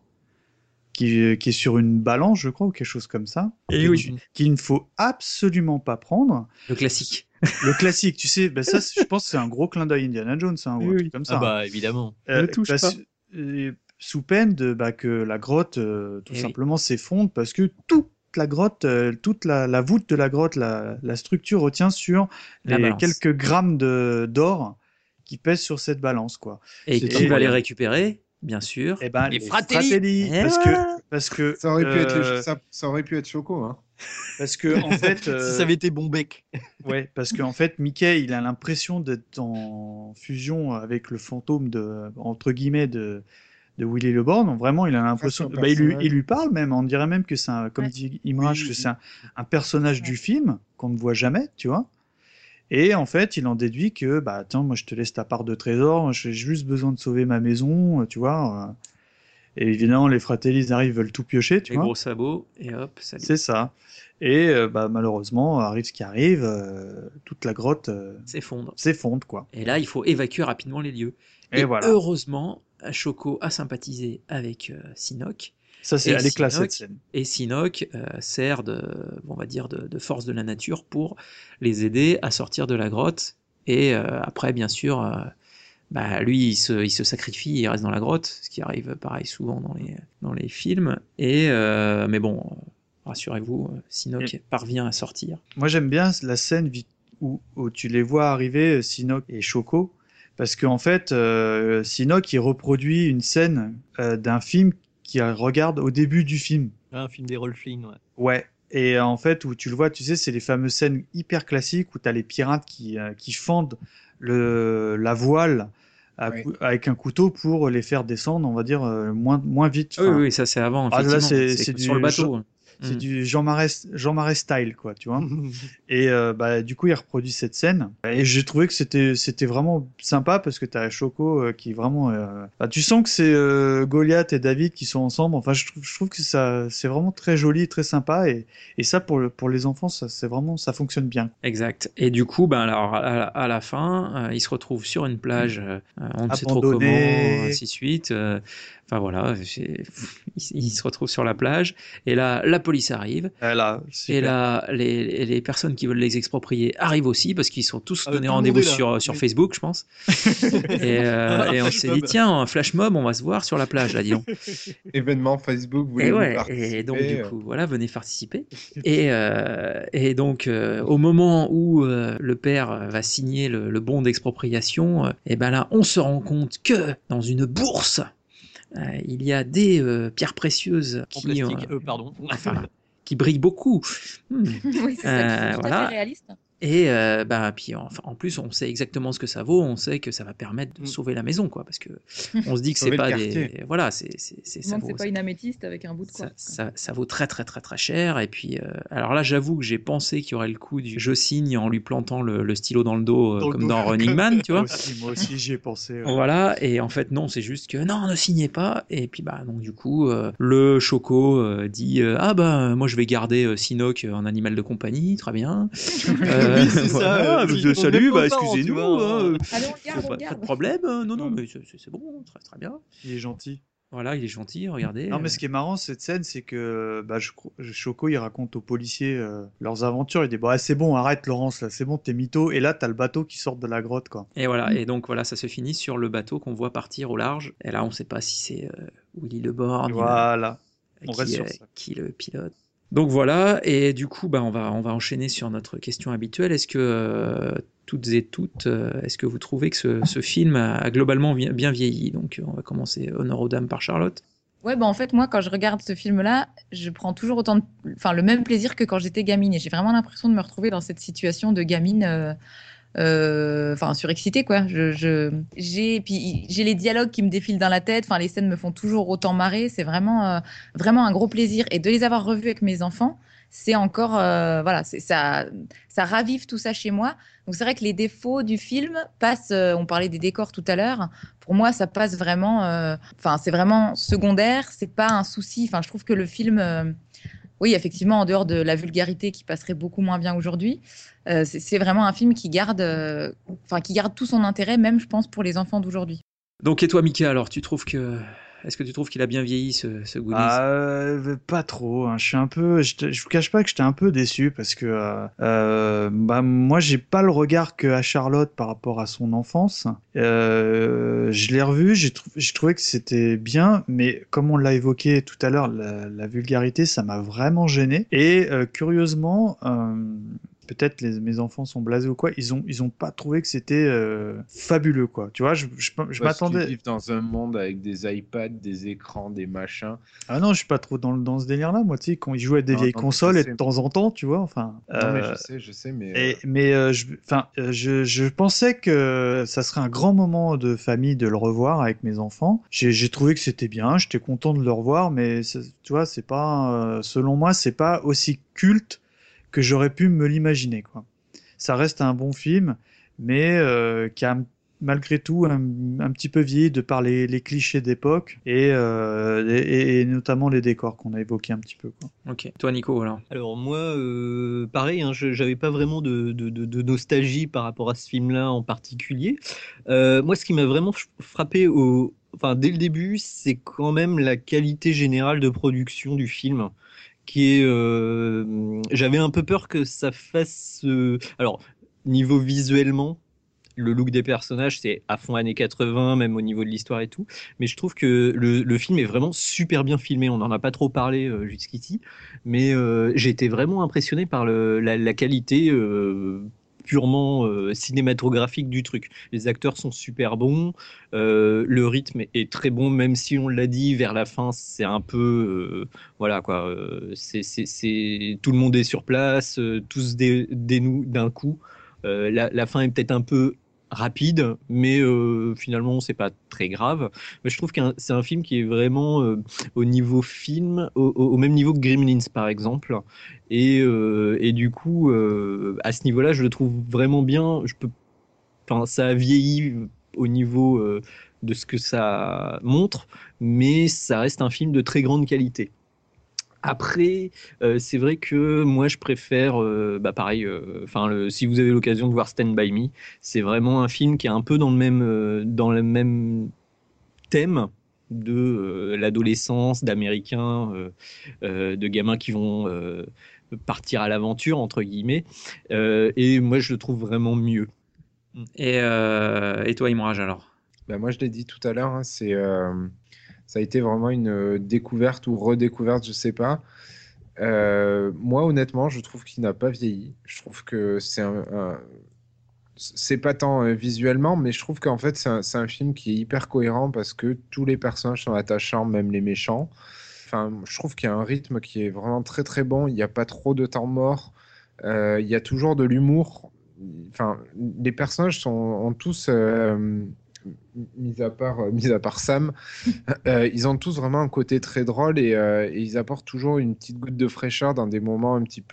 E: qui est sur une balance, je crois, ou quelque chose comme ça, qu'il ne faut absolument pas prendre.
A: Le classique.
E: Le classique, tu sais, ben ça, je pense que c'est un gros clin d'œil Indiana Jones, hein, ou un truc comme ça.
C: Ah bah évidemment.
A: Ne touche pas.
E: Sous peine que la grotte, tout simplement, s'effondre, parce que toute la grotte, toute la voûte de la grotte, la structure retient sur les quelques grammes d'or qui pèsent sur cette balance, quoi.
A: Et qui va les récupérer? Bien sûr.
E: Eh ben,
C: les Fratelli.
E: Parce que
D: ça aurait pu être Choco, hein.
E: Parce que en fait,
C: si ça avait été Bombec.
E: Ouais, parce qu'en fait, Mickey, il a l'impression d'être en fusion avec le fantôme entre guillemets de Willy le Borgne. Vraiment, il a l'impression. Il lui parle même. On dirait même que c'est comme dit Imrach, que c'est un personnage du film qu'on ne voit jamais, tu vois. Et en fait, il en déduit que, attends, moi je te laisse ta part de trésor, j'ai juste besoin de sauver ma maison, tu vois. Et évidemment, les Fratelli, ils arrivent, veulent tout piocher, tu vois.
A: Les gros sabots, et hop, salut.
E: C'est ça. Et malheureusement, arrive ce qui arrive, toute la grotte s'effondre, quoi.
A: Et là, il faut évacuer rapidement les lieux. Et voilà. Heureusement, Choco a sympathisé avec Sinoc.
E: Ça, elle est classe, cette scène.
A: Et Sinoc sert de force de la nature pour les aider à sortir de la grotte. Et après, bien sûr, lui, il se sacrifie, il reste dans la grotte, ce qui arrive pareil souvent dans les films. Mais bon, rassurez-vous, Sinoc parvient à sortir.
E: Moi, j'aime bien la scène où tu les vois arriver, Sinoc et Choco, parce qu'en fait, Sinoc, il reproduit une scène d'un film qu'il regarde au début du film.
C: Un film d'Errol Flynn, ouais.
E: Ouais. Et en fait, où tu le vois, tu sais, c'est les fameuses scènes hyper classiques où tu as les pirates qui fendent la voile avec un couteau pour les faire descendre, on va dire, moins vite.
A: Oui, ça c'est avant.
E: Là, c'est
A: sur le bateau.
E: C'est du Jean Marais style, quoi, tu vois. Et du coup, il reproduit cette scène. Et j'ai trouvé que c'était vraiment sympa parce que t'as Choco qui vraiment... tu sens que c'est Goliath et David qui sont ensemble. Enfin, je trouve que c'est vraiment très joli, très sympa. Et ça, pour les enfants, ça fonctionne bien.
A: Exact. Et du coup, alors, à la fin, ils se retrouvent sur une plage, on ne sait trop comment, ainsi de suite. Enfin voilà, ils se retrouvent sur la plage et là la police arrive. Et là les personnes qui veulent les exproprier arrivent aussi parce qu'ils sont tous donnés rendez-vous sur Facebook, je pense. et on s'est dit tiens, un flash mob, on va se voir sur la plage là, dis donc.
D: Événement Facebook, vous voulez participer.
A: Et donc du coup voilà, venez participer. Et donc au moment où le père va signer le bon d'expropriation, et ben là on se rend compte que dans une bourse il y a des pierres précieuses qui brillent beaucoup.
B: Oui, c'est ça, tout à fait réaliste.
A: Et puis en plus on sait exactement ce que ça vaut, on sait que ça va permettre de sauver la maison, quoi, parce que on se dit que c'est pas des
B: c'est pas une améthyste avec un bout de quoi.
A: Ça vaut très très très très cher. Et puis alors là j'avoue que j'ai pensé qu'il y aurait le coup du je signe en lui plantant le stylo dans le dos comme dans Running Man, tu vois.
E: Moi aussi j'y ai pensé.
A: Voilà, et en fait non, c'est juste que non, ne signez pas. Et puis donc du coup le Choco dit moi je vais garder Sinoc en animal de compagnie, très bien.
C: Oui, c'est ça.
A: Salut, excusez-nous.
B: Allez, on
A: pas de problème. Non, mais c'est bon, très très bien.
E: Il est gentil.
A: Voilà, il est gentil, regardez.
E: Non, mais ce qui est marrant, cette scène, c'est que Choco, il raconte aux policiers leurs aventures. Il dit c'est bon, arrête Laurence, là, c'est bon, t'es mytho. Et là, t'as le bateau qui sort de la grotte, quoi.
A: Et voilà, et donc voilà, ça se finit sur le bateau qu'on voit partir au large. Et là, on sait pas si c'est Willy le Borgne.
E: Voilà, on reste sur ça.
A: Qui le pilote. Donc voilà, et du coup, on va enchaîner sur notre question habituelle. Est-ce que est-ce que vous trouvez que ce film a globalement bien vieilli? Donc on va commencer honneur aux dames par Charlotte.
B: Ouais, en fait, moi, quand je regarde ce film-là, je prends toujours le même plaisir que quand j'étais gamine. Et j'ai vraiment l'impression de me retrouver dans cette situation de gamine, surexcitée, quoi. Puis j'ai les dialogues qui me défilent dans la tête. Enfin, les scènes me font toujours autant marrer. C'est vraiment un gros plaisir. Et de les avoir revus avec mes enfants, c'est encore, ça ravive tout ça chez moi. Donc c'est vrai que les défauts du film passent. On parlait des décors tout à l'heure. Pour moi, ça passe vraiment. C'est vraiment secondaire. C'est pas un souci. Enfin, je trouve que le film, oui, effectivement, en dehors de la vulgarité qui passerait beaucoup moins bien aujourd'hui, c'est vraiment un film qui garde tout son intérêt, même je pense pour les enfants d'aujourd'hui.
A: Donc et toi, Mika, alors est-ce que tu trouves qu'il a bien vieilli ce Goonies?
E: Pas trop. Hein. Je vous cache pas que j'étais un peu déçu parce que moi j'ai pas le regard que a Charlotte par rapport à son enfance. Je l'ai revu, j'ai trouvé que c'était bien, mais comme on l'a évoqué tout à l'heure, la vulgarité ça m'a vraiment gêné. Et curieusement. Peut-être mes enfants sont blasés ou quoi, ils ont pas trouvé que c'était fabuleux, quoi. Tu vois, je m'attendais.
D: Ils vivent dans un monde avec des iPads, des écrans, des machins.
E: Ah non, je suis pas trop dans ce délire-là, moi, tu sais, quand ils jouent à des vieilles consoles et de temps en temps, tu vois, enfin.
D: Non, mais je sais, mais.
E: Je pensais que ça serait un grand moment de famille de le revoir avec mes enfants. J'ai trouvé que c'était bien, j'étais content de le revoir, mais tu vois, c'est pas, selon moi, c'est pas aussi culte que j'aurais pu me l'imaginer, quoi. Ça reste un bon film, mais qui a malgré tout un petit peu vieilli de par les clichés d'époque et notamment les décors qu'on a évoqués un petit peu, quoi.
A: Ok. Toi, Nico, alors?
C: Alors moi, pareil, hein, j'avais pas vraiment de nostalgie par rapport à ce film-là en particulier. Moi, ce qui m'a vraiment frappé dès le début, c'est quand même la qualité générale de production du film. J'avais un peu peur que ça fasse. Alors, niveau visuellement, le look des personnages, c'est à fond années 80, même au niveau de l'histoire et tout. Mais je trouve que le film est vraiment super bien filmé. On n'en a pas trop parlé jusqu'ici. Mais j'ai été vraiment impressionné par la qualité purement cinématographique du truc. Les acteurs sont super bons. Le rythme est très bon, même si on l'a dit, vers la fin, c'est un peu... voilà quoi. Tout le monde est sur place, tous dénouent d'un coup. La fin est peut-être un peu rapide, mais finalement c'est pas très grave. Mais je trouve que c'est un film qui est vraiment au niveau film, au même niveau que Gremlins par exemple. Et du coup, à ce niveau-là, je le trouve vraiment bien. Ça a vieilli au niveau de ce que ça montre, mais ça reste un film de très grande qualité. Après, c'est vrai que moi je préfère, pareil, si vous avez l'occasion de voir Stand By Me, c'est vraiment un film qui est un peu dans le même thème de l'adolescence, d'Américains, de gamins qui vont partir à l'aventure, entre guillemets, et moi je le trouve vraiment mieux.
A: Et toi, Imraj, alors?
D: Moi je l'ai dit tout à l'heure, hein, ça a été vraiment une découverte ou redécouverte, je sais pas. Moi, honnêtement, je trouve qu'il n'a pas vieilli. Je trouve que c'est pas tant visuellement, mais je trouve qu'en fait, c'est un film qui est hyper cohérent parce que tous les personnages sont attachants, même les méchants. Enfin, je trouve qu'il y a un rythme qui est vraiment très très bon. Il n'y a pas trop de temps mort. Il y a toujours de l'humour. Enfin, les personnages ont tous mis à part Sam, ils ont tous vraiment un côté très drôle et ils apportent toujours une petite goutte de fraîcheur dans des moments un petit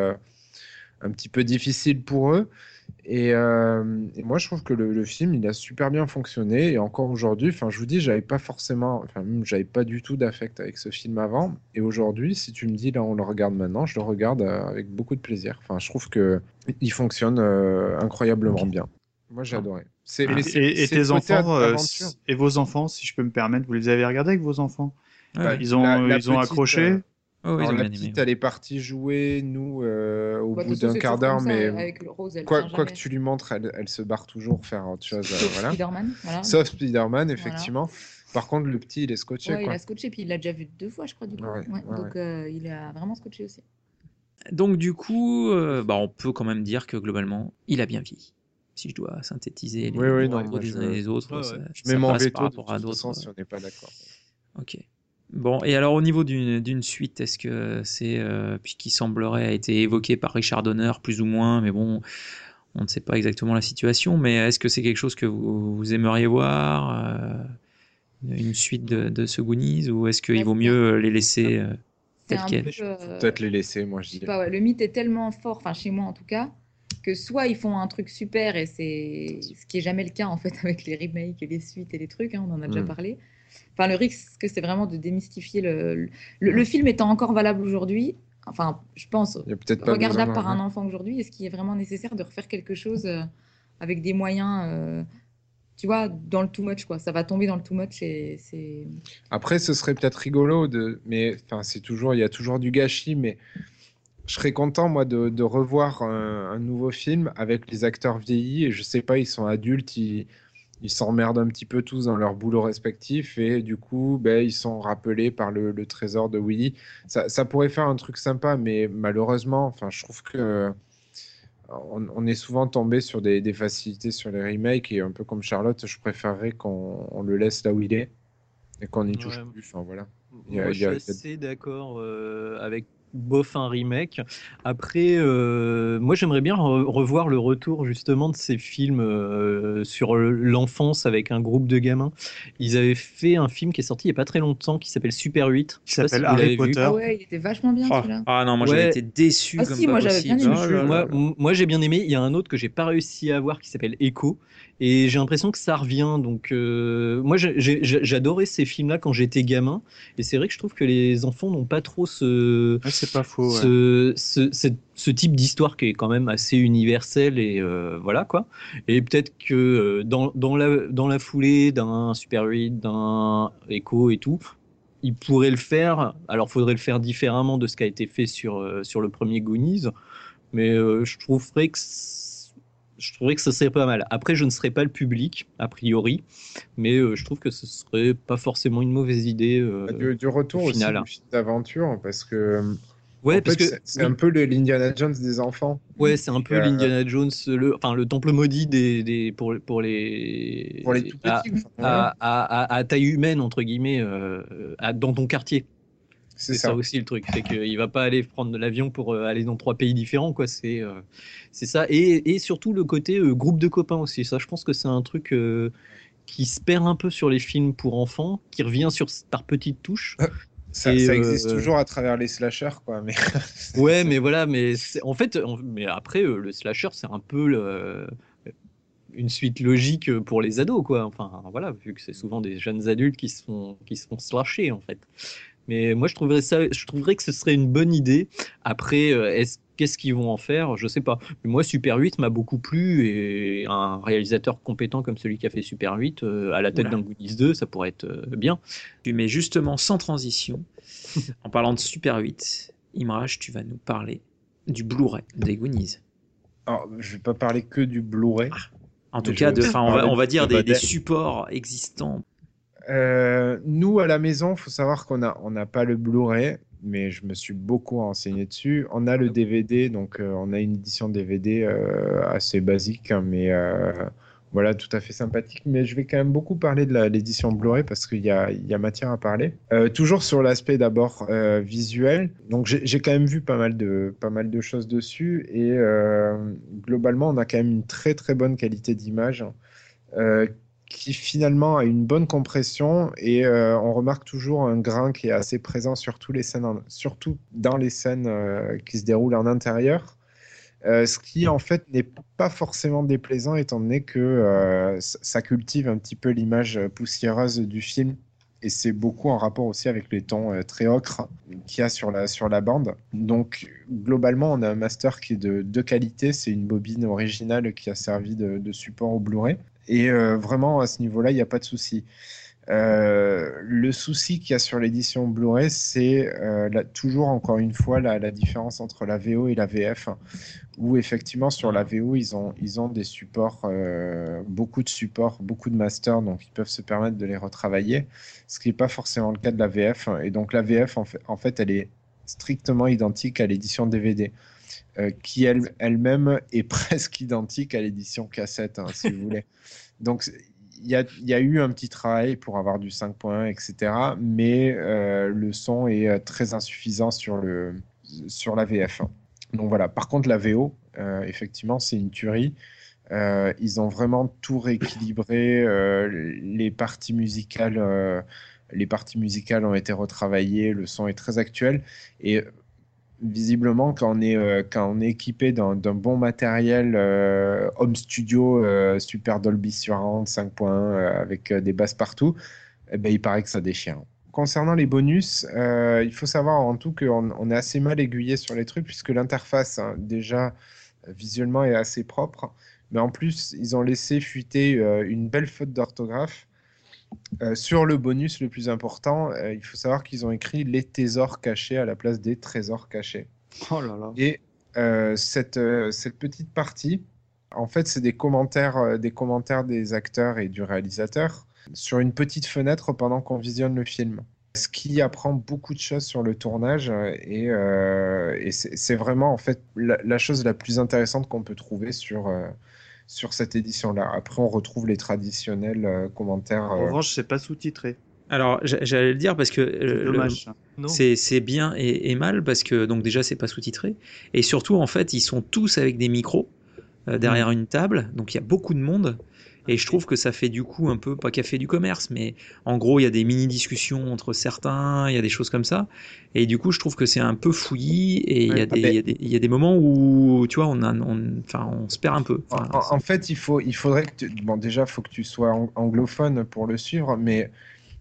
D: peu difficiles pour eux. Et moi, je trouve que le film, il a super bien fonctionné. Et encore aujourd'hui, je vous dis, j'avais pas du tout d'affect avec ce film avant. Et aujourd'hui, si tu me dis, là, on le regarde maintenant, je le regarde avec beaucoup de plaisir. Enfin, je trouve que il fonctionne incroyablement bien. Moi, j'ai adoré.
E: Et tes enfants, et vos enfants, si je peux me permettre, vous les avez regardés avec vos enfants? Ils ont accroché?
A: Oh, ils
D: Alors
A: ont
D: la
A: bien
D: petite,
A: aimé.
D: elle est partie jouer, nous, au
B: Bah, de
D: bout
B: toute façon,
D: d'un
B: c'est
D: quart
B: toujours
D: d'heure,
B: comme ça,
D: mais
B: avec Rose, elle
D: quoi
B: tient
D: que
B: jamais.
D: tu lui montres, elle se barre toujours faire autre chose.
B: Sauf
D: Voilà.
B: Spider-Man, voilà.
D: Sauf Spider-Man,
B: Voilà.
D: effectivement. Par contre, le petit, il est scotché,
B: Ouais, il
D: quoi.
B: a scotché, puis il l'a déjà vu 2 fois, je crois, du coup.
D: Ouais,
B: Ouais,
D: ouais,
B: donc, il a vraiment scotché aussi.
A: Donc du coup, on peut quand même dire que globalement, il a bien vieilli. Si je dois synthétiser
D: Oui,
A: les
D: non,
A: propos
D: moi,
A: des uns et des autres,
C: Ouais,
A: ça,
C: ouais.
D: je mets
A: ça
D: mon
A: passe par
D: veto de
A: rapport à
D: toute
A: d'autres.
D: façon si on n'est pas d'accord.
A: Ok. Bon, et alors au niveau d'une suite, est-ce que c'est, puis qui semblerait a été évoqué par Richard Donner plus ou moins, mais bon, on ne sait pas exactement la situation, mais est-ce que c'est quelque chose que vous aimeriez voir, une suite de ce Goonies, ou est-ce qu'il
B: Bah,
A: vaut mieux les laisser
B: c'est
A: tels
B: un
A: quels?
B: peu.
D: Faut peut-être les laisser, moi, je
B: Je sais
D: dis.
B: pas, ouais, le mythe est tellement fort, enfin chez moi en tout cas, que soit ils font un truc super et c'est ce qui est jamais le cas en fait avec les remakes et les suites et les trucs, hein, on en a déjà
D: Mm.
B: parlé. Enfin, le risque, c'est vraiment de démystifier le film étant encore valable aujourd'hui. Enfin, je pense,
D: Il n'y a peut-être pas besoin
B: regardable
D: d'en
B: par un
D: remettre.
B: enfant aujourd'hui, est-ce qu'il est vraiment nécessaire de refaire quelque chose avec des moyens, tu vois, dans le too much, quoi. Ça va tomber dans le too much et c'est.
D: Après, ce serait peut-être rigolo, mais enfin, il y a toujours du gâchis, mais je serais content, moi, de revoir un nouveau film avec les acteurs vieillis, et je sais pas, ils sont adultes, ils s'emmerdent un petit peu tous dans leur boulot respectif, et du coup, ben, ils sont rappelés par le trésor de Willy. Ça pourrait faire un truc sympa, mais malheureusement, enfin, je trouve que on est souvent tombé sur des facilités sur les remakes, et un peu comme Charlotte, je préférerais qu'on le laisse là où il est et qu'on n'y touche
C: Ouais.
D: plus. Enfin, voilà.
C: Moi, je suis assez d'accord avec bof un remake. Après, moi, j'aimerais bien revoir le retour justement de ces films sur l'enfance avec un groupe de gamins. Ils avaient fait un film qui est sorti il n'y a pas très longtemps qui s'appelle Super 8. Je
E: Qui
C: sais pas si
E: s'appelle
C: vous
E: Harry
C: l'avez vu.
E: Potter.
B: Ah ouais, il était vachement bien
A: Oh.
B: celui-là.
A: Ah non, moi j'avais
C: Ouais.
A: été déçu
B: Ah
A: comme
B: si,
A: pas
B: moi j'avais
A: possible.
B: bien aimé.
A: Oh là là là.
C: Moi, j'ai bien aimé. Il y a un autre que j'ai pas réussi à voir qui s'appelle Echo. Et j'ai l'impression que ça revient. Donc, moi, j'adorais ces films-là quand j'étais gamin. Et c'est vrai que je trouve que les enfants n'ont pas trop
E: Ouais, c'est pas faux. Ouais.
C: ce type d'histoire qui est quand même assez universel. Et voilà quoi. Et peut-être que dans la foulée d'un Super 8, d'un Echo et tout, ils pourraient le faire. Alors, faudrait le faire différemment de ce qui a été fait sur le premier Goonies. Mais je trouverais que ce serait pas mal. Après, je ne serais pas le public, a priori, mais je trouve que ce serait pas forcément une mauvaise idée
D: Du retour
C: au
D: aussi
C: final.
D: du film d'aventure, parce que
C: Ouais,
D: en
C: parce
D: fait,
C: que
D: c'est un peu l'Indiana Jones des enfants.
C: ouais, c'est un peu
D: Et,
C: l'Indiana Jones, le temple maudit pour
D: pour les tout petits, enfin, voilà.
C: à taille humaine entre guillemets, dans ton quartier.
D: C'est
C: C'est ça
D: ça.
C: aussi le truc, c'est qu'il va pas aller prendre de l'avion pour aller dans 3 pays différents, quoi. C'est ça. Et surtout le côté groupe de copains aussi. Ça, je pense que c'est un truc qui se perd un peu sur les films pour enfants, qui revient par petites touches.
D: Ça existe toujours à travers les slashers, quoi. Mais
C: Ouais, mais voilà, en fait, mais après, le slasher, c'est un peu une suite logique pour les ados, quoi. Enfin, voilà, vu que c'est souvent des jeunes adultes qui se font slasher, en fait. Mais moi, je trouverais que ce serait une bonne idée. Après, qu'est-ce qu'ils vont en faire? Je sais pas. Mais moi, Super 8 m'a beaucoup plu et un réalisateur compétent comme celui qui a fait Super 8 à la tête
A: Oula.
C: d'un Goonies 2, ça pourrait être bien.
A: Mais justement, sans transition, en parlant de Super 8, Imraj, tu vas nous parler du Blu-ray des Goonies.
D: alors, je vais pas parler que du Blu-ray.
A: En tout
D: Mais
A: cas,
D: je vais aussi
A: on
D: parler
A: va
D: du
A: dire des
D: DVD.
A: supports existants.
D: Nous, à la maison, faut savoir on n'a pas le Blu-ray, mais je me suis beaucoup renseigné dessus. On a le DVD, donc on a une édition DVD assez basique, hein, mais voilà, tout à fait sympathique. Mais je vais quand même beaucoup parler de l'édition Blu-ray parce qu'il il y a matière à parler. Toujours sur l'aspect d'abord visuel. Donc j'ai quand même vu pas mal de choses dessus et globalement, on a quand même une très très bonne qualité d'image. Qui finalement a une bonne compression et on remarque toujours un grain qui est assez présent sur toutes les scènes, surtout dans les scènes qui se déroulent en intérieur. Ce qui en fait n'est pas forcément déplaisant étant donné que ça cultive un petit peu l'image poussiéreuse du film et c'est beaucoup en rapport aussi avec les tons très ocre qu'il y a sur la bande. Donc globalement on a un master qui est de qualité, c'est une bobine originale qui a servi de support au Blu-ray. Et vraiment, à ce niveau-là, il n'y a pas de souci. Le souci qu'il y a sur l'édition Blu-ray, c'est toujours encore une fois la différence entre la VO et la VF, où effectivement sur la VO ils ont des supports, beaucoup de supports, beaucoup de masters, donc ils peuvent se permettre de les retravailler, ce qui n'est pas forcément le cas de la VF. Et donc la VF en fait elle est strictement identique à l'édition DVD. Qui elle-même est presque identique à l'édition cassette, hein, si vous voulez. Donc il y a eu un petit travail pour avoir du 5.1, etc. Mais le son est très insuffisant sur la VF. Donc voilà. Par contre, la VO, effectivement, c'est une tuerie. Ils ont vraiment tout rééquilibré. Les parties musicales ont été retravaillées. Le son est très actuel. Et visiblement, quand on est équipé d'un bon matériel home studio, Super Dolby Surround 5.1 avec des basses partout, eh ben, il paraît que ça déchire. Concernant les bonus, il faut savoir en tout qu'on est assez mal aiguillé sur les trucs, puisque l'interface, hein, déjà, visuellement est assez propre. Mais en plus, ils ont laissé fuiter une belle faute d'orthographe. Sur le bonus le plus important, il faut savoir qu'ils ont écrit les trésors cachés à la place des trésors cachés.
E: Oh là là.
D: Et cette petite partie, en fait, c'est des commentaires des acteurs et du réalisateur sur une petite fenêtre pendant qu'on visionne le film. Ce qui apprend beaucoup de choses sur le tournage et c'est vraiment en fait la chose la plus intéressante qu'on peut trouver sur cette édition-là. Après, on retrouve les traditionnels commentaires.
E: En revanche, c'est pas sous-titré.
A: Alors, j'allais le dire parce que
E: C'est dommage.
A: c'est bien et mal parce que donc déjà c'est pas sous-titré et surtout en fait ils sont tous avec des micros derrière une table, donc il y a beaucoup de monde et je trouve que ça fait du coup un peu pas café du commerce, mais en gros il y a des mini discussions entre certains, il y a des choses comme ça et du coup je trouve que c'est un peu fouillis et il y a des moments où tu vois on se perd un peu.
D: En fait, il faudrait que déjà faut que tu sois anglophone pour le suivre, mais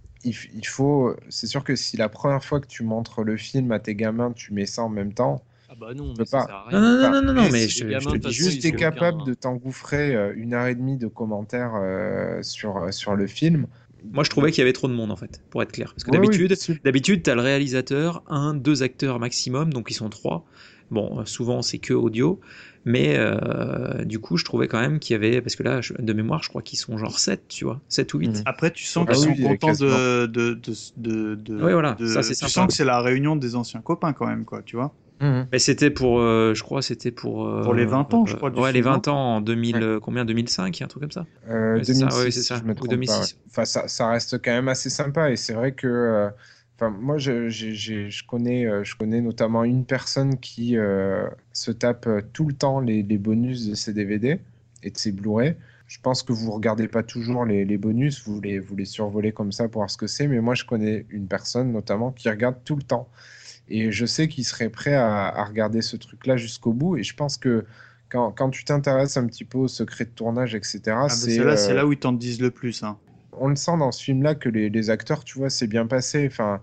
D: c'est sûr que si la première fois que tu montres le film à tes gamins, tu mets ça en même temps,
C: Ah bah non,
D: peux
C: mais ça
D: pas.
C: sert à rien.
A: Non, mais
C: si
A: je
C: les gamins,
A: te
C: de
A: dis
C: toute
A: juste,
C: façon,
D: Tu es
C: ils ont
D: capable
C: aucun-
D: de t'engouffrer 1 heure et demie de commentaires sur le film.
A: moi je trouvais qu'il y avait trop de monde en fait, pour être clair. Parce que
D: Oui,
A: d'habitude t'as le réalisateur, 2 acteurs maximum, donc ils sont 3. Bon, souvent c'est que audio, mais du coup je trouvais quand même qu'il y avait, parce que là de mémoire je crois qu'ils sont genre 7, tu vois, 7 ou 8.
D: Mhm.
E: Après, tu sens
D: Ah
E: qu'ils
D: oui,
E: sont contents
D: quasiment.
A: Ouais, voilà, ça c'est
E: tu
A: sympa.
E: sens que c'est la réunion des anciens copains quand même, quoi, tu vois.
A: Mais c'était pour, je crois, c'était pour
E: les 20 ans, je crois, du
A: ouais, les
E: film,
A: 20 ans en 2000,
D: Ouais.
A: combien, 2005, un truc comme ça. Ouais, c'est
D: 2006,
A: ça, ouais, c'est
D: si
A: ça,
D: je me
A: ou
D: trompe
A: 2006.
D: pas. Ouais. Enfin, ça reste quand même assez sympa et c'est vrai que moi je connais notamment une personne qui se tape tout le temps les bonus de ses DVD et de ses Blu-ray. Je pense que vous regardez pas toujours les bonus, vous les survolez comme ça pour voir ce que c'est, mais moi je connais une personne notamment qui regarde tout le temps. Et je sais qu'il serait prêt à regarder ce truc-là jusqu'au bout. Et je pense que quand tu t'intéresses un petit peu au secret de tournage, etc.,
E: C'est là où ils t'en disent le plus. Hein.
D: on le sent dans ce film-là que les acteurs, tu vois, c'est bien passé. Enfin,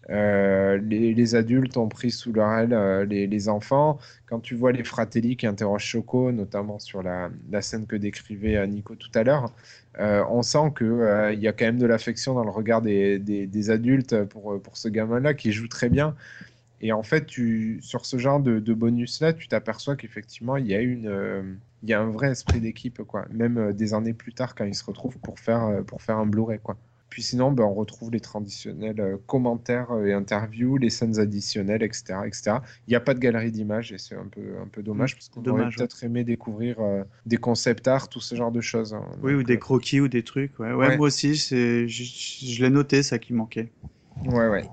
D: les adultes ont pris sous leur aile les enfants. Quand tu vois les Fratelli qui interrogent Choco, notamment sur la scène que décrivait Nico tout à l'heure, on sent qu'il y a quand même de l'affection dans le regard des adultes pour ce gamin-là qui joue très bien. Et en fait, sur ce genre de bonus-là, tu t'aperçois qu'effectivement, il y a un vrai esprit d'équipe, quoi. Même des années plus tard, quand ils se retrouvent pour faire un Blu-ray, quoi. Puis sinon, on retrouve les traditionnels commentaires et interviews, les scènes additionnelles, etc., etc. Il n'y a pas de galerie d'images et c'est un peu dommage parce qu'on aurait peut-être aimé découvrir des concept art, tout ce genre de choses. Hein.
E: Oui,
D: Donc,
E: ou des croquis ou des trucs. Ouais, moi aussi, je l'ai noté, ça qui manquait.
D: Ouais.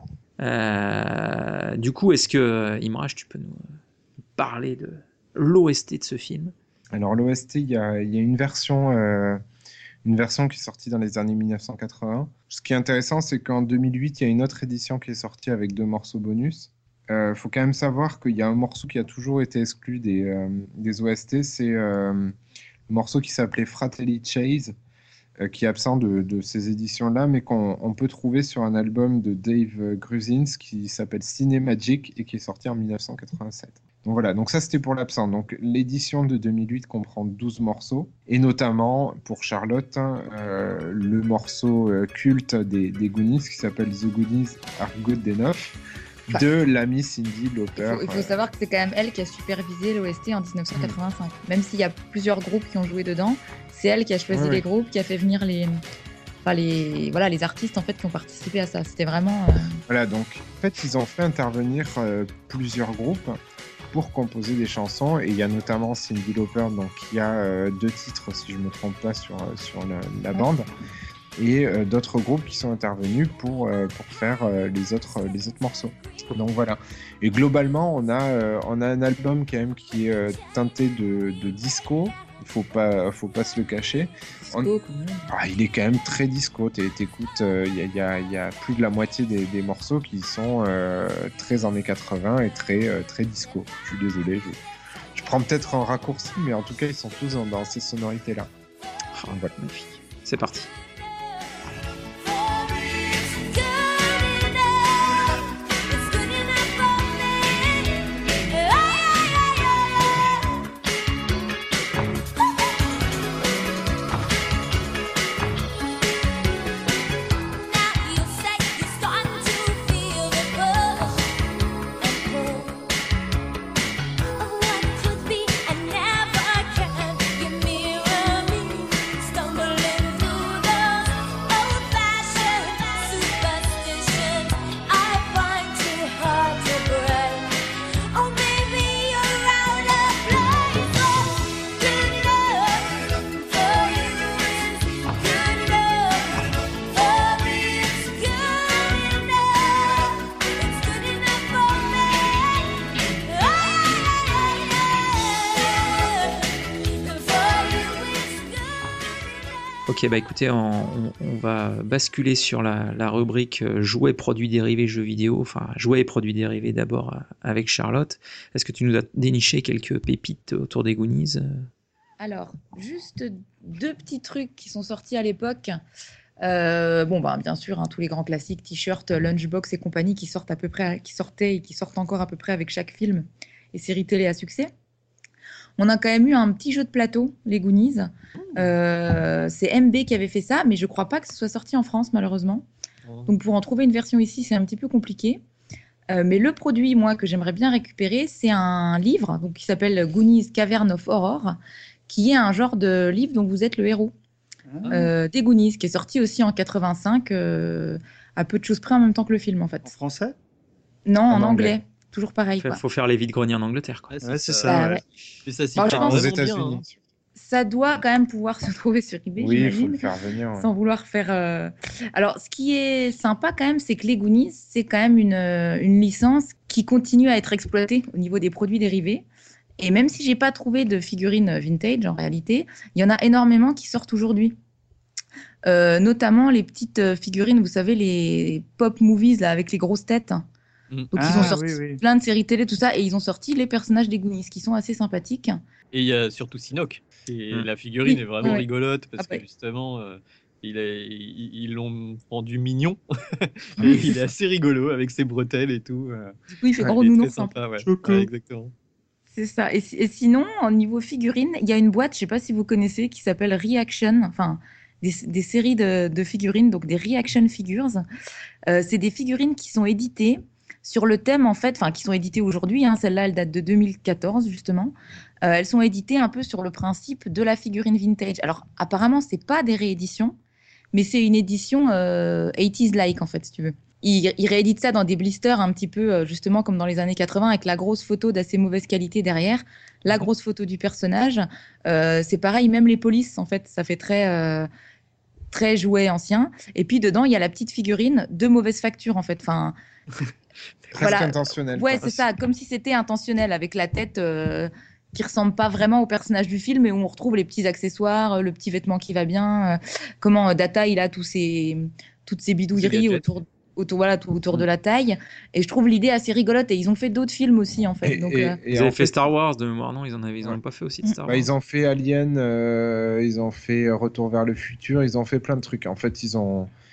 A: Du coup, est-ce que, Imraj, tu peux nous parler de l'OST de ce film?
D: Alors, l'OST, il y a une version qui est sortie dans les années 1980. Ce qui est intéressant, c'est qu'en 2008, il y a une autre édition qui est sortie avec 2 morceaux bonus. Faut quand même savoir qu'il y a un morceau qui a toujours été exclu des OST, c'est le morceau qui s'appelait Fratelli Chase, qui est absent de ces éditions-là, mais qu'on peut trouver sur un album de Dave Gruzins qui s'appelle Cinemagic et qui est sorti en 1987. Donc voilà, donc ça c'était pour l'absent. Donc l'édition de 2008 comprend 12 morceaux, et notamment pour Charlotte, le morceau culte des Goonies qui s'appelle The Goonies Are Good Enough de l'amie Cyndi Lauper.
B: Il faut savoir que c'est quand même elle qui a supervisé l'OST en 1985. Même s'il y a plusieurs groupes qui ont joué dedans, c'est elle qui a choisi les groupes, qui a fait venir les artistes en fait qui ont participé à ça. C'était vraiment.
D: Voilà, donc en fait ils ont fait intervenir plusieurs groupes pour composer des chansons, et il y a notamment Cyndi Lauper, donc qui a 2 titres si je me trompe pas sur la bande, et d'autres groupes qui sont intervenus pour faire les autres morceaux. Donc voilà. Et globalement, on a un album quand même qui est teinté de disco. Il faut pas se le cacher. Il est quand même très disco. T'écoutes, il y a plus de la moitié des morceaux qui sont très années 80 et très disco. Je suis désolé. Je prends peut-être un raccourci, mais en tout cas, ils sont tous dans ces sonorités-là.
A: Voilà, magnifique. C'est parti. Ok, bah écoutez, on va basculer sur la rubrique jouets, produits dérivés, jeux vidéo. Enfin, jouets et produits dérivés d'abord avec Charlotte. Est-ce que tu nous as déniché quelques pépites autour des Goonies ?
B: Alors, juste 2 petits trucs qui sont sortis à l'époque. Bien sûr, tous les grands classiques, t-shirts, lunchbox et compagnie qui sortaient et qui sortent encore à peu près avec chaque film et série télé à succès. On a quand même eu un petit jeu de plateau, les Goonies. C'est MB qui avait fait ça, mais je crois pas que ce soit sorti en France, malheureusement. Donc pour en trouver une version ici, c'est un petit peu compliqué. Mais le produit, moi, que j'aimerais bien récupérer, c'est un livre donc, qui s'appelle Goonies Cavern of Horror, qui est un genre de livre dont vous êtes le héros. Des Goonies, qui est sorti aussi en 85, à peu de choses près en même temps que le film, en fait.
E: En français ?
B: Non, en anglais. Toujours pareil.
A: Il faut faire les vides-greniers en Angleterre. Quoi.
C: Ouais,
E: c'est ça.
B: Ouais.
C: Mais ça s'y
B: Bon,
C: prend
B: je pense
D: aux
C: vraiment
D: États-Unis.
C: bien, hein.
B: Ça doit quand même pouvoir se trouver sur eBay,
D: Oui, il faut
B: j'imagine,
D: le faire venir. Ouais.
B: sans vouloir faire... Alors, ce qui est sympa quand même, c'est que les Goonies, c'est quand même une licence qui continue à être exploitée au niveau des produits dérivés. Et même si j'ai pas trouvé de figurines vintage, en réalité, il y en a énormément qui sortent aujourd'hui. Notamment les petites figurines, vous savez, les pop movies là, avec les grosses têtes. Donc, ils ont sorti plein de séries télé, tout ça, et ils ont sorti les personnages des Goonies, qui sont assez sympathiques.
C: Et il y a surtout Sinoc. Et la figurine est vraiment rigolote, parce que justement, ils l'ont rendu mignon. Et il est assez rigolo, avec ses bretelles et tout.
B: Du coup, il fait gros nounours.
C: Sympa, ouais, exactement.
B: C'est ça. Et sinon, au niveau figurines, il y a une boîte, je ne sais pas si vous connaissez, qui s'appelle Reaction, enfin, des séries de figurines, donc des Reaction Figures. C'est des figurines qui sont éditées sur le thème, en fait, enfin, qui sont éditées aujourd'hui. Celle-là, elle date de 2014, justement. Elles sont éditées un peu sur le principe de la figurine vintage. Alors, apparemment, ce n'est pas des rééditions, mais c'est une édition 80s-like, en fait, si tu veux. Ils rééditent ça dans des blisters un petit peu, justement, comme dans les années 80, avec la grosse photo d'assez mauvaise qualité derrière, la grosse photo du personnage. C'est pareil, même les polices, en fait, ça fait très jouet ancien. Et puis, dedans, il y a la petite figurine de mauvaise facture, en fait. Enfin...
D: Presque intentionnel.
B: Ouais, c'est ça, comme si c'était intentionnel, avec la tête qui ressemble pas vraiment au personnage du film, et où on retrouve les petits accessoires, le petit vêtement qui va bien, comment Data, il a toutes ces bidouilleries autour de la taille. Et je trouve l'idée assez rigolote, et ils ont fait d'autres films aussi, en fait.
A: Ils avaient fait Star Wars de mémoire, non? Ils en ont pas fait aussi de Star Wars.
D: Ils ont fait Alien, ils ont fait Retour vers le futur, ils ont fait plein de trucs. En fait, ils ont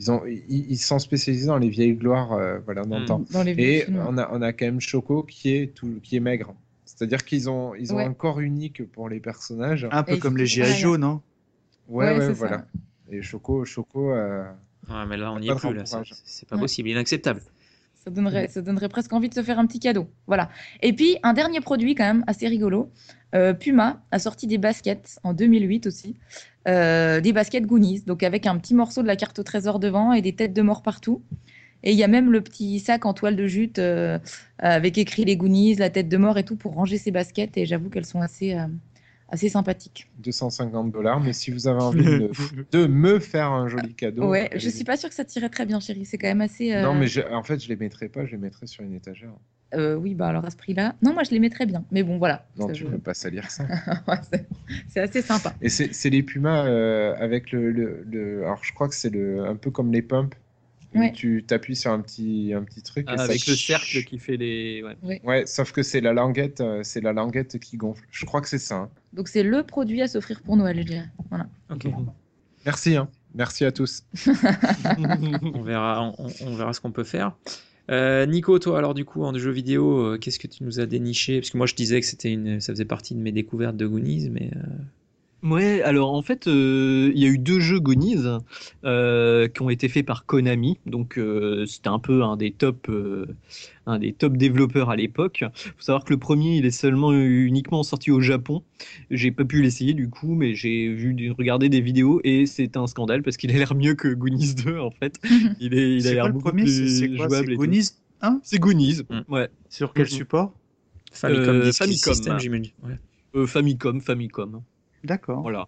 D: ils sont spécialisés dans les vieilles gloires, voilà, d'antan.
B: Dans les vieux
D: Et
B: films.
D: on a quand même Choco qui est maigre. C'est-à-dire qu'ils ont
B: Ouais.
D: un corps unique pour les personnages.
E: Un peu
B: Et
E: comme
B: il
E: les
B: faut-
E: G.I.
B: Ouais.
E: Joe, non?
D: Ouais,
B: c'est
D: voilà.
B: ça.
D: Et Choco,
A: Ouais, mais là, on n'y
D: Pas
A: est
D: de
A: plus, là. C'est
D: rembourrage.
A: c'est pas
B: Ouais.
A: possible, inacceptable.
B: Ça donnerait presque envie de se faire un petit cadeau. Voilà. Et puis, un dernier produit quand même assez rigolo. Puma a sorti des baskets en 2008 aussi. Des baskets Goonies, donc avec un petit morceau de la carte au trésor devant et des têtes de mort partout. Et il y a même le petit sac en toile de jute avec écrit les Goonies, la tête de mort et tout pour ranger ses baskets. Et j'avoue qu'elles sont assez sympathiques.
D: $250. Mais si vous avez envie de me faire un joli cadeau,
B: Ouais, je
D: allez-y.
B: suis pas sûre que ça tirait très bien, chérie. C'est quand même assez.
D: Non, mais en fait, je les mettrai pas, je les mettrai sur une étagère.
B: Oui, bah alors à ce prix-là. Non, moi je les mettrais bien. Mais bon, voilà.
D: Non,
B: Ça,
D: tu
B: je-
D: peux pas salir ça.
B: Ouais, c'est assez sympa.
D: Et c'est les Pumas avec alors je crois que c'est un peu comme les pumps. Où
B: Ouais.
D: tu t'appuies sur un petit truc. et ça
C: Avec le
D: ch-
C: cercle qui fait les. Ouais.
D: Ouais, sauf que c'est la languette qui gonfle. Je crois que c'est ça. Hein.
B: Donc c'est le produit à s'offrir pour Noël, je dirais. Voilà.
A: Ok.
D: Merci, hein. Merci à tous.
A: On verra ce qu'on peut faire. Nico, toi, alors du coup, en jeu vidéo, qu'est-ce que tu nous as déniché? Parce que moi, je disais que ça faisait partie de mes découvertes de Goonies, mais
C: Ouais, alors en fait, il y a eu 2 jeux Goonies qui ont été faits par Konami, donc c'était un peu un des top développeurs à l'époque. Faut savoir que le premier, il est uniquement sorti au Japon. J'ai pas pu l'essayer du coup, mais j'ai regardé des vidéos et c'est un scandale parce qu'il a l'air mieux que Goonies 2 en fait. Il a
E: C'est
C: l'air
E: quoi le
C: beaucoup
E: premier?
C: plus
E: C'est quoi?
C: jouable
E: C'est
C: et tout.
E: Goonies 1?
C: C'est Goonies,
A: Mm.
C: ouais.
E: Sur quel
C: Mhm.
E: support?
A: Famicom Disk
C: Famicom.
A: System, j'imagine. Ouais.
C: Famicom.
E: D'accord.
C: Voilà.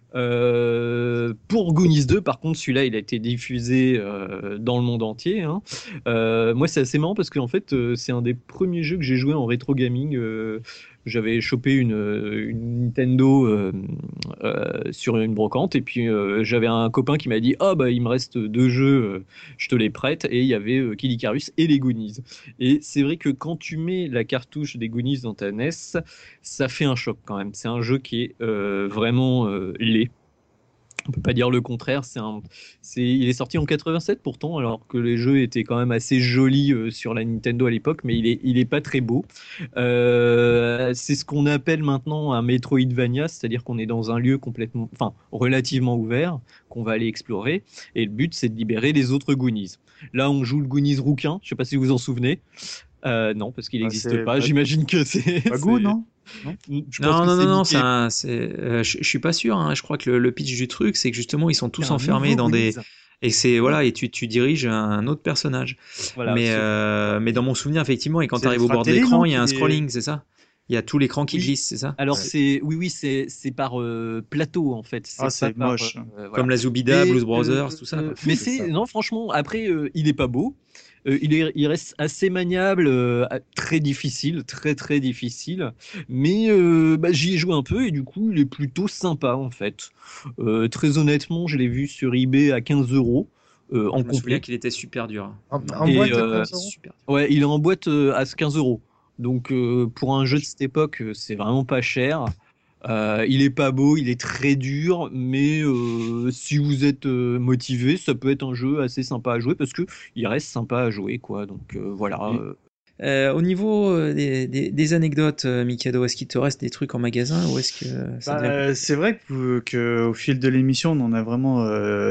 C: Pour Goonies 2, par contre, celui-là, il a été diffusé dans le monde entier. Hein. Moi, c'est assez marrant parce qu'en fait, c'est un des premiers jeux que j'ai joué en rétro gaming. J'avais chopé une Nintendo sur une brocante et puis j'avais un copain qui m'a dit « Ah bah il me reste 2 jeux, je te les prête » et il y avait Kid Icarus et les Goonies. Et c'est vrai que quand tu mets la cartouche des Goonies dans ta NES, ça fait un choc quand même. C'est un jeu qui est vraiment laid. On peut pas dire le contraire. Il est sorti en 87 pourtant, alors que les jeux étaient quand même assez jolis sur la Nintendo à l'époque, mais il est pas très beau. C'est ce qu'on appelle maintenant un Metroidvania, c'est-à-dire qu'on est dans un lieu relativement ouvert, qu'on va aller explorer, et le but c'est de libérer les autres Goonies. Là, on joue le Goonies rouquin. Je sais pas si vous vous en souvenez. Non, parce qu'il
E: Bah,
C: n'existe
E: c'est
C: pas.
E: pas-
C: J'imagine que c'est.
E: Bagou, non?
C: Je pense que
A: Non,
C: c'est Mickey.
A: je suis pas sûr. Hein. Je crois que le pitch du truc, c'est que justement, ils sont tous
E: Un
A: enfermés
E: nouveau
A: dans des.
E: Goonies.
A: Et c'est voilà, et tu diriges un autre personnage.
C: Voilà,
A: mais dans mon souvenir, effectivement, et quand
E: C'est
A: tu arrives
E: les
A: au bord de
E: Fratelli,
A: l'écran,
E: non,
A: il y a un
E: qui-
A: scrolling, c'est ça? Il y a tout l'écran qui
C: Oui.
A: glisse, c'est ça?
C: Alors
E: Ouais.
C: c'est par plateau en fait.
E: Ah, c'est
C: pas par,
E: moche.
C: voilà.
A: Comme la Zubida,
C: Mais,
A: Blues Brothers, tout ça. Quoi.
C: Mais
D: C'est ça.
C: non, franchement, après, il est pas beau. Il reste assez maniable, très difficile, très très difficile. Mais j'y ai joué un peu et du coup, il est plutôt sympa en fait. Très honnêtement, je l'ai vu sur eBay à 15 € en
A: Je me souviens
C: complet.
A: qu'il était super dur.
D: En
C: Et,
D: boîte,
C: euh,
D: 15 €.
A: Super dur.
C: Ouais, il est en boîte à 15 €. Donc pour un jeu de cette époque, c'est vraiment pas cher. Il est pas beau, il est très dur, mais si vous êtes motivé, ça peut être un jeu assez sympa à jouer parce que il reste sympa à jouer, quoi. Donc voilà.
A: Au niveau des anecdotes, Mikado, est-ce qu'il te reste des trucs en magasin ou est-ce que ça devient...
E: C'est vrai que au fil de l'émission, on en a vraiment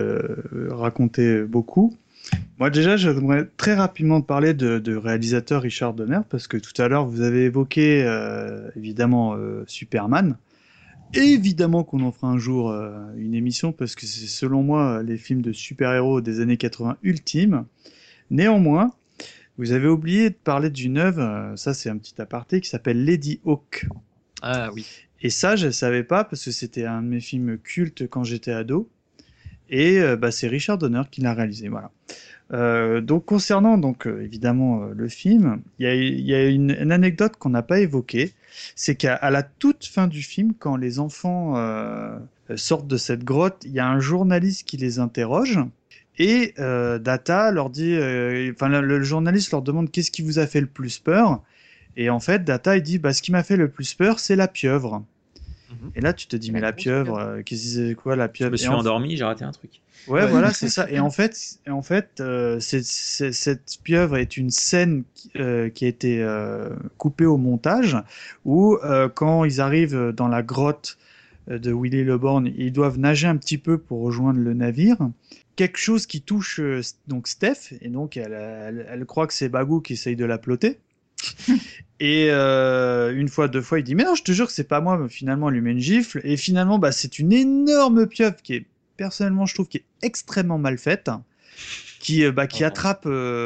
E: raconté beaucoup. Moi déjà, j'aimerais très rapidement parler de réalisateur Richard Donner parce que tout à l'heure vous avez évoqué évidemment Superman. Évidemment qu'on en fera un jour une émission parce que c'est selon moi les films de super-héros des années 80 ultimes. Néanmoins, vous avez oublié de parler d'une œuvre, ça c'est un petit aparté, qui s'appelle Lady Hawk.
C: Ah oui.
E: Et ça, je ne savais pas parce que c'était un de mes films cultes quand j'étais ado. Et c'est Richard Donner qui l'a réalisé. Voilà. Donc concernant évidemment le film, il y a une anecdote qu'on n'a pas évoquée, c'est qu'à la toute fin du film, quand les enfants sortent de cette grotte, il y a un journaliste qui les interroge. Et Data leur dit, le journaliste leur demande qu'est-ce qui vous a fait le plus peur. Et en fait, Data il dit, ce qui m'a fait le plus peur, c'est la pieuvre. Et là, tu te dis, mais la pieuvre, qu'est-ce que c'est quoi la
A: Je
E: pieuvre?
A: me suis endormi, j'ai raté un truc.
E: Ouais, voilà, c'est ça. Et en fait, cette pieuvre est une scène qui a été coupée au montage, où quand ils arrivent dans la grotte de Willy Le Borgne, ils doivent nager un petit peu pour rejoindre le navire. Quelque chose qui touche donc Steph, et donc elle croit que c'est Bagou qui essaye de la ploter. Et une fois, deux fois, il dit mais non, je te jure que c'est pas moi. Mais finalement, elle lui met une gifle, et finalement, bah, c'est une énorme pieuvre qui est personnellement, je trouve, qui est extrêmement mal faite, qui attrape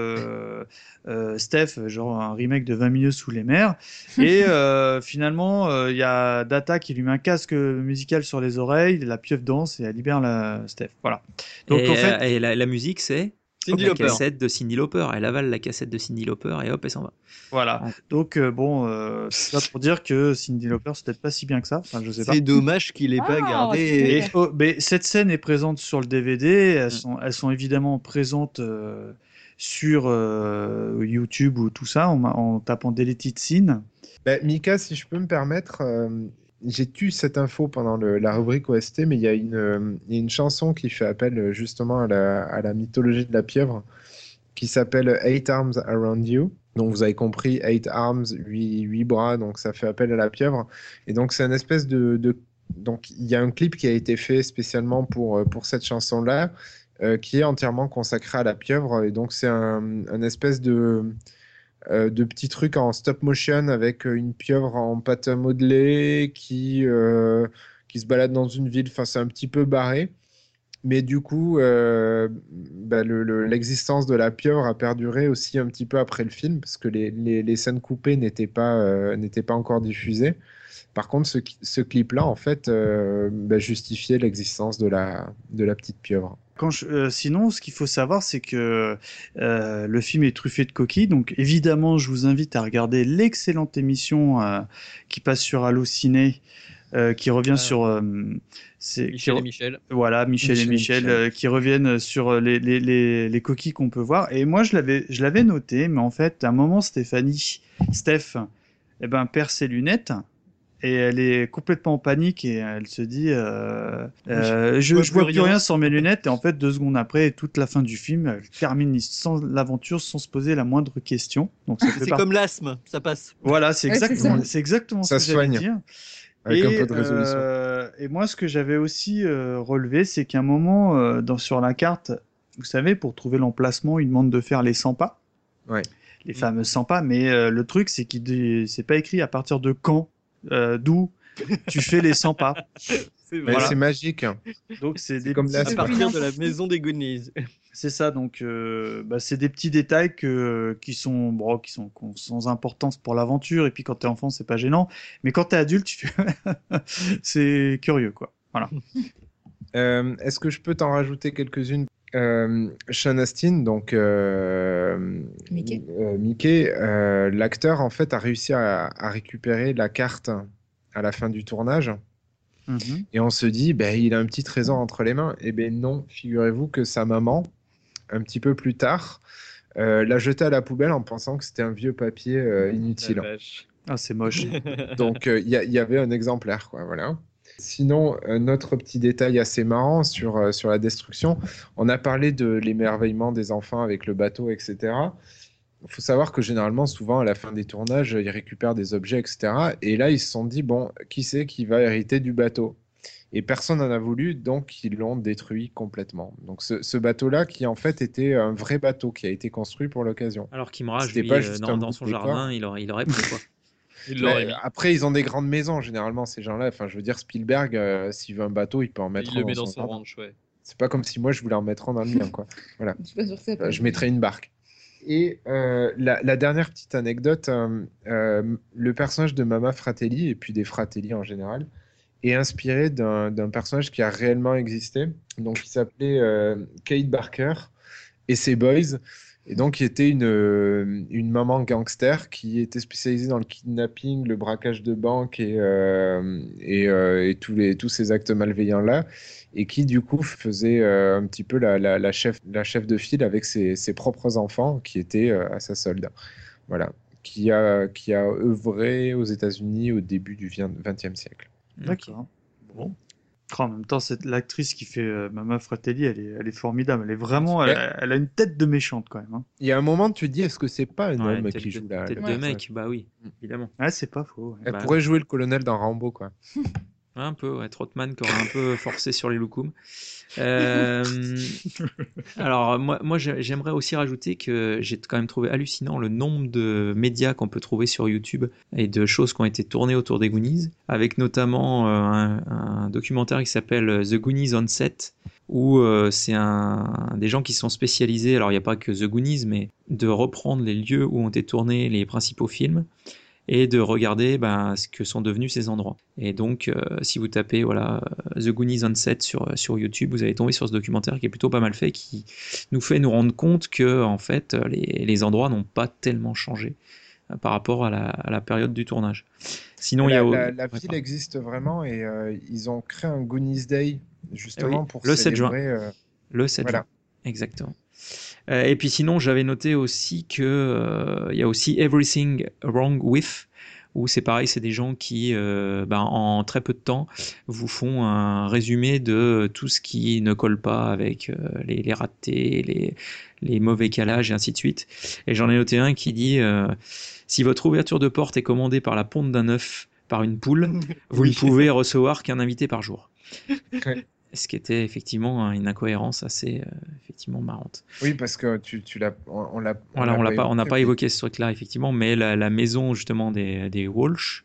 E: Steph, genre un remake de 20 milieux sous les mers, et finalement, il y a Data qui lui met un casque musical sur les oreilles, la pieuvre danse et elle libère la Steph. Voilà. Donc
A: Et,
E: en fait,
A: et la musique, c'est
C: Cyndi
A: la
C: Lauper.
A: cassette de Cyndi Lauper. Elle avale la cassette de Cyndi Lauper et hop, elle s'en va.
E: voilà. Donc c'est ça pour dire que Cyndi Lauper, c'est peut-être pas si bien que ça. Enfin, je sais pas.
C: C'est dommage qu'il ait pas gardé.
E: Et mais cette scène est présente sur le DVD. Elles sont évidemment présentes sur YouTube ou tout ça en tapant Deleted Scene.
D: Bah, Mika, si je peux me permettre, j'ai eu cette info pendant la rubrique OST, mais il y a une chanson qui fait appel justement à la mythologie de la pieuvre, qui s'appelle Eight Arms Around You. Donc vous avez compris, 8 arms, 8 bras, donc ça fait appel à la pieuvre. Et donc c'est une espèce donc il y a un clip qui a été fait spécialement pour cette chanson-là, qui est entièrement consacré à la pieuvre. Et donc c'est un espèce de petit truc en stop motion avec une pieuvre en pâte à modeler qui se balade dans une ville. Enfin, c'est un petit peu barré. Mais du coup, l'existence de la pieuvre a perduré aussi un petit peu après le film, parce que les scènes coupées n'étaient pas encore diffusées. Par contre, ce clip-là, en fait, justifiait l'existence de la petite pieuvre.
E: Sinon, ce qu'il faut savoir, c'est que le film est truffé de coquilles. Donc, évidemment, je vous invite à regarder l'excellente émission qui passe sur Allociné, qui revient sur
C: Michel et Michel.
E: Voilà, Michel et Michel. Qui reviennent sur les coquilles qu'on peut voir. Et moi, je l'avais noté, mais en fait, à un moment, Steph, perd ses lunettes. Et elle est complètement en panique et elle se dit je vois plus rien sans mes lunettes. Et en fait, 2 secondes après, toute la fin du film, elle termine l'aventure sans se poser la moindre question. Donc
C: c'est comme l'asthme, ça passe.
E: Voilà, c'est exactement
D: ça
E: ce que j'allais dire.
D: Avec un peu de résolution.
E: Et moi, ce que j'avais aussi relevé, c'est qu'à un moment, sur la carte, vous savez, pour trouver l'emplacement, il demande de faire les 100 pas.
D: Ouais.
E: Les fameux 100 pas. Mais le truc, c'est qu'il c'est pas écrit à partir de quand. D'où tu fais les 100 pas.
D: C'est magique.
E: Donc c'est
D: comme
C: à partir de la maison des Goonies.
E: C'est ça, donc c'est des petits détails qui sont sans importance pour l'aventure, et puis quand t'es enfant c'est pas gênant, mais quand t'es adulte c'est curieux quoi. Voilà.
D: Est-ce que je peux t'en rajouter quelques-unes? Sean Astin, donc Mickey, l'acteur en fait a réussi à récupérer la carte à la fin du tournage. Et on se dit, il a un petit trésor entre les mains. Et non, figurez-vous que sa maman, un petit peu plus tard, l'a jeté à la poubelle en pensant que c'était un vieux papier inutile.
E: Ah, c'est moche.
D: Donc il y avait un exemplaire, quoi, voilà. Sinon, un autre petit détail assez marrant sur la destruction, on a parlé de l'émerveillement des enfants avec le bateau, etc. Il faut savoir que généralement, souvent, à la fin des tournages, ils récupèrent des objets, etc. Et là, ils se sont dit, bon, qui c'est qui va hériter du bateau? Et personne n'en a voulu, donc ils l'ont détruit complètement. Donc ce bateau-là, qui en fait était un vrai bateau qui a été construit pour l'occasion.
A: Alors qu'Imraj,
D: C'était
A: lui,
D: pas juste
A: dans son jardin, il aurait pris quoi.
D: Après, ils ont des grandes maisons, généralement, ces gens-là. Enfin, je veux dire, Spielberg, s'il veut un bateau, il peut en mettre un.
C: Il le met dans son ranch, ouais.
D: C'est pas comme si moi, je voulais en mettre un dans le mien, quoi. Voilà.
B: Je suis pas sûre que ça peut.
D: Je mettrais une barque. Et la dernière petite anecdote, le personnage de Mama Fratelli, et puis des Fratelli en général, est inspiré d'un personnage qui a réellement existé, donc qui s'appelait Kate Barker et ses boys. Et donc, qui était une maman gangster qui était spécialisée dans le kidnapping, le braquage de banque et tous ces actes malveillants-là, et qui, du coup, faisait un petit peu la chef de file avec ses propres enfants qui étaient à sa solde. Voilà. Qui a œuvré aux États-Unis au début du XXe siècle.
E: D'accord. Bon. En même temps, l'actrice qui fait Mama Fratelli, elle est formidable. Elle est vraiment, elle a une tête de méchante quand même. Hein.
D: Il y a un moment, tu te dis, est-ce que c'est pas un
A: Ouais,
D: homme
A: tête
D: qui
A: de-
D: joue la
A: tête de
D: personne
A: mec, bah oui, évidemment.
E: Ouais, c'est pas faux. Ouais.
D: Elle
A: Bah,
D: pourrait jouer le colonel dans Rambo, quoi.
A: Un peu, ouais, Trotman qui aura un peu forcé sur les loukoums. Euh, alors, moi j'aimerais aussi rajouter que j'ai quand même trouvé hallucinant le nombre de médias qu'on peut trouver sur YouTube et de choses qui ont été tournées autour des Goonies, avec notamment un documentaire qui s'appelle The Goonies on Set, où c'est des gens qui sont spécialisés, alors il n'y a pas que The Goonies, mais de reprendre les lieux où ont été tournés les principaux films et de regarder ce que sont devenus ces endroits. Et donc, si vous tapez The Goonies on Set sur YouTube, vous allez tomber sur ce documentaire qui est plutôt pas mal fait, qui nous fait nous rendre compte que en fait, les endroits n'ont pas tellement changé par rapport à la période du tournage. Sinon, il y a
D: La ville existe vraiment et ils ont créé un Goonies Day justement
A: oui,
D: pour
A: le 7 juin.
D: célébrer.
A: Le 7
D: Voilà.
A: juin, exactement. Et puis sinon, j'avais noté aussi que il y a aussi Everything Wrong With, où c'est pareil, c'est des gens qui, en très peu de temps, vous font un résumé de tout ce qui ne colle pas avec les ratés, les mauvais calages et ainsi de suite. Et j'en ai noté un qui dit si votre ouverture de porte est commandée par la ponte d'un œuf par une poule, vous ne pouvez recevoir qu'un invité par jour.
D: Ouais.
A: Ce qui était effectivement une incohérence assez effectivement marrante.
D: Oui, parce que on l'a
A: Voilà, on n'a
D: évoqué,
A: pas
D: mais-
A: évoqué ce truc-là effectivement, mais la maison justement des Walsh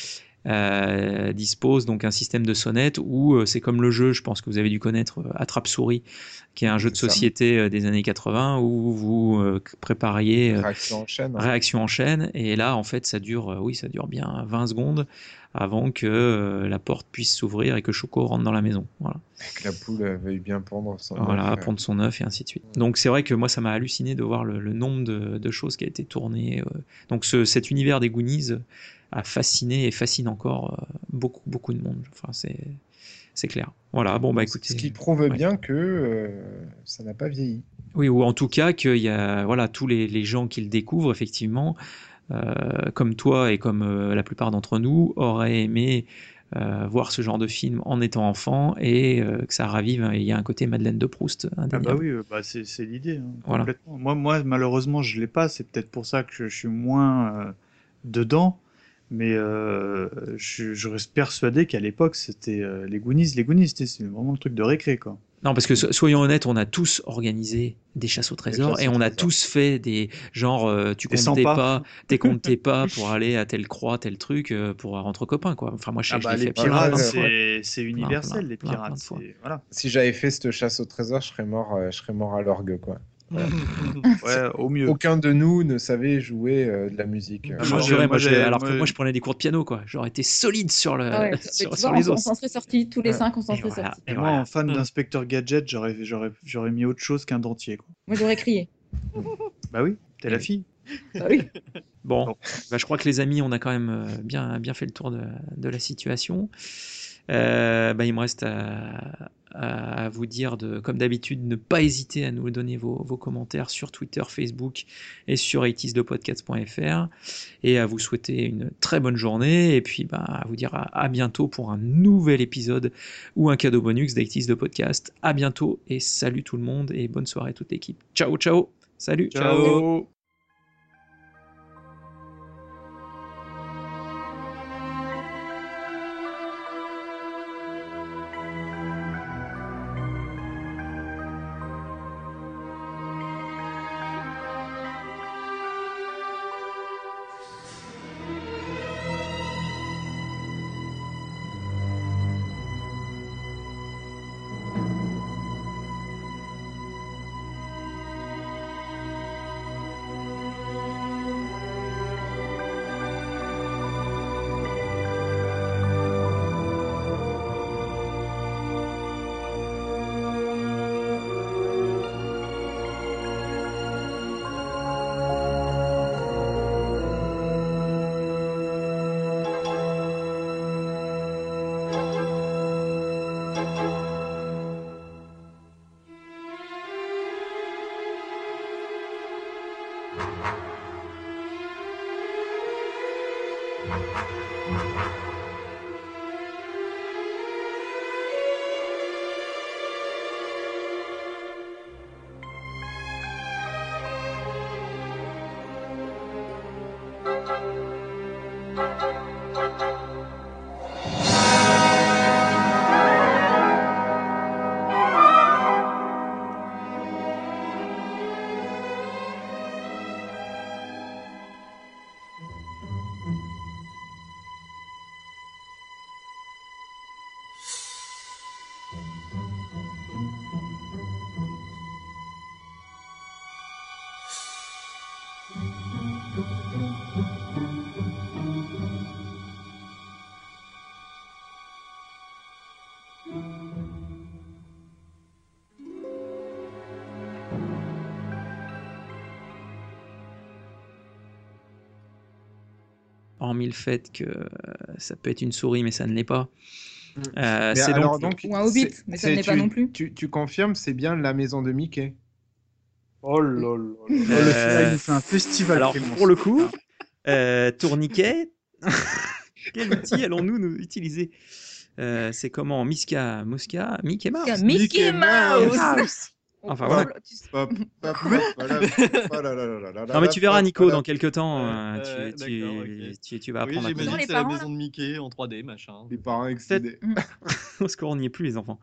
A: dispose donc un système de sonnette où c'est comme le jeu, je pense que vous avez dû connaître, Attrape-souris, qui est un jeu de
D: C'est ça.
A: société des années 80 où vous prépariez
D: Réaction en chaîne.
A: réaction en chaîne, et là en fait ça dure bien 20 secondes avant que la porte puisse s'ouvrir et que Choco rentre dans la maison. Voilà.
D: Que la poule veuille bien pondre son
A: Voilà,
D: œuf.
A: prendre son œuf et ainsi de suite. Donc c'est vrai que moi ça m'a halluciné de voir le nombre de choses qui a été tournées. Donc cet univers des Goonies a fasciné et fascine encore beaucoup de monde. Enfin c'est clair. Voilà, bon bah écoutez.
D: Ce qui prouve bien que ça n'a pas vieilli.
A: Oui, ou en tout cas qu'il y a tous les gens qui le découvrent effectivement, comme toi et comme la plupart d'entre nous, auraient aimé voir ce genre de film en étant enfant et que ça ravive. Il y a un côté Madeleine de Proust
E: Ah
A: indéniable.
E: bah oui, c'est l'idée, hein,
A: Voilà.
E: complètement. Moi, malheureusement, je l'ai pas. C'est peut-être pour ça que je suis moins dedans. Mais je reste persuadé qu'à l'époque, c'était les Goonies. Les Goonies, c'est vraiment le truc de récré, quoi.
A: Non, parce que soyons honnêtes, on a tous organisé des chasses au trésor et on a tous fait des genre tu
E: Des
A: comptes tes
E: 100
A: pas, pour aller à telle croix, tel truc pour entre copains quoi. Enfin moi je sais
E: Ah
A: que je
E: bah,
A: l'ai
E: les
A: fait plein de
E: pirates,
A: fois.
E: c'est universel, les
A: plein
E: pirates.
A: de fois.
E: Voilà.
D: Si j'avais fait cette chasse au trésor, je serais mort à l'orgue, quoi.
E: Ouais, au mieux.
D: Aucun de nous ne savait jouer de la musique.
A: Ah,
E: Moi,
A: moi,
E: j'ai-
A: alors que
E: moi-
A: moi je prenais des cours de piano quoi. J'aurais été solide sur le
B: Ah ouais,
A: sur,
B: tu
A: sur
B: vois,
A: les
B: on
A: os.
B: s'en serait sortis, tous les
D: Ouais.
B: 5, on s'en
A: Et
B: serait
A: voilà.
B: sortis.
E: Et
A: Et
E: moi,
A: voilà.
E: en fan d'Inspecteur Gadget, j'aurais mis autre chose qu'un dentier, quoi.
B: Moi, j'aurais crié.
E: Bah oui, t'es la fille.
B: Ah oui.
A: Bon, je crois que les amis, on a quand même bien fait le tour de la situation. Il me reste à vous dire, comme d'habitude, ne pas hésiter à nous donner vos commentaires sur Twitter, Facebook et sur 80sdepodcast.fr, et à vous souhaiter une très bonne journée, et puis à vous dire à bientôt pour un nouvel épisode ou un cadeau bonus d'80s de podcast. À bientôt et salut tout le monde et bonne soirée à toute l'équipe. Ciao, ciao, salut.
E: Ciao.
A: Hormis le fait que ça peut être une souris, mais ça ne l'est pas.
D: Mais
A: C'est
D: alors,
A: donc...
B: Ou un hobbit, mais ça ne l'est pas non plus.
D: Tu confirmes, c'est bien la maison de Mickey.
E: Oh là là là. Le film, il nous fait un festival.
A: Alors,
E: Clémence.
A: pour le coup, tourniquet, quel outil allons-nous utiliser C'est comment Mickey Mouse.
B: Mickey Mouse.
A: Enfin, voilà.
D: Hop, hop, voilà. Oh là là là là là
A: Non, mais tu verras, Nico,
D: voilà.
A: dans quelques temps,
C: d'accord, ok.
A: tu vas
C: Oui,
A: apprendre à
C: j'imagine
B: Dans
C: que
B: les
C: c'est la
B: parents,
C: maison de Mickey en 3D, machin.
D: Les parents excédés.
A: Parce qu'on n'y est plus, les enfants.